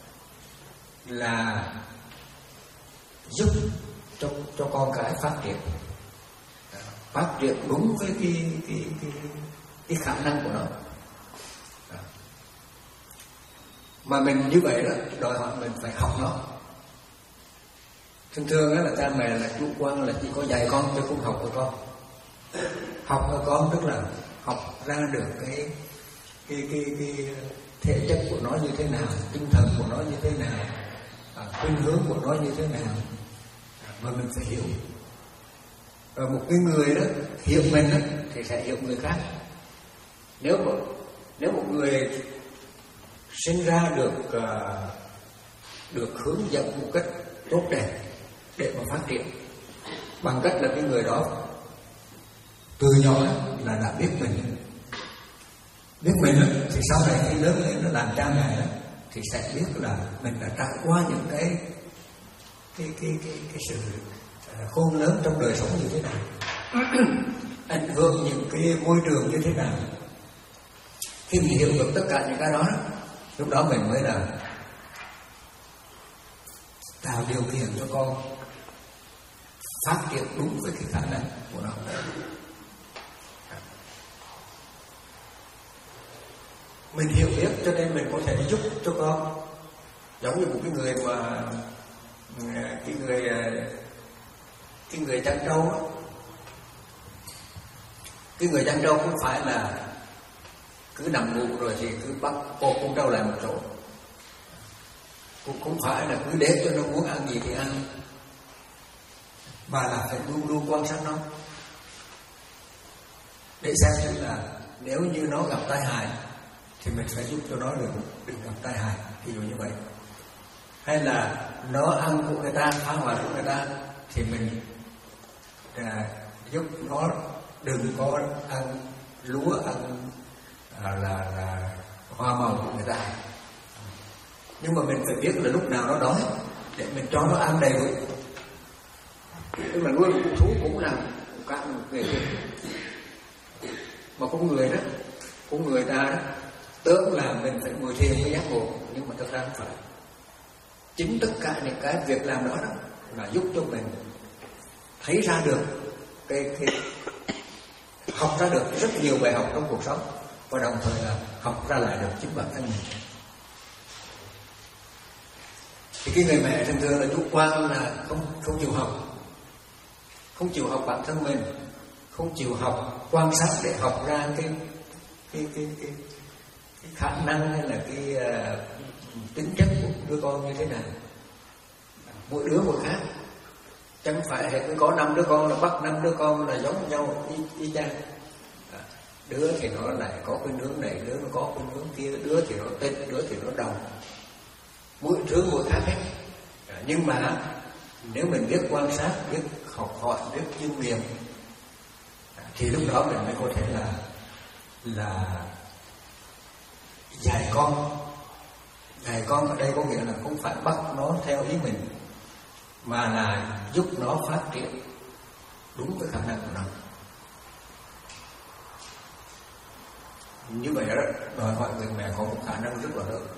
[SPEAKER 1] là giúp cho cho con cái phát triển, phát triển đúng với cái cái cái, cái khả năng của nó. Mà mình như vậy đó đòi hỏi mình phải học nó. Thường thường là cha mẹ là chủ quan là chỉ có dạy con chứ không học của con. Học của con tức là học ra được cái cái cái cái thể chất của nó như thế nào, tinh thần của nó như thế nào, à, khuynh hướng của nó như thế nào, mà mình phải hiểu. Và một cái người đó hiểu mình đó, thì sẽ hiểu người khác. Nếu mà nếu một người sinh ra được uh, được hướng dẫn một cách tốt đẹp để mà phát triển, bằng cách là cái người đó từ nhỏ là đã biết mình, biết mình thì sau này khi lớn lên nó làm cha mẹ thì sẽ biết là mình đã trải qua những cái cái cái cái, cái sự khôn lớn trong đời sống như thế nào, ảnh hưởng những cái môi trường như thế nào. Khi mình hiểu được tất cả những cái đó, lúc đó mình mới là tạo điều kiện cho con phát triển đúng với cái khả năng của nó. Mình hiểu biết cho nên mình có thể giúp cho con. Giống như một cái người mà cái người cái người chăn trâu, cái người chăn trâu không phải là cứ nằm ngủ rồi thì cứ bắt cột con trâu lại một chỗ, cũng không phải là cứ để cho nó muốn ăn gì thì ăn, mà là phải luôn luôn quan sát nó để xem như là nếu như nó gặp tai hại thì mình phải giúp cho nó đừng đừng gặp tai hại, ví dụ như vậy. Hay là nó ăn của người ta, phá hoại của người ta thì mình à, giúp nó đừng có ăn lúa, ăn à, là, là hoa màu của người ta. Nhưng mà mình phải biết là lúc nào nó đói để mình cho nó ăn đầy đủ. Tức là nuôi một con thú cũng là các một nghề nghiệp. Mà con người đó, con người ta đó, tưởng là mình phải ngồi thiền mới giác ngộ, nhưng mà thật ra không phải. Chính tất cả những cái việc làm đó, đó là giúp cho mình thấy ra được cái, cái học ra được rất nhiều bài học trong cuộc sống, và đồng thời là học ra lại được chính bản thân mình. Thì cái người mẹ thường thường là chủ quan là không không chịu học, không chịu học bản thân mình, không chịu học quan sát để học ra cái cái cái cái, cái khả năng hay là cái uh, tính chất của đứa con như thế nào. Mỗi đứa một khác, chẳng phải là cứ có năm đứa con là bắt năm đứa con là giống nhau y, y chang. Đứa thì nó lại có cái hướng này, đứa nó có cái hướng kia, đứa thì nó tịnh, đứa thì nó đồng. Mỗi thứ mỗi khác hết. Nhưng mà nếu mình biết quan sát, biết học hỏi, biết chiêm nghiệm thì lúc đó mình mới có thể là là dạy con. Dạy con ở đây có nghĩa là không phải bắt nó theo ý mình, mà là giúp nó phát triển đúng với khả năng của nó. Như vậy đó, đòi hỏi người mẹ có một khả năng rất là lớn.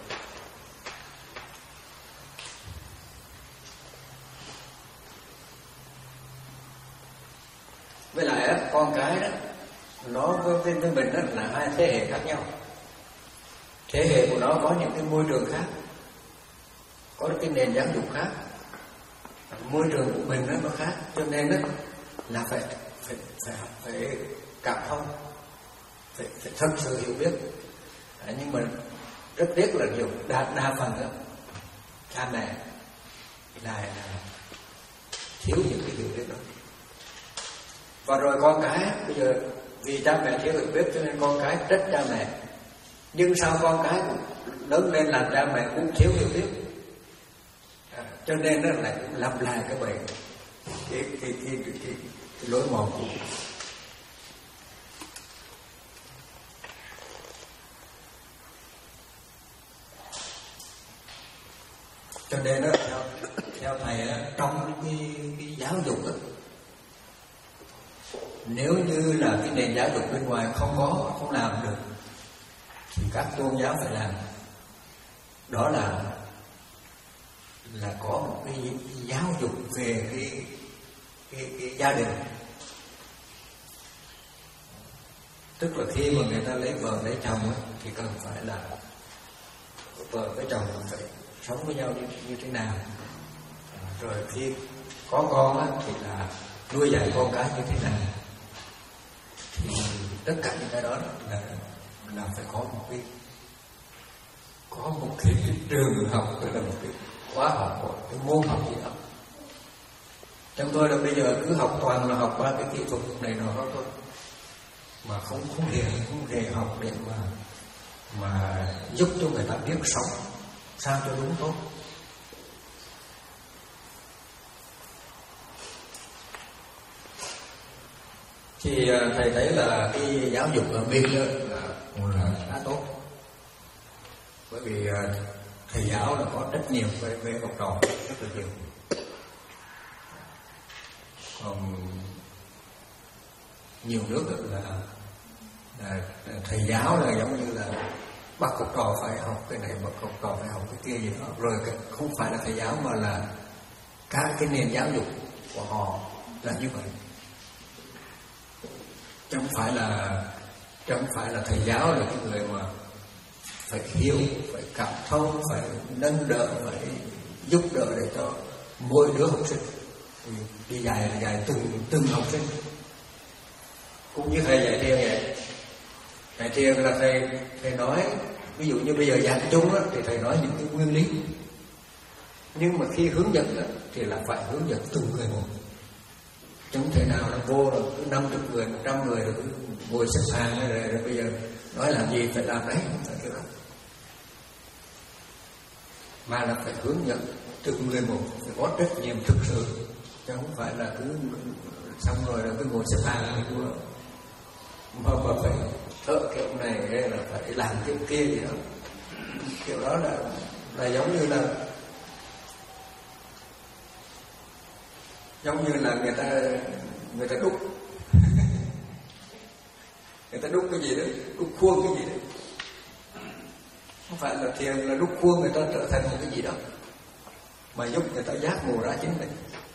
[SPEAKER 1] Với lại á, con cái đó, nó với, với mình đó là hai thế hệ khác nhau. Thế hệ của nó có những cái môi trường khác, có cái nền giáo dục khác, môi trường của mình đó nó khác, cho nên đó là phải phải phải phải cảm thông, phải, phải thật sự hiểu biết. À, nhưng mà rất tiếc là nhiều đa đa phần đó cha mẹ lại là thiếu những cái hiểu biết đó. Và rồi con cái bây giờ vì cha mẹ thiếu hiểu biết cho nên con cái trách cha mẹ, nhưng sao con cái cũng lớn lên làm cha mẹ cũng thiếu hiểu biết. À, cho nên nó lại cũng lặp lại cái bệnh cái cái cái, cái, cái, cái lối mòn của mình. Cho nên đó, theo, theo thầy đó, trong cái, cái giáo dục đó, nếu như là cái nền giáo dục bên ngoài không có, không làm được thì các tôn giáo phải làm. Đó là là có một cái giáo dục về cái cái, cái gia đình. Tức là khi mà người ta lấy vợ lấy chồng ấy, thì cần phải là vợ với chồng phải sống với nhau như, như thế nào. Rồi khi có con ấy, thì là nuôi dạy con cái như thế nào. Thì tất cả những cái đó là là phải có một cái có một cái, cái trường học, tức là một cái khóa học, một cái môn học gì đó. Trong tôi là bây giờ cứ học toàn là học qua cái kỹ thuật này nọ đó thôi, mà không không hề không hề học để mà mà giúp cho người ta biết sống sao cho đúng tốt. Thì thầy thấy là cái giáo dục ở bên đó là, là khá tốt, bởi vì thầy giáo là có trách nhiệm với với học trò rất là nhiều. Còn nhiều nước là, là thầy giáo là giống như là bắt học trò phải học cái này, bắt học trò phải học cái kia gì đó, rồi không phải là thầy giáo mà là các cái nền giáo dục của họ là như vậy. Chứ không phải là chứ không phải là thầy giáo là cái người mà phải hiểu, phải cảm thông, phải nâng đỡ, phải giúp đỡ để cho mỗi đứa học sinh đi dạy là dạy từng từng học sinh. Cũng như thầy dạy thiền vậy. Thầy thiền là thầy thầy nói, ví dụ như bây giờ giảng chung đó, thì thầy nói những cái nguyên lý, nhưng mà khi hướng dẫn đó, thì là phải hướng dẫn từng người một. Chứ không thể nào là vô rồi cứ năm mươi người, một trăm người rồi cứ ngồi xếp hàng rồi, rồi bây giờ nói làm gì phải làm đấy, không phải kiểu đó. Mà là phải hướng dẫn từng người một, phải có trách nhiệm thực sự, chứ không phải là cứ xong rồi rồi cứ ngồi xếp hàng rồi cứ mà, mà phải thợ kiểu này hay là phải làm kiểu kia gì đó. Kiểu đó là là giống như là giống như là người ta người ta đúc người ta đúc cái gì đó, đúc khuôn cái gì đó. Không phải là thiền là đúc khuôn người ta trở thành một cái gì đó, mà giúp người ta giác ngộ ra chính mình.